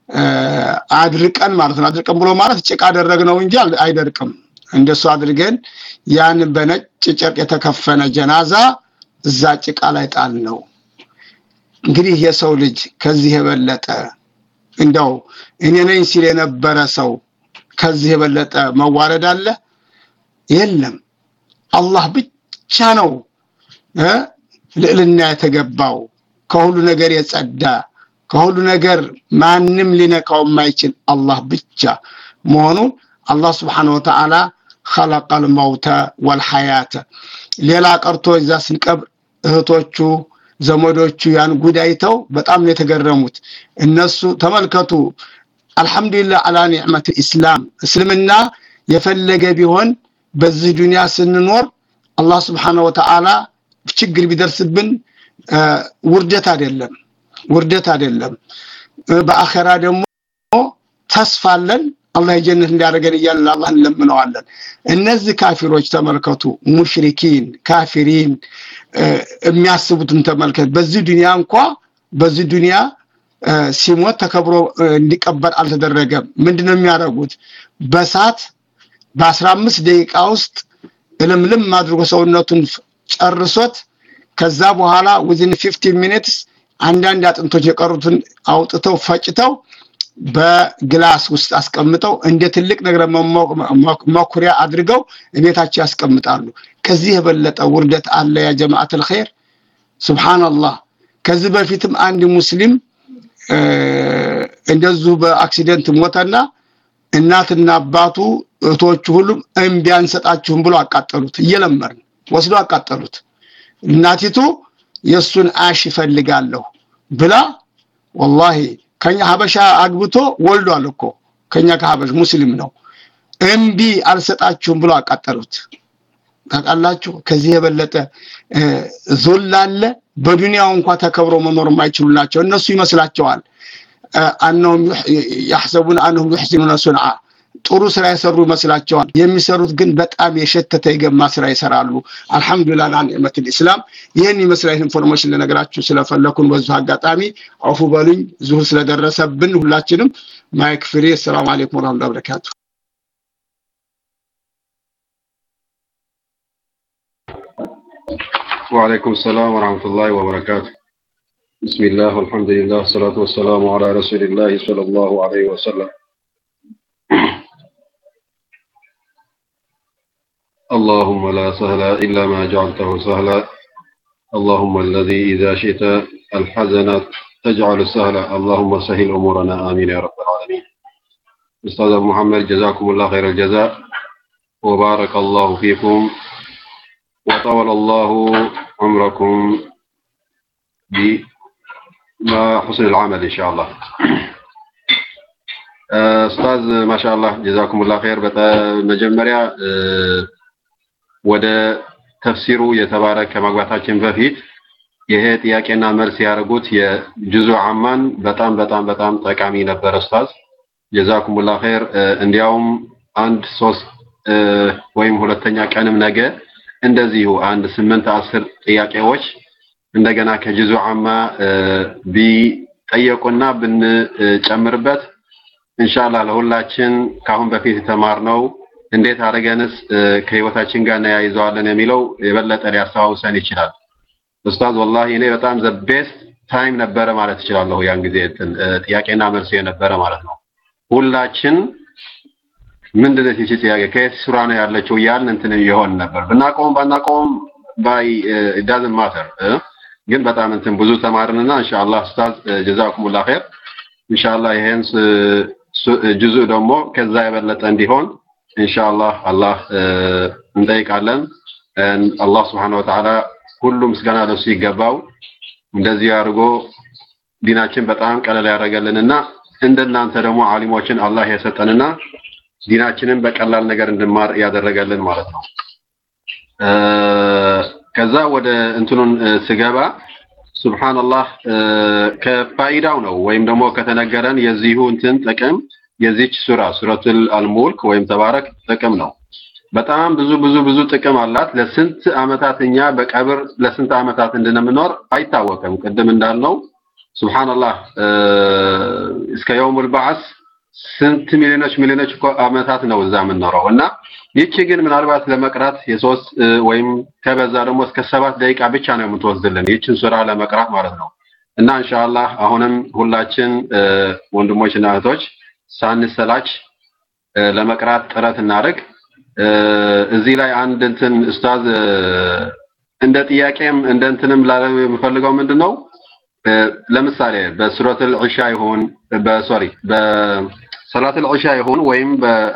አድርቀን ማለት ነው አድርቀን ብሎ ማለት ጭቃ አደረግነው እንጂ አይደርቅም እንደሱ አድርገን ያን በነጭ ጨርቅ የተከፈነ ጀናዛ እዛ ጭቃ ላይ ጣል ነው። እንግዲህ የሰው ልጅ ከዚህ የበለጠ እንደው እኔ ነኝ ሲል የነበረ ሰው ከዚህ የበለጠ መዋረድ አለ የለም። አላህ ብቻ ነው እ ለልና የተገባው ከሁሉ ነገር የጸዳ ከሁሉ ነገር ማንንም ሊነካው የማይችል አላህ ብቻ መሆኑ አላህ Subhanahu Wa Ta'ala خلق الموت والحياه ሌላ ቀርቶ እዛ ስንቀብር እህቶቹ ዘመዶቹ ያን ጉዳይተው በጣም ነው የተገረሙት። እነሱ ተመልከቱ አልহামዱሊላህ አላ ኒዕመት الاسلام እስልምና የፈለገ ቢሆን በዚህ ዱንያ ስንኖር አላህ Subhanahu Wa Ta'ala ችግር ቢደርስብን ውርደት አይደለም ውርደት አይደለም በአኺራ ደግሞ ተስፋለን አላህ ጀነት እንዲያደርገን ይያል አላህ እንለምነዋለን። እነዚህ ካፊሮች ተመልከቱ ሙሽሪኪን ካፊሪን የሚያስቡትን ተመልከት በዚህ ዱንያ እንኳን በዚህ ዱንያ ሲሞት ተከብሮ እንዲቀበር አልተደረገም። ምንድነው የሚያደርጉት በሳት በ15 ደቂቃ ውስጥ ለምለም አድርጎ ሰውነቱን ጨርሶት ከዛ በኋላ within fifteen minutes አንዳንድ አጥንቶች የቀሩትን አውጥተው ፈጭተው በግላስ ውስጥ አስቀምጠው እንደ ትልቅ ነገር መኩሪያ አድርገው ቤታቸው ያስቀምጣሉ። ከዚህ የበለጠ ውርደት አለ ያ ጀማዓተል ኸይር? ሱብሃንአላህ። ከዚህ በፊትም አንድ ሙስሊም እንደዚሁ በአክሲደንት ሞተና እናትና አባቱ እህቶቹ ሁሉም እምቢ አንሰጣችሁም ብሎ አቃጠሉት። እየለመርን ወስዶ አቃጠሉት። እናቲቱ የሱን አሽ ይፈልጋለሁ ብላ ወላሂ ከኛ ሀበሻ አግብቶ ወልዷል እኮ ከኛ ከሀበሽ ሙስሊም ነው። እምቢ አልሰጣችሁም ብሎ አቃጠሉት። ታውቃላችሁ ከዚህ የበለጠ ዙላለ በዱንያው እንኳን ተከብሮ መኖር የማይችሉላቸው እነሱ ይመስላቸዋል አንነው يحسبون انهم يحسنون صنعا ጥሩ ስራ ይሰሩ ይመስላቸዋል። የሚሰሩት ግን በጣም የሸተተ የገማ ስራ ይሰራሉ። አልহামዱሊላህ ለኒዕመት الاسلام ይሄን ይመስላል ኢንፎርሜሽን ለነገራችሁ ስለፈለኩን በዚህ አጋጣሚ አፉ በሉኝ። ዙሁር ስለደረሰብን ሁላችንም ማይክ ፍሪ። ሰላም አለይኩም ወራህመቱላሂ ወበረካቱ። وعليكم السلام ورحمة الله وبركاته. بسم الله والحمد لله والصلاة والسلام على رسول الله صلى الله عليه وسلم. اللهم لا سهل إلا ما جعلته سهلا، اللهم الذي إذا شئت الحزن تجعل سهلا، اللهم سهل أمورنا آمين يا رب العالمين. أستاذ أبو محمد جزاكم الله خير الجزاء وبارك الله فيكم وطول الله عمركم بما حسن العمل إن شاء الله. أستاذ ما شاء الله جزاكم الله خير. بمجمريا ወደ ተፍሲሩ የተባረከ ማግባታችን በፊት ይሄ ጥያቄና መልስ ያደርጉት የጁዙ አማን በጣም በጣም በጣም ጠቃሚ ነበር ኡስታዝ ጀዛኩሙላህ ኸይር። እንዲያውም አንድ ሶስት ወይም ሁለተኛ ቀንም ነገ እንደዚሁ አንድ ስምንት አስር ጥያቄዎች እንደገና ከጁዙ አማ ቢጠየቁና ብንጨምርበት ኢንሻአላህ ለሁላችን ካሁን በፊት ተማርነው እንዴት አረጋንስ ከህይወታችን ጋር ያይዘዋለን የሚለው የበለጠ ሊያስተዋውሰን ይችላል። ኡስታዝ ወላሂ እኔ በጣም ዘ ቤስት ታይም ነበረ ማለት እችላለሁ። ያን ጊዜ ጥያቄና መልስ የነበረ ማለት ነው። ሁላችን ምንድነው እቺ ጥያቄ ከየት ሱራ ነው ያለችው ያን እንትን ይሆን ነበር። ብናቆም ባናቆም ባይ it doesn't matter ግን በጣም እንትን ብዙ ተማርንና ኢንሻአላህ ኡስታዝ ጀዛኩሙላህ ኸይር። ኢንሻአላህ ይሄን ጁዙ ደግሞ ከዛ የበለጠ እንዲሆን ኢንሻአላህ አላህ እንጠይቃለን። አላህ Subhanahu Wa Ta'ala ሁሉም ምስጋና ለሱ ይገባው። እንደዚህ አድርጎ ዲናችን በጣም ቀለል ያደርገልንና እንደናንተ ደግሞ ዓሊሞችን አላህ የሰጠንና ዲናችንን በቀላል ነገር እንድማር ያደረገልን ማለት ነው። ከዛ ወደ እንትኑን ስገባ ሱብሃንአላህ ከፋይዳው ነው ወይም ደግሞ ከተነገረን የዚሁ እንትን ጥቅም የዚች ሱራ ሱረቱል አልሙልክ ወይም ተባረክ ጥቅም ነው። በጣም ብዙ ብዙ ብዙ ጥቅም አላት። ለስንት አመታትኛ በቀብር ለስንት አመታት እንድንኖር አይታወቅም። ቀደም እንዳልነው ሱብሃንአላህ እስከ የውሙል በዓስ ስንት ሚሊዮኖች ሚሊዮኖች አመታት ነው እዛ የምንኖረው እና ይቺ ግን ምናልባት ለመቅራት የሶስት ወይም ከበዛ ደግሞ እስከ ሰባት ደቂቃ ብቻ ነው የምትወስድልን ይቺን ሱራ ለመቅራት ማለት ነው። እና ኢንሻአላህ አሁንም ሁላችን ወንድሞችና እህቶች ሳንሰላች ለመቅራት ጥረት እናደርግ። እዚህ ላይ አንድ እንትን ኡስታዝ እንደ ጥያቄም እንደ እንትንም ላለው የምፈልገው ምንድነው ለምሳሌ በሱረቱል ዒሻ ይሁን በሶሪ በሰላቱል ዒሻ ይሁን ወይም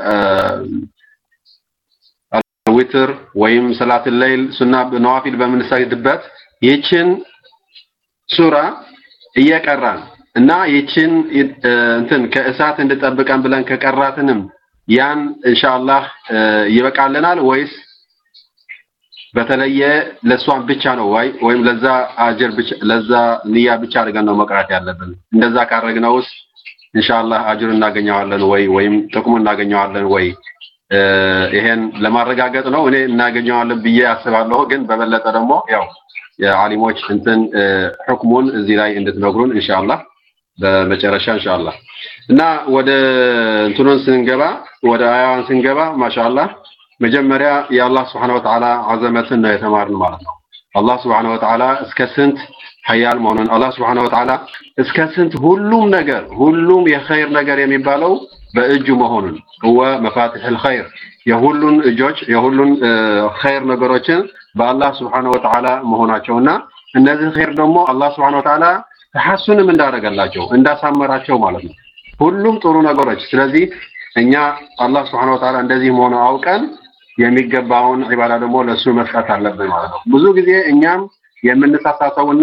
በዊትር ወይም ሰላቱል ሌይል ሱና ነዋፊል በምንሰግድበት ይችን ሱራ እየቀራን እና ይችን እንትን ከእሳት እንድጠብቀን ብለን ከቀራትንም ያን ኢንሻአላህ ይበቃልናል ወይስ በተለየ ለሷን ብቻ ነው ወይ ወይም ለዛ አጅር ብቻ ለዛ ንያ ብቻ አድርገን ነው መቅራት ያለብን? እንደዛ ካረግነውስ ኢንሻአላህ አጅር እናገኘዋለን ወይ ወይም ጥቅሙ እናገኘዋለን ወይ? ይሄን ለማረጋገጥ ነው እኔ እናገኘዋለን ብዬ አስባለሁ። ግን በበለጠ ደግሞ ያው የዓሊሞች እንትን ሁክሙን እዚህ ላይ እንድትነግሩን ኢንሻአላህ በመጨረሻ ኢንሻአላህ እና ወደ እንትኑን ስንገባ ወደ አያዋን ስንገባ ማሻአላህ መጀመሪያ የአላህ Subhanahu Wa Ta'ala አዘመትን ነው የተማርን ማለት ነው። አላህ Subhanahu Wa Ta'ala እስከ ስንት ሀያል መሆኑን አላህ Subhanahu Wa Ta'ala እስከ ስንት ሁሉም ነገር ሁሉም የኸይር ነገር የሚባለው በእጁ መሆኑን هو مفاتيح الخير የሁሉን እጆች የሁሉን ኸይር ነገሮችን በአላህ Subhanahu Wa Ta'ala መሆናቸውና እነዚህ ኸይር ደግሞ አላህ Subhanahu Wa Ta'ala ተሐሱንም እንዳደረገላቸው እንዳሳመራቸው ማለት ነው ሁሉም ጥሩ ነገሮች ስለዚህ እኛ አላህ Subhanahu Wa Ta'ala እንደዚህ መሆኑ አውቀን የሚገባውን ዒባዳ ደግሞ ለሱ መስጠት አለብን ማለት ነው ብዙ ጊዜ እኛም የምንሳሳተውና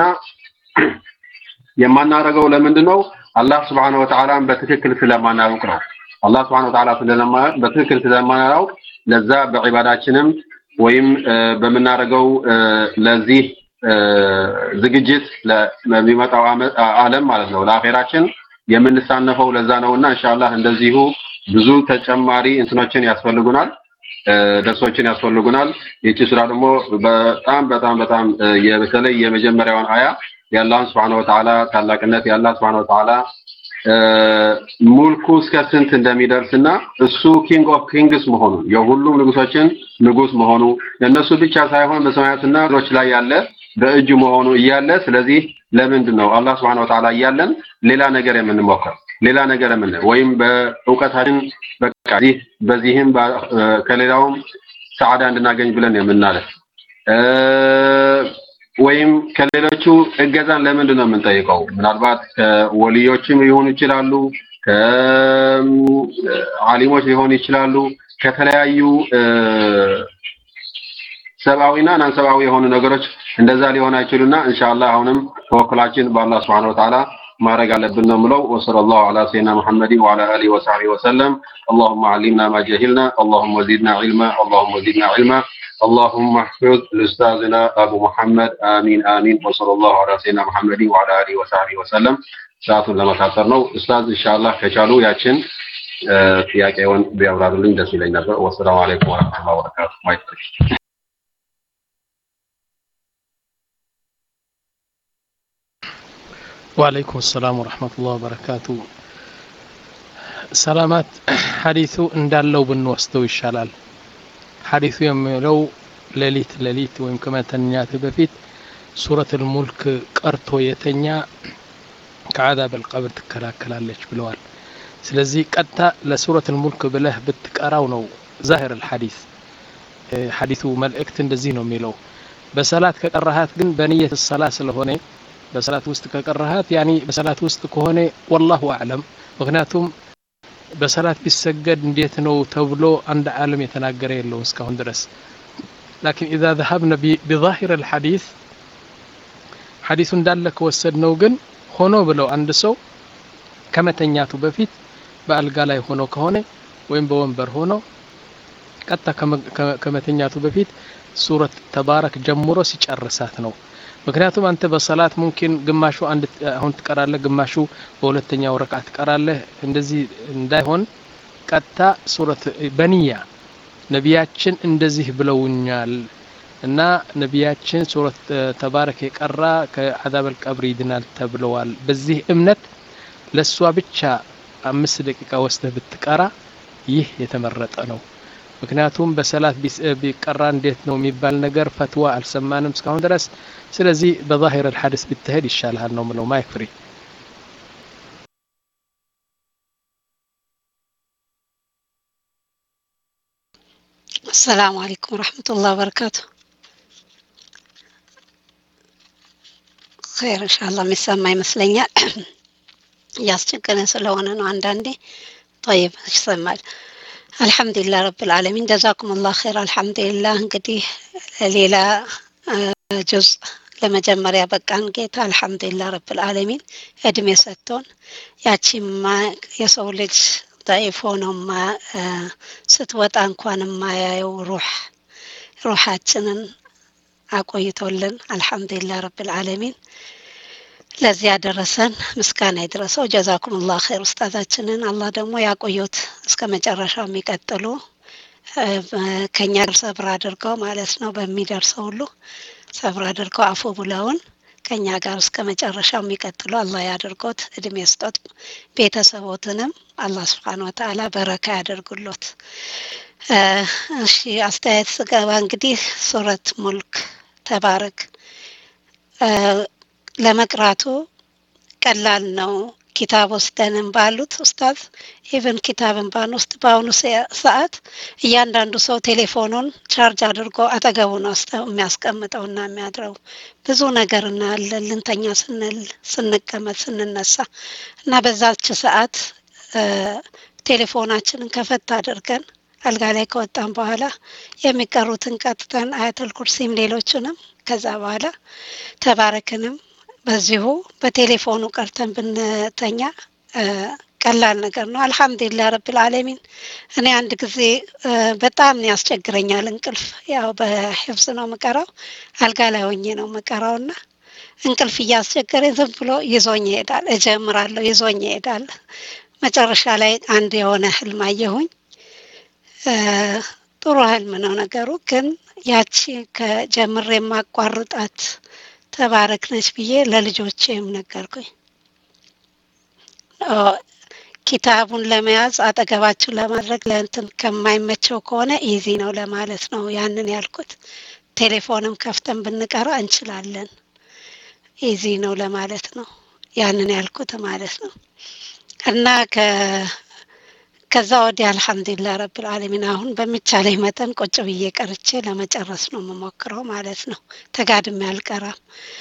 የማናረገው ለምንድነው አላህ Subhanahu Wa Ta'ala በትክክል ስለማናውቅ ነው አላህ Subhanahu Wa Ta'ala ስለማናውቅ በትክክል ስለማናውቅ ለዛ በዒባዳችንም ወይም በመናረገው ለዚህ ዝግጅት ለሚመጣው ዓለም ማለት ነው ለአኺራችን የምንሳነፈው ለዛ ነውና ኢንሻአላህ እንደዚሁ ብዙ ተጨማሪ እንትኖችን ያስፈልጉናል ደርሶችን ያስፈልጉናል ይቺ ሱራ ደግሞ በጣም በጣም በጣም የበተለይ የመጀመሪያውን አያ የአላህ Subhanahu Wa Ta'ala ታላቅነት የአላህ Subhanahu Wa Ta'ala ሙልኩ እስከ ስንት እንደሚደርስና እሱ ኪንግ ኦፍ ኪንግስ መሆኑ የሁሉም ንጉሶችን ንጉስ መሆኑ ለነሱ ብቻ ሳይሆን በሰማያትና ሮች ላይ ያለ በእጁ መሆኑ እያለ ስለዚህ ለምንድነው አላህ Subhanahu Wa Ta'ala እያለን ሌላ ነገር የምንሞክረው ሌላ ነገር ምን ወይም በእውቀታችን በቃ ይህ በዚህም ከሌላውም ሰዓዳ እንድናገኝ ብለን የምናለፍ ወይም ከሌሎቹ እገዛን ለምንድን ነው የምንጠይቀው ምናልባት ከወሊዮችም ሊሆኑ ይችላሉ ከዓሊሞች ሊሆኑ ይችላሉ ከተለያዩ ሰባዊና ናንሰባዊ የሆኑ ነገሮች እንደዛ ሊሆን አይችሉና ኢንሻአላህ አሁንም ተወክላችን በአላህ Subhanahu Wa Ta'ala ما رجع لبنا ملو وصلى الله على سيدنا محمد وعلى آله وصحبه وسلم اللهم علمنا ما جهلنا اللهم زدنا علما اللهم زدنا علما اللهم احفظ لأستاذنا أبو محمد آمين آمين وصلى الله على سيدنا محمد وعلى آله وصحبه وسلم ساعة لما تعطرنا أستاذ إن شاء الله كشالو ياتشن في أكيون بأولاد اللي ندسي لنا والسلام عليكم ورحمة الله وبركاته ما يتكلم وعليكم السلام ورحمة الله وبركاته سلامات حديثو اندالو بنوستو الشلال حديثو يملو لليت لليت ويم كما تنيات بفيت سورة الملك قرتو يتنيا كعذاب القبر تكلاكلالش بلوال سلازي قطا لسورة الملك بله بتقراو نو ظاهر الحديث حديثو ملائكت እንደዚህ ነው የሚለው በሰላት ከቀራሃት ግን በንየት الصلاه ስለሆነ በሰላት ውስጥ ከቀራሃት ያኒ በሰላት ውስጥ ከሆነ والله اعلم ምክንያቱም በሰላት ቢሰገድ እንዴት ነው ተብሎ አንድ ዓለም የተናገረ የለው እስካሁን ድረስ لكن اذا ذهبنا بظاهر الحديث حديث እንዳለ ከወሰድነው ግን ሆኖ ብለው አንድ ሰው ከመተኛቱ በፊት በአልጋ ላይ ሆኖ ከሆነ ወይም በወንበር ሆኖ ቀጣ ከመተኛቱ በፊት ሱረት ተባረክ ጀምሮ ሲጨርሳት ነው ምክንያቱም አንተ በሰላት ممكن ግማሹ አንድ አሁን ትቀራለህ ግማሹ በሁለተኛው ረካዓ ትቀራለህ እንደዚህ እንዳይሆን ቀጣ ሱረት በኒያ ነቢያችን እንደዚህ ብለውኛል እና ነቢያችን ሱረት ተባረክ የቀራ ከአዛብ القبر ይድናል ተብለዋል በዚህ እምነት ለሷ ብቻ አምስት ደቂቃ ወስደህ ብትቀራ ይህ የተመረጠ ነው ምክንያቱም በሰላት ቢቀራ እንዴት ነው የሚባል ነገር ፈትዋ አልሰማንም እስካሁን ድረስ ስለዚህ በظاهر الحديث ብትሄድ ይሻላል ነው ምለው ማይክፍሪ السلام عليكم ورحمة الله وبركاته خير إن شاء الله مسمى يمسلنيا ያስቸገረን ስለሆነ ነው አንዳንዴ طيب ይሰማል الحمد لله رب العالمين جزاكم الله خير الحمد لله እንግዲህ ሌላ ጁዝ ለመጀመሪያ በቃን ጌታ الحمد لله رب العالمين እድሜ ሰጥቶን ያቺማ የሰው ልጅ ضعيف ሆኖማ ስትወጣ እንኳን ማያየው ሩህ ሩሃችንን አቆይቶልን الحمد لله رب العالمين ለዚህ ያደረሰን ምስጋና ይድረሰው ጀዛኩም الله خير ኡስታዛችንን አላህ ደግሞ ያቆዩት እስከ መጨረሻው የሚቀጥሉ ከኛ ጋር ሰብር አድርገው ማለት ነው በሚደርሰው ሁሉ ሰብር አድርገው አፉ ብለውን ከኛ ጋር እስከ መጨረሻው የሚቀጥሉ አላህ ያድርጎት እድሜ ይስጦት ቤተሰቦትንም አላህ Subhanahu Wa Ta'ala በረካ ያድርጉሎት እሺ አስተያየት ስገባ እንግዲህ ሱረት ሙልክ ተባረክ ለመቅራቱ ቀላል ነው። ኪታብ ወስደንም ባሉት ኡስታዝ ኢቭን ኪታብን ባንወስድ በአሁኑ ሰዓት እያንዳንዱ ሰው ቴሌፎኑን ቻርጅ አድርጎ አጠገቡ ነው የሚያስቀምጠውና የሚያድረው። ብዙ ነገር እናያለን ልንተኛ ስንል ስንቀመጥ ስንነሳ እና በዛች ሰዓት ቴሌፎናችንን ከፈት አድርገን አልጋ ላይ ከወጣን በኋላ የሚቀሩትን ቀጥተን አያተል ኩርሲም ሌሎችንም ከዛ በኋላ ተባረክንም በዚሁ በቴሌፎኑ ቀርተን ብንተኛ ቀላል ነገር ነው። አልহামዱሊላህ ረብል ዓለሚን። እኔ አንድ ጊዜ በጣም ያስቸግረኛል እንቅልፍ። ያው በህፍዝ ነው መቀራው አልጋ ላይ ሆኜ ነው መቀራውና እንቅልፍ እያስቸገረኝ ዝም ብሎ ይዞኝ ይሄዳል። እጀምራለሁ ይዞኝ ይሄዳል። መጨረሻ ላይ አንድ የሆነ ህልም አየሁኝ። ጥሩ ህልም ነው ነገሩ፣ ግን ያቺ ከጀምሬ ማቋርጣት ተባረክ ነች ብዬ ለልጆቼም ነገርኩኝ። ኪታቡን ለመያዝ አጠገባችሁ ለማድረግ ለእንትን ከማይመቸው ከሆነ ኢዚ ነው ለማለት ነው ያንን ያልኩት። ቴሌፎንም ከፍተን ብንቀራ እንችላለን፣ ኢዚ ነው ለማለት ነው ያንን ያልኩት ማለት ነው። እና ከ ከዛ ወዲያ አልহামዱሊላህ ረብል ዓለሚን አሁን በሚቻለኝ መጠን ቁጭ ብዬ ቀርቼ ለመጨረስ ነው የምሞክረው ማለት ነው። ተጋድሜ አልቀራም።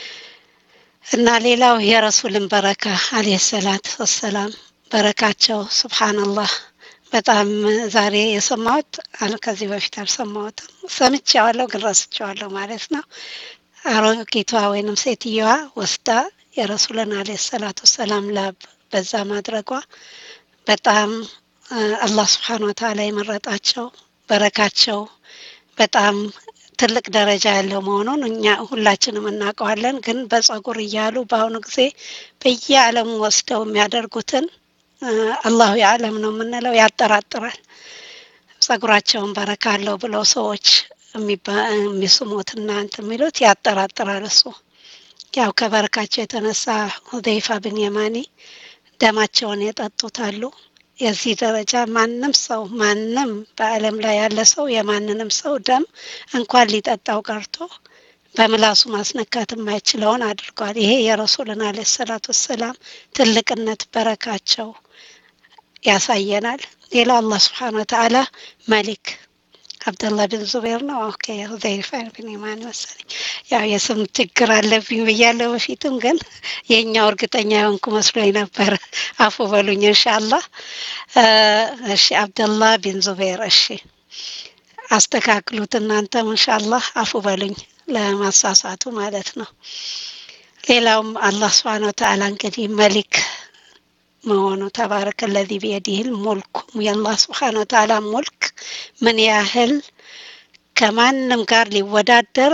እና ሌላው የረሱልን በረካ አለይሂ ሰላቱ ወሰላም በረካቸው ሱብሃንአላህ በጣም ዛሬ የሰማሁት ከዚህ በፊት አልሰማሁትም። ሰምቼዋለሁ ግን ረስቼዋለሁ ማለት ነው። አሮጊቷ ወይንም ሴትየዋ ወስዳ የረሱልን አለይሂ ሰላቱ ወሰላም ላብ በዛ ማድረጓ በጣም አላህ Subhanahu Wa Ta'ala የመረጣቸው በረካቸው በጣም ትልቅ ደረጃ ያለው መሆኑን እኛ ሁላችንም እናውቀዋለን። ግን በጸጉር ይያሉ በአሁኑ ጊዜ በየዓለሙ ወስደው የሚያደርጉትን አላሁ ያለም ነው የምንለው ያጠራጥራል። ጸጉራቸውን በረካ አለው ብለው ሰዎች የሚስሙትና እንትን የሚሉት ያጠራጥራል። እሱ ያው ከበረካቸው የተነሳ ሁዘይፋ ብን የማኒ ደማቸውን የጠጡታሉ። የዚህ ደረጃ ማንንም ሰው ማንንም በአለም ላይ ያለ ሰው የማንንም ሰው ደም እንኳን ሊጠጣው ቀርቶ በምላሱ ማስነካት የማይችለውን አድርጓል። ይሄ የረሱልና አለይሂ ሰላቱ ወሰላም ትልቅነት በረካቸው ያሳየናል። ሌላው አላህ Subhanahu Wa Ta'ala መሊክ አብደላህ ብን ዙበይር ነው። ኦኬ ሁዘይፋ ብን የማኒ መሰለኝ። ያው የስም ችግር አለብኝ ብያለሁ በፊትም፣ ግን የኛው እርግጠኛ ሆንኩ መስሎኝ ነበር። አፉ በሉኝ ኢንሻአላህ። እሺ አብደላህ ብን ዙበይር እሺ አስተካክሉት እናንተ ኢንሻአላህ አፉ በሉኝ ለማሳሳቱ ማለት ነው። ሌላውም አላህ Subhanahu Wa Ta'ala እንግዲህ መሊክ መሆኑ ተባረከ الذي بيده الملك የአላህ Subhanahu Wa Ta'ala ሙልክ ምን ያህል ከማንም ጋር ሊወዳደር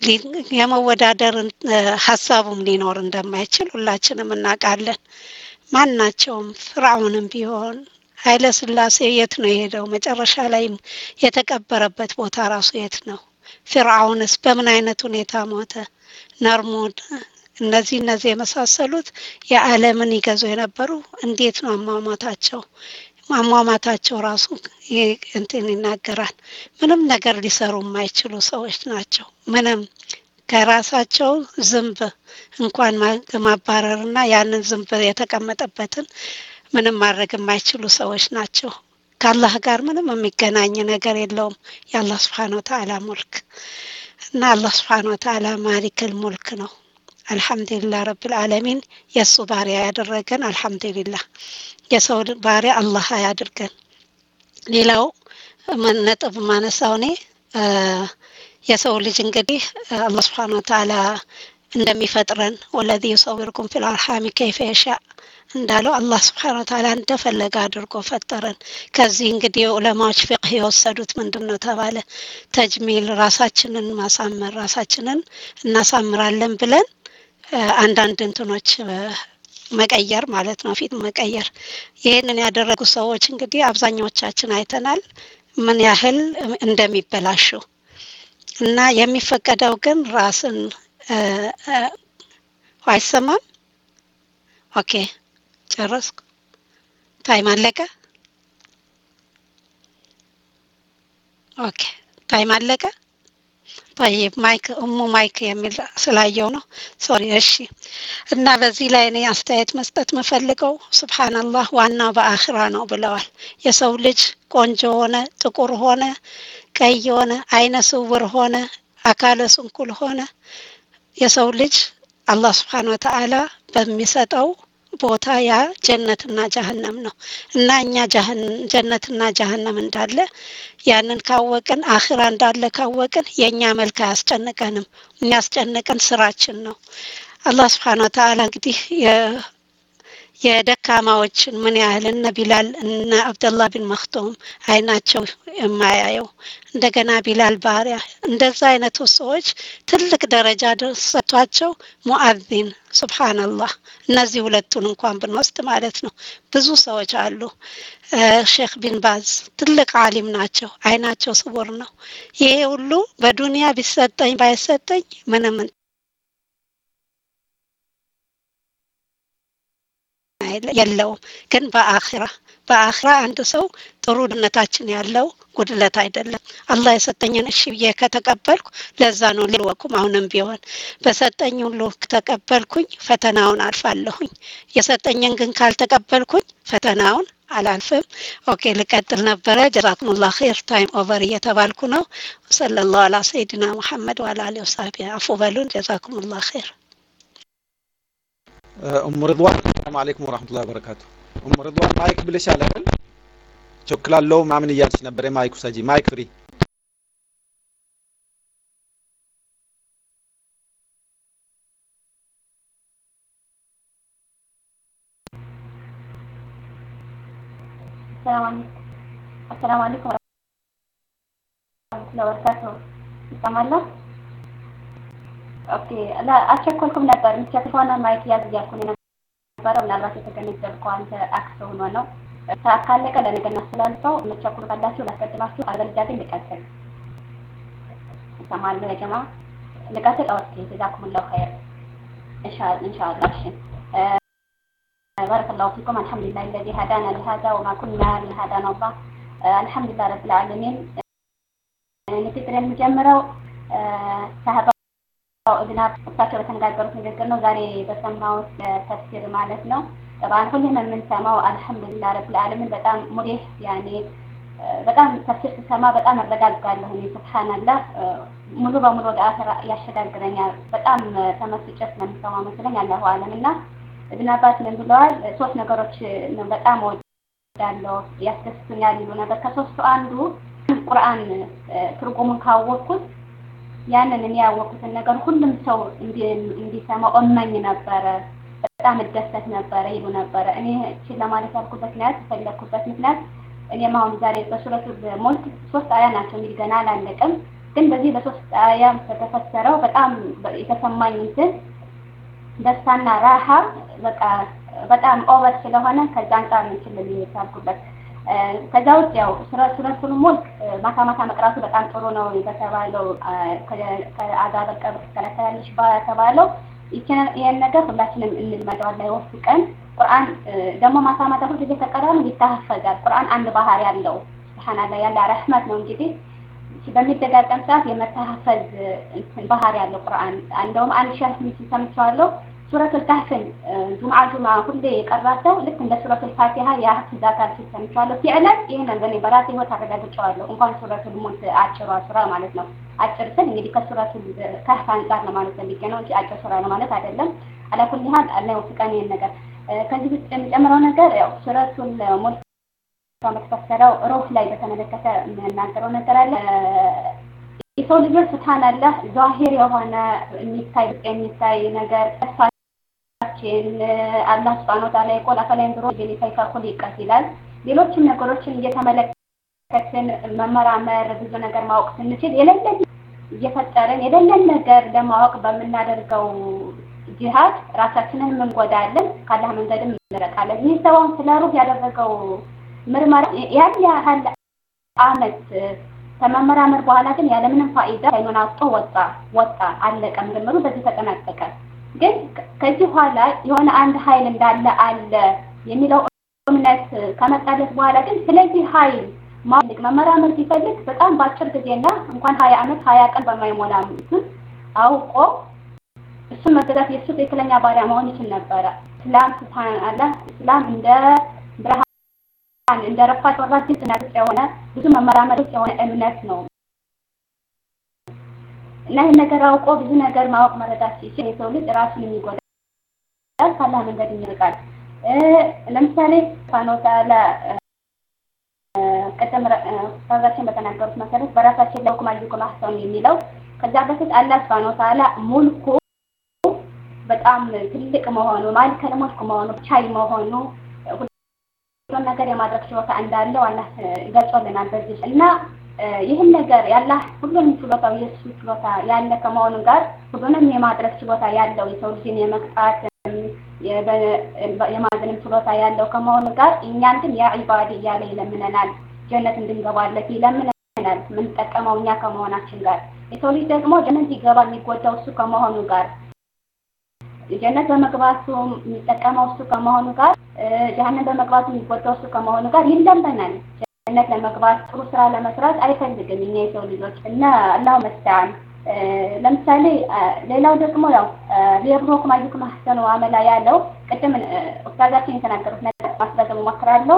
የመወዳደር ሐሳቡም ሊኖር እንደማይችል ሁላችንም እናውቃለን። ማናቸውም ፍርዓውንም ቢሆን ኃይለ ሥላሴ የት ነው የሄደው? መጨረሻ ላይ የተቀበረበት ቦታ ራሱ የት ነው? ፍርዓውንስ በምን አይነት ሁኔታ ሞተ? ነርሙድ እነዚህ እነዚህ የመሳሰሉት የዓለምን ይገዙ የነበሩ እንዴት ነው አሟሟታቸው? ማሟሟታቸው ራሱ እንትን ይናገራል። ምንም ነገር ሊሰሩ የማይችሉ ሰዎች ናቸው። ምንም ከራሳቸው ዝንብ እንኳን ማባረርና ያንን ዝንብ የተቀመጠበትን ምንም ማድረግ የማይችሉ ሰዎች ናቸው። ከአላህ ጋር ምንም የሚገናኝ ነገር የለውም የአላህ Subhanahu Wa Ta'ala ሙልክ እና አላህ Subhanahu Wa Ta'ala ማሊከል ሙልክ ነው። አልহামዱሊላህ ረብል ዓለሚን የሱ ባሪያ ያደረገን አልহামዱሊላህ። የሰው ባሪያ አላህ ያድርገን። ሌላው ነጥብ ማነሳው እኔ የሰው ልጅ እንግዲህ አላህ Subhanahu Wa Ta'ala እንደሚፈጥረን ወለዚ ይሰውርኩም ፊል አርሃሚ ከይፈ يشاء እንዳለው አላህ Subhanahu Wa Ta'ala እንደፈለገ አድርጎ ፈጠረን። ከዚህ እንግዲህ ዑለማዎች ፍቅህ የወሰዱት ምንድነው ተባለ? ተጅሚል ራሳችንን ማሳመር ራሳችንን እናሳምራለን ብለን አንዳንድ እንትኖች መቀየር ማለት ነው፣ ፊት መቀየር። ይሄንን ያደረጉ ሰዎች እንግዲህ አብዛኛዎቻችን አይተናል ምን ያህል እንደሚበላሹ እና የሚፈቀደው ግን ራስን አይሰማም። ኦኬ ጨረስኩ። ታይም አለቀ። ኦኬ ታይም አለቀ። طيب ማይክ እሙ ማይክ የሚል ስላየው ነው ሶሪ እሺ እና በዚህ ላይ እኔ አስተያየት መስጠት መፈልገው ሱብሃንአላህ ዋናው በአኺራ ነው ብለዋል የሰው ልጅ ቆንጆ ሆነ ጥቁር ሆነ ቀይ ሆነ አይነ ስውር ሆነ አካለ ስንኩል ሆነ የሰው ልጅ አላህ Subhanahu Wa Ta'ala በሚሰጠው ቦታ ያ ጀነትና ጀሃነም ነው እና እኛ ጀነትና ጀሃነም እንዳለ ያንን ካወቅን አኺራ እንዳለ ካወቅን የኛ መልክ አያስጨንቀንም የሚያስጨንቀን ስራችን ነው አላህ Subhanahu Wa Ta'ala እንግዲህ የደካማዎችን ምን ያህል እነ ቢላል እነ አብደላህ ቢን መክቱም አይናቸው የማያየው እንደገና ቢላል ባሪያ እንደዛ አይነት ሰዎች ትልቅ ደረጃ ደርሰቷቸው ሙአዚን ሱብሃንአላህ እነዚህ ሁለቱን እንኳን ብንወስድ ማለት ነው ብዙ ሰዎች አሉ ሼክ ቢን ባዝ ትልቅ ዓሊም ናቸው አይናቸው ስውር ነው ይሄ ሁሉ በዱንያ ቢሰጠኝ ባይሰጠኝ ምንም የለው ግን በአኺራ በአኺራ አንድ ሰው ጥሩነታችን ያለው ጉድለት አይደለም አላህ የሰጠኝን እሺ ብዬ ከተቀበልኩ ለዛ ነው ልወኩም አሁንም ቢሆን በሰጠኝ ሁሉ ተቀበልኩኝ ፈተናውን አልፋለሁኝ የሰጠኝን ግን ካልተቀበልኩኝ ፈተናውን አላልፍም ኦኬ ልቀጥል ነበር ጀዛኩሙላህ ኸይር ታይም ኦቨር እየተባልኩ ነው ሰለላሁ ዐላ ሰይድና መሐመድ ወዐላ አሊሂ ወሰሐቢ አፉ በሉን ጀዛኩሙላህ ኸይር ام رضوان السلام عليكم ورحمه الله وبركاته ام رضوان مايك ብለሻል አይደል ቾክላለው ማምን እያልሽ ነበር ማይክ ሰጂ ማይክ ፍሪ السلام عليكم ورحمه الله وبركاته ይሰማል ኦኬ አላ አቸኮልኩም ነበር ምትቸኮና ማይክ ያዝያኩኝ ነበር ምናልባት የተገነዘብኩ አንተ አክስ ሆኖ ነው ታካለቀ ለነገና ስላልፈው ምትቸኮል ካላችሁ ላስቀጥላችሁ አገልጋይ ልቀጥል ሰማል ነው ጀማ ልቀጥል ኦኬ ጀዛኩሙላሁ ኸይር ኢንሻአላህ ኢንሻአላህ እሺ بارك الله فيكم الحمد لله الذي هدانا لهذا وما كنا لهدانا الله الحمد لله رب العالمين نتكلم مجمرው صحابه ابن አባታቸው በተነጋገሩት ንግግር ነው ዛሬ በሰማው ተፍሲር ማለት ነው طبعا ሁሉም የምንሰማው አልহামዱሊላህ ረብል ዓለሚን በጣም ሙሪህ ያኔ በጣም ተፍሲር ተሰማ በጣም አረጋጋለሁ እኔ ሱብሃንአላህ ሙሉ በሙሉ ወደ አኺራ ያሸጋግረኛል በጣም ተመስጨት ነው የምሰማው መሰለኝ አላሁ አለምና ابن አባስ ምን ብለዋል ሶስት ነገሮች ነው በጣም ወዳለው ያስደስቱኛል ይሉ ነበር ከሶስቱ አንዱ ቁርአን ትርጉሙን ካወቅኩት ያንን እኔ ያወቅኩትን ነገር ሁሉም ሰው እንዲሰማው እመኝ ነበር በጣም ደስተት ነበር ይሉ ነበር እኔ እቺ ለማለት ያልኩበት ምክንያት ፈለኩበት ምክንያት እኔ ማሁን ዛሬ በሱረቱ ሙልክ ሶስት አያ ናቸው እንግዲህ ገና አላለቀም ግን በዚህ በሶስት አያ ተፈሰረው በጣም የተሰማኝ እንትን ደስታና ራሃ በቃ በጣም ኦቨር ስለሆነ ከዛ አንፃር ነው እንችላለን የሚታርኩበት ከዛው ያው ሱረቱል ሙልክ ማታ ማታ መቅራቱ በጣም ጥሩ ነው የተባለው ከአዛብ ቀብር ተከላካዮች ባተባለው ይሄን ነገር ሁላችንም እንልመደው ላይ ወፍቀን ቁርአን ደግሞ ማታ ማታ ሁሉ እየተቀራን ይታፈዛል ቁርአን አንድ ባህሪ ያለው ሱብሃንአላህ ያለ ረህመት ነው እንግዲህ በሚደጋገም ሰዓት የመታፈዝ ባህሪ ያለው ቁርአን እንደውም አንድ ሸህ ሲሰምቻለሁ ሱረቱል ካህፍን ጁምዓ ጁምዓ ሁሌ የቀራሰው ልክ እንደ ሱረቱል ፋቲሃ ያህፍዛታል ሲሰምቻለሁ ሲዕለት ይሄንን በኔ በራሴ ህይወት አረጋግጫለሁ እንኳን ሱረቱል ሙልክ አጭሯ ሱራ ማለት ነው አጭር ስል እንግዲህ ከሱረቱል ካህፍ አንፃር ነው ማለት ነው እንጂ አጭር ሱራ ነው ማለት አይደለም አላኩል ይሃል አላህ ወፍቀን ይሄን ነገር ከዚህ ውስጥ የሚጨምረው ነገር ያው ሱረቱል ሙልክ ተመከሰረው ሩህ ላይ በተመለከተ የምናገረው ነገር አለ የሰው ልጆች ሱብሃንአላህ ዛሂር የሆነ የሚታይ የሚታይ ነገር ተስፋችን አላህ Subhanahu Wa Ta'ala ይቆል አፈላን ድሮ ጀሊታይ ካኩል ይቀጥላል ሌሎችም ነገሮችን እየተመለከትን መመራመር ብዙ ነገር ማወቅ ስንችል የሌለን እየፈጠረን የሌለን ነገር ለማወቅ በመናደርገው ጂሃድ ራሳችንን መንጎዳለን ካላህ መንገድም እንረቃለን ይህ ሰው ስለ ሩህ ያደረገው ምርመራ ያን ያህል አመት ተመመራመር በኋላ ግን ያለ ምንም ፋይዳ አይኖና አጥቶ ወጣ ወጣ አለቀ ምርመሩ በዚህ ተጠናቀቀ ግን ከዚህ በኋላ የሆነ አንድ ኃይል እንዳለ አለ የሚለው እምነት ከመጣለት በኋላ ግን ስለዚህ ኃይል ማልክ መመራመር ሲፈልግ በጣም ባጭር ጊዜና እንኳን ሀያ አመት ሀያ ቀን በማይሞላ እንትን አውቆ እሱን መገዛት የሱ ትክክለኛ ባሪያ መሆን ይችል ነበረ። እስላም ሱብሃንአላህ እስላም እንደ ብርሃን እንደ ረፋት ወራጅ ተናግሮ የሆነ ብዙ መመራመር የሆነ እምነት ነው እና ይሄን ነገር አውቆ ብዙ ነገር ማወቅ መረዳት ሲችል የሰው ልጅ ራሱን የሚጎዳል ካላህ መንገድ ይርቃል። ለምሳሌ ፋኖ ታላ ቀደም ራሳችን በተናገሩት መሰረት በራሳችን ላይ ሁክም አልኩ ማህሰን የሚለው ከዛ በፊት አላህ ሱብሃነሁ ወተዓላ ሙልኩ በጣም ትልቅ መሆኑ ማሊክ ለሞልኩ መሆኑ ቻይ መሆኑ ሁሉ ነገር የማድረግ ችሎታ እንዳለው አላህ ገልጾልናል በዚህ እና ይህን ነገር ያላህ ሁሉንም ችሎታው የሱ ችሎታ ያለ ከመሆኑ ጋር ሁሉንም የማድረግ ችሎታ ያለው የሰው ልጅን የመቅጣት የማድረግ ችሎታ ያለው ከመሆኑ ጋር እኛን ግን ያ ኢባዲ ያለ ይለምነናል ጀነት እንድንገባለት ይለምነናል ምን ተጠቀመው እኛ ከመሆናችን ጋር የሰው ልጅ ደግሞ ጀነት ይገባ የሚጎዳው እሱ ከመሆኑ ጋር ጀነት በመግባቱ የሚጠቀመው እሱ ከመሆኑ ጋር ጀሃነም በመግባቱ የሚጎዳው እሱ ከመሆኑ ጋር ይለምነናል ጀነት ለመግባት ጥሩ ስራ ለመስራት አይፈልግም እኛ የሰው ልጆች እና አላሁ መስተዓን ለምሳሌ ሌላው ደግሞ ያው ለብሮክ ማይክ ማህሰኑ አመላ ያለው ቅድም ኡስታዛችን የተናገሩት ነገር ማስረዘም ሞክራለሁ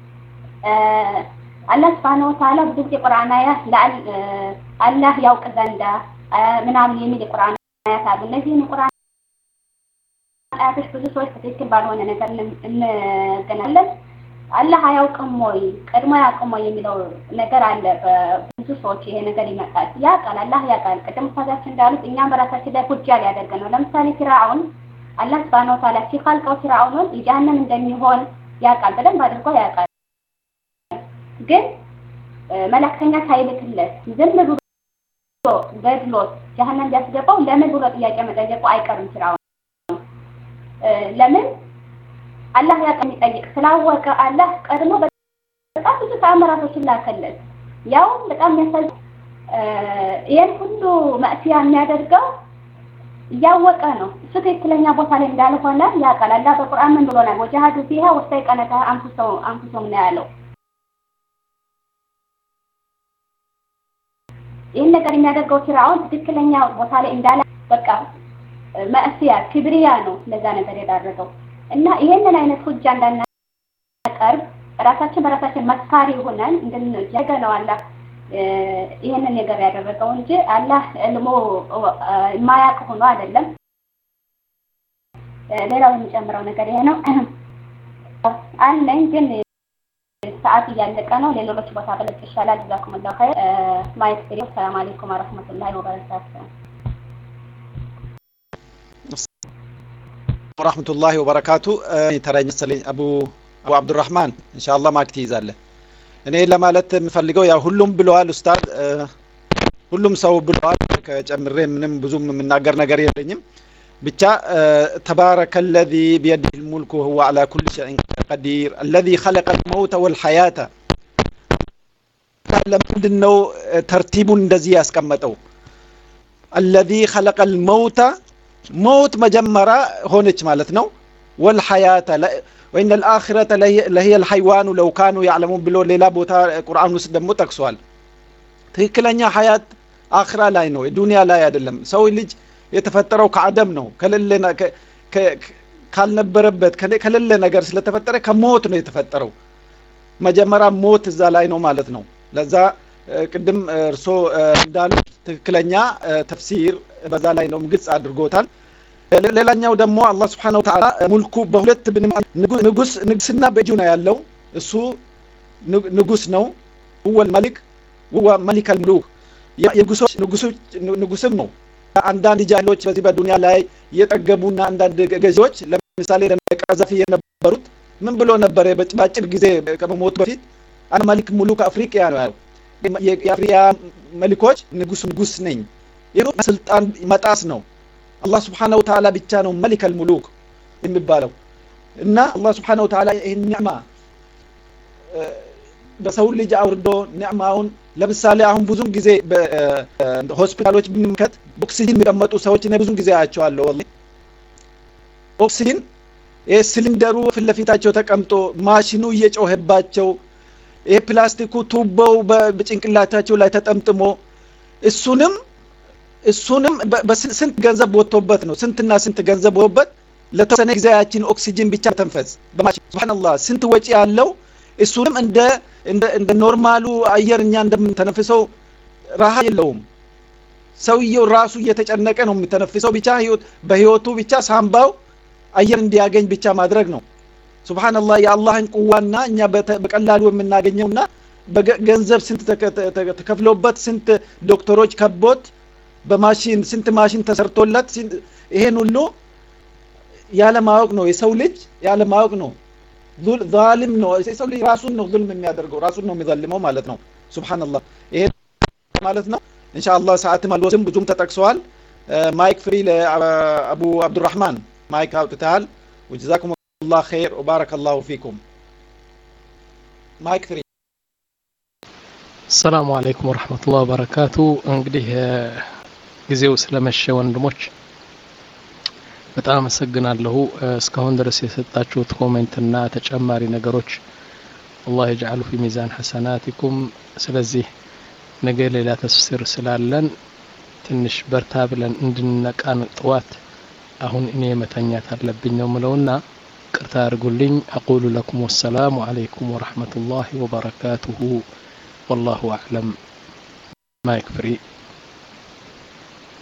አላህ Subhanahu Wa Ta'ala ብዙ ጊዜ ቁርአን አያ አላህ ያውቅ ዘንዳ ምናምን የሚል ቁርአን አያት አሉ እነዚህ ቁርአን አያቶች ብዙ ሰዎች ትክክል ባልሆነ ነገር እንገናለን አላህ አያውቅም ወይ ቀድሞ ያውቅም ወይ የሚለው ነገር አለ ብዙ ሰዎች ይሄ ነገር ይመጣል ያ ቃል አላህ ያውቃል ቀደም ታዛችን እንዳሉት እኛም በራሳችን ላይ ሁጃ ሊያደርግ ነው ለምሳሌ ፊራውን አላህ Subhanahu Wa Ta'ala ሲخلቀው ፊራውን የጀሃነም እንደሚሆን ያውቃል በደንብ አድርጎ ያውቃል ግን መላእክተኛ ሳይልክለት ዝም ብሎ ገድሎት ጀሃነም ያስገባው ለምን ብሎ ጥያቄ መጠየቁ አይቀርም ፊራውን ለምን አላህ ያቀም ይጠይቅ ስላወቀ አላህ ቀድሞ በጣም ብዙ ተአምራቶችን ላከለት ያው በጣም ያሳዝ ይሄን ሁሉ ማዕሲያ የሚያደርገው ያወቀ ነው እሱ ትክክለኛ ቦታ ላይ እንዳልሆነ ያውቃል አላህ በቁርአን ምን ብሎናል ወጃሃዱ ፊሃ ወስተይቀነታ አንፉሰው አንፉሰው ነው ያለው ይሄን ነገር የሚያደርገው ፊራውን ትክክለኛ ቦታ ላይ እንዳለ በቃ ማዕሲያ ክብሪያ ነው ለዛ ነገር ያደረገው እና ይሄንን አይነት ሁጃ እንዳናቀርብ ራሳችን በራሳችን መስካሪ ሆነን እንድንጀገነው አላህ ይሄንን ነገር ያደረገው እንጂ አላህ ዕልሙ ማያቅ ሆኖ አይደለም ሌላው የሚጨምረው ነገር ይሄ ነው አለኝ ግን ሰዓት እያለቀ ነው ሌሎች ቦታ በለጥ ይሻላል ጀዛኩሙላሁ ኸይር ማይክ ፍሪ ሰላም አለይኩም ወራህመቱላሂ ወበረካቱሁ ወራህመቱላሂ ወበረካቱ ተራኝ ሰለኝ አቡ አቡ አብዱራህማን ኢንሻአላህ ማክቲ ይዛለ እኔ ለማለት የምፈልገው ያው ሁሉም ብለዋል ኡስታዝ ሁሉም ሰው ብለዋል ከጨምሬ ምንም ብዙም የምናገር ነገር የለኝም ብቻ تبارك الذي بيده الملك وهو على كل شيء قدير الذي خلق الموت والحياة ለምንድነው ተርቲቡን እንደዚህ ያስቀመጠው الذي خلق الموت موت مجمرة هونج مالتنا والحياة وإن الآخرة لهي الحيوان لو كانوا يعلمون بلو ليلا بوتا قرآن وسدم متكسوال تكلنيا حياة آخرة لا ينو الدنيا لا يدلم سوي لج يتفتروا كعدم نو كللنا ك ك ካልነበረበት ከሌለ ነገር ስለተፈጠረ ከሞት ነው የተፈጠረው መጀመሪያ ሞት እዛ ላይ ነው ማለት ነው ለዛ ቅድም እርሶ እንዳሉት ትክክለኛ ተፍሲር በዛ ላይ ነው ግልጽ አድርጎታል ሌላኛው ደግሞ አላህ Subhanahu Wa Ta'ala ሙልኩ በሁለት ንጉስ ንግስና በእጁ ነው ያለው እሱ ንጉስ ነው هو الملك هو ملك الملوك የንጉሶች ንጉሶች ንጉስም ነው አንዳንድ ጃሂሎች በዚህ በዱንያ ላይ የጠገቡና አንዳንድ ገዢዎች ለምሳሌ ለቀዛፊ የነበሩት ምን ብሎ ነበር በጭባጭር ጊዜ ከመሞቱ በፊት አና መሊክ ሙሉክ አፍሪካ ነው ያለው የአፍሪካ መሊኮች ንጉስ ንጉስ ነኝ ይሄ ስልጣን መጣስ ነው አላህ Subhanahu Wa Ta'ala ብቻ ነው መሊክ الملوك የሚባለው እና አላህ Subhanahu Wa Ta'ala ይሄን ኒዕማ በሰው ልጅ አውርዶ ኒዕማውን ለምሳሌ አሁን ብዙም ጊዜ በሆስፒታሎች ብንመከት ኦክሲጅን የሚቀመጡ ሰዎች ነው ብዙም ጊዜ አያቸዋለሁ ወላሂ ኦክሲጅን ሲሊንደሩ ፍለፊታቸው ተቀምጦ ማሽኑ እየጮህባቸው ይሄ ፕላስቲኩ ቱቦው በጭንቅላታቸው ላይ ተጠምጥሞ እሱንም እሱንም በስንት ገንዘብ ወጥቶበት ነው ስንትና ስንት ገንዘብ ወጥቶበት ለተወሰነ ጊዜያችን ኦክሲጅን ብቻ ተንፈስ በማሽን ሱብሃንአላህ ስንት ወጪ ያለው እሱንም እንደ እንደ እንደ ኖርማሉ አየርኛ እንደምንተነፍሰው راحه የለውም ሰውየው ራሱ እየተጨነቀ ነው የሚተነፍሰው ብቻ ህይወት በህይወቱ ብቻ ሳምባው አየር እንዲያገኝ ብቻ ማድረግ ነው ሱብሃንአላህ የአላህን ቁዋና እኛ በቀላሉ የምናገኘውና በገንዘብ ስንት ተከፍሎበት ስንት ዶክተሮች ከቦት በማሽን ስንት ማሽን ተሰርቶለት ይሄን ሁሉ ያለ ማወቅ ነው የሰው ልጅ ያለ ማወቅ ነው ዛሊም ነው የሰው ልጅ ራሱን ነው ظلم የሚያደርገው ራሱን ነው የሚዘልመው ማለት ነው ሱብሃንአላህ ይሄ ማለት ነው ኢንሻአላህ ሰዓት ማልወስም ብዙም ተጠቅሰዋል ማይክ ፍሪ ለአቡ አብዱራህማን ማይክ አውጥተሃል وجزاكم الله خير وبارك الله فيكم ማይክ ፍሪ السلام عليكم ورحمة الله وبركاته እንግዲህ ጊዜው ስለመሸ ወንድሞች በጣም አመሰግናለሁ እስካሁን ድረስ የሰጣችሁት ኮሜንት እና ተጨማሪ ነገሮች الله يجعل في ميزان حسناتكم ስለዚህ ነገ ሌላ ተፍሲር ስላለን ትንሽ በርታ ብለን እንድንነቃን ጥዋት አሁን እኔ መተኛት አለብኝ ነው ምለውና ቅርታ አድርጉልኝ اقول لكم والسلام عليكم ورحمة الله وبركاته والله اعلم ما يكفي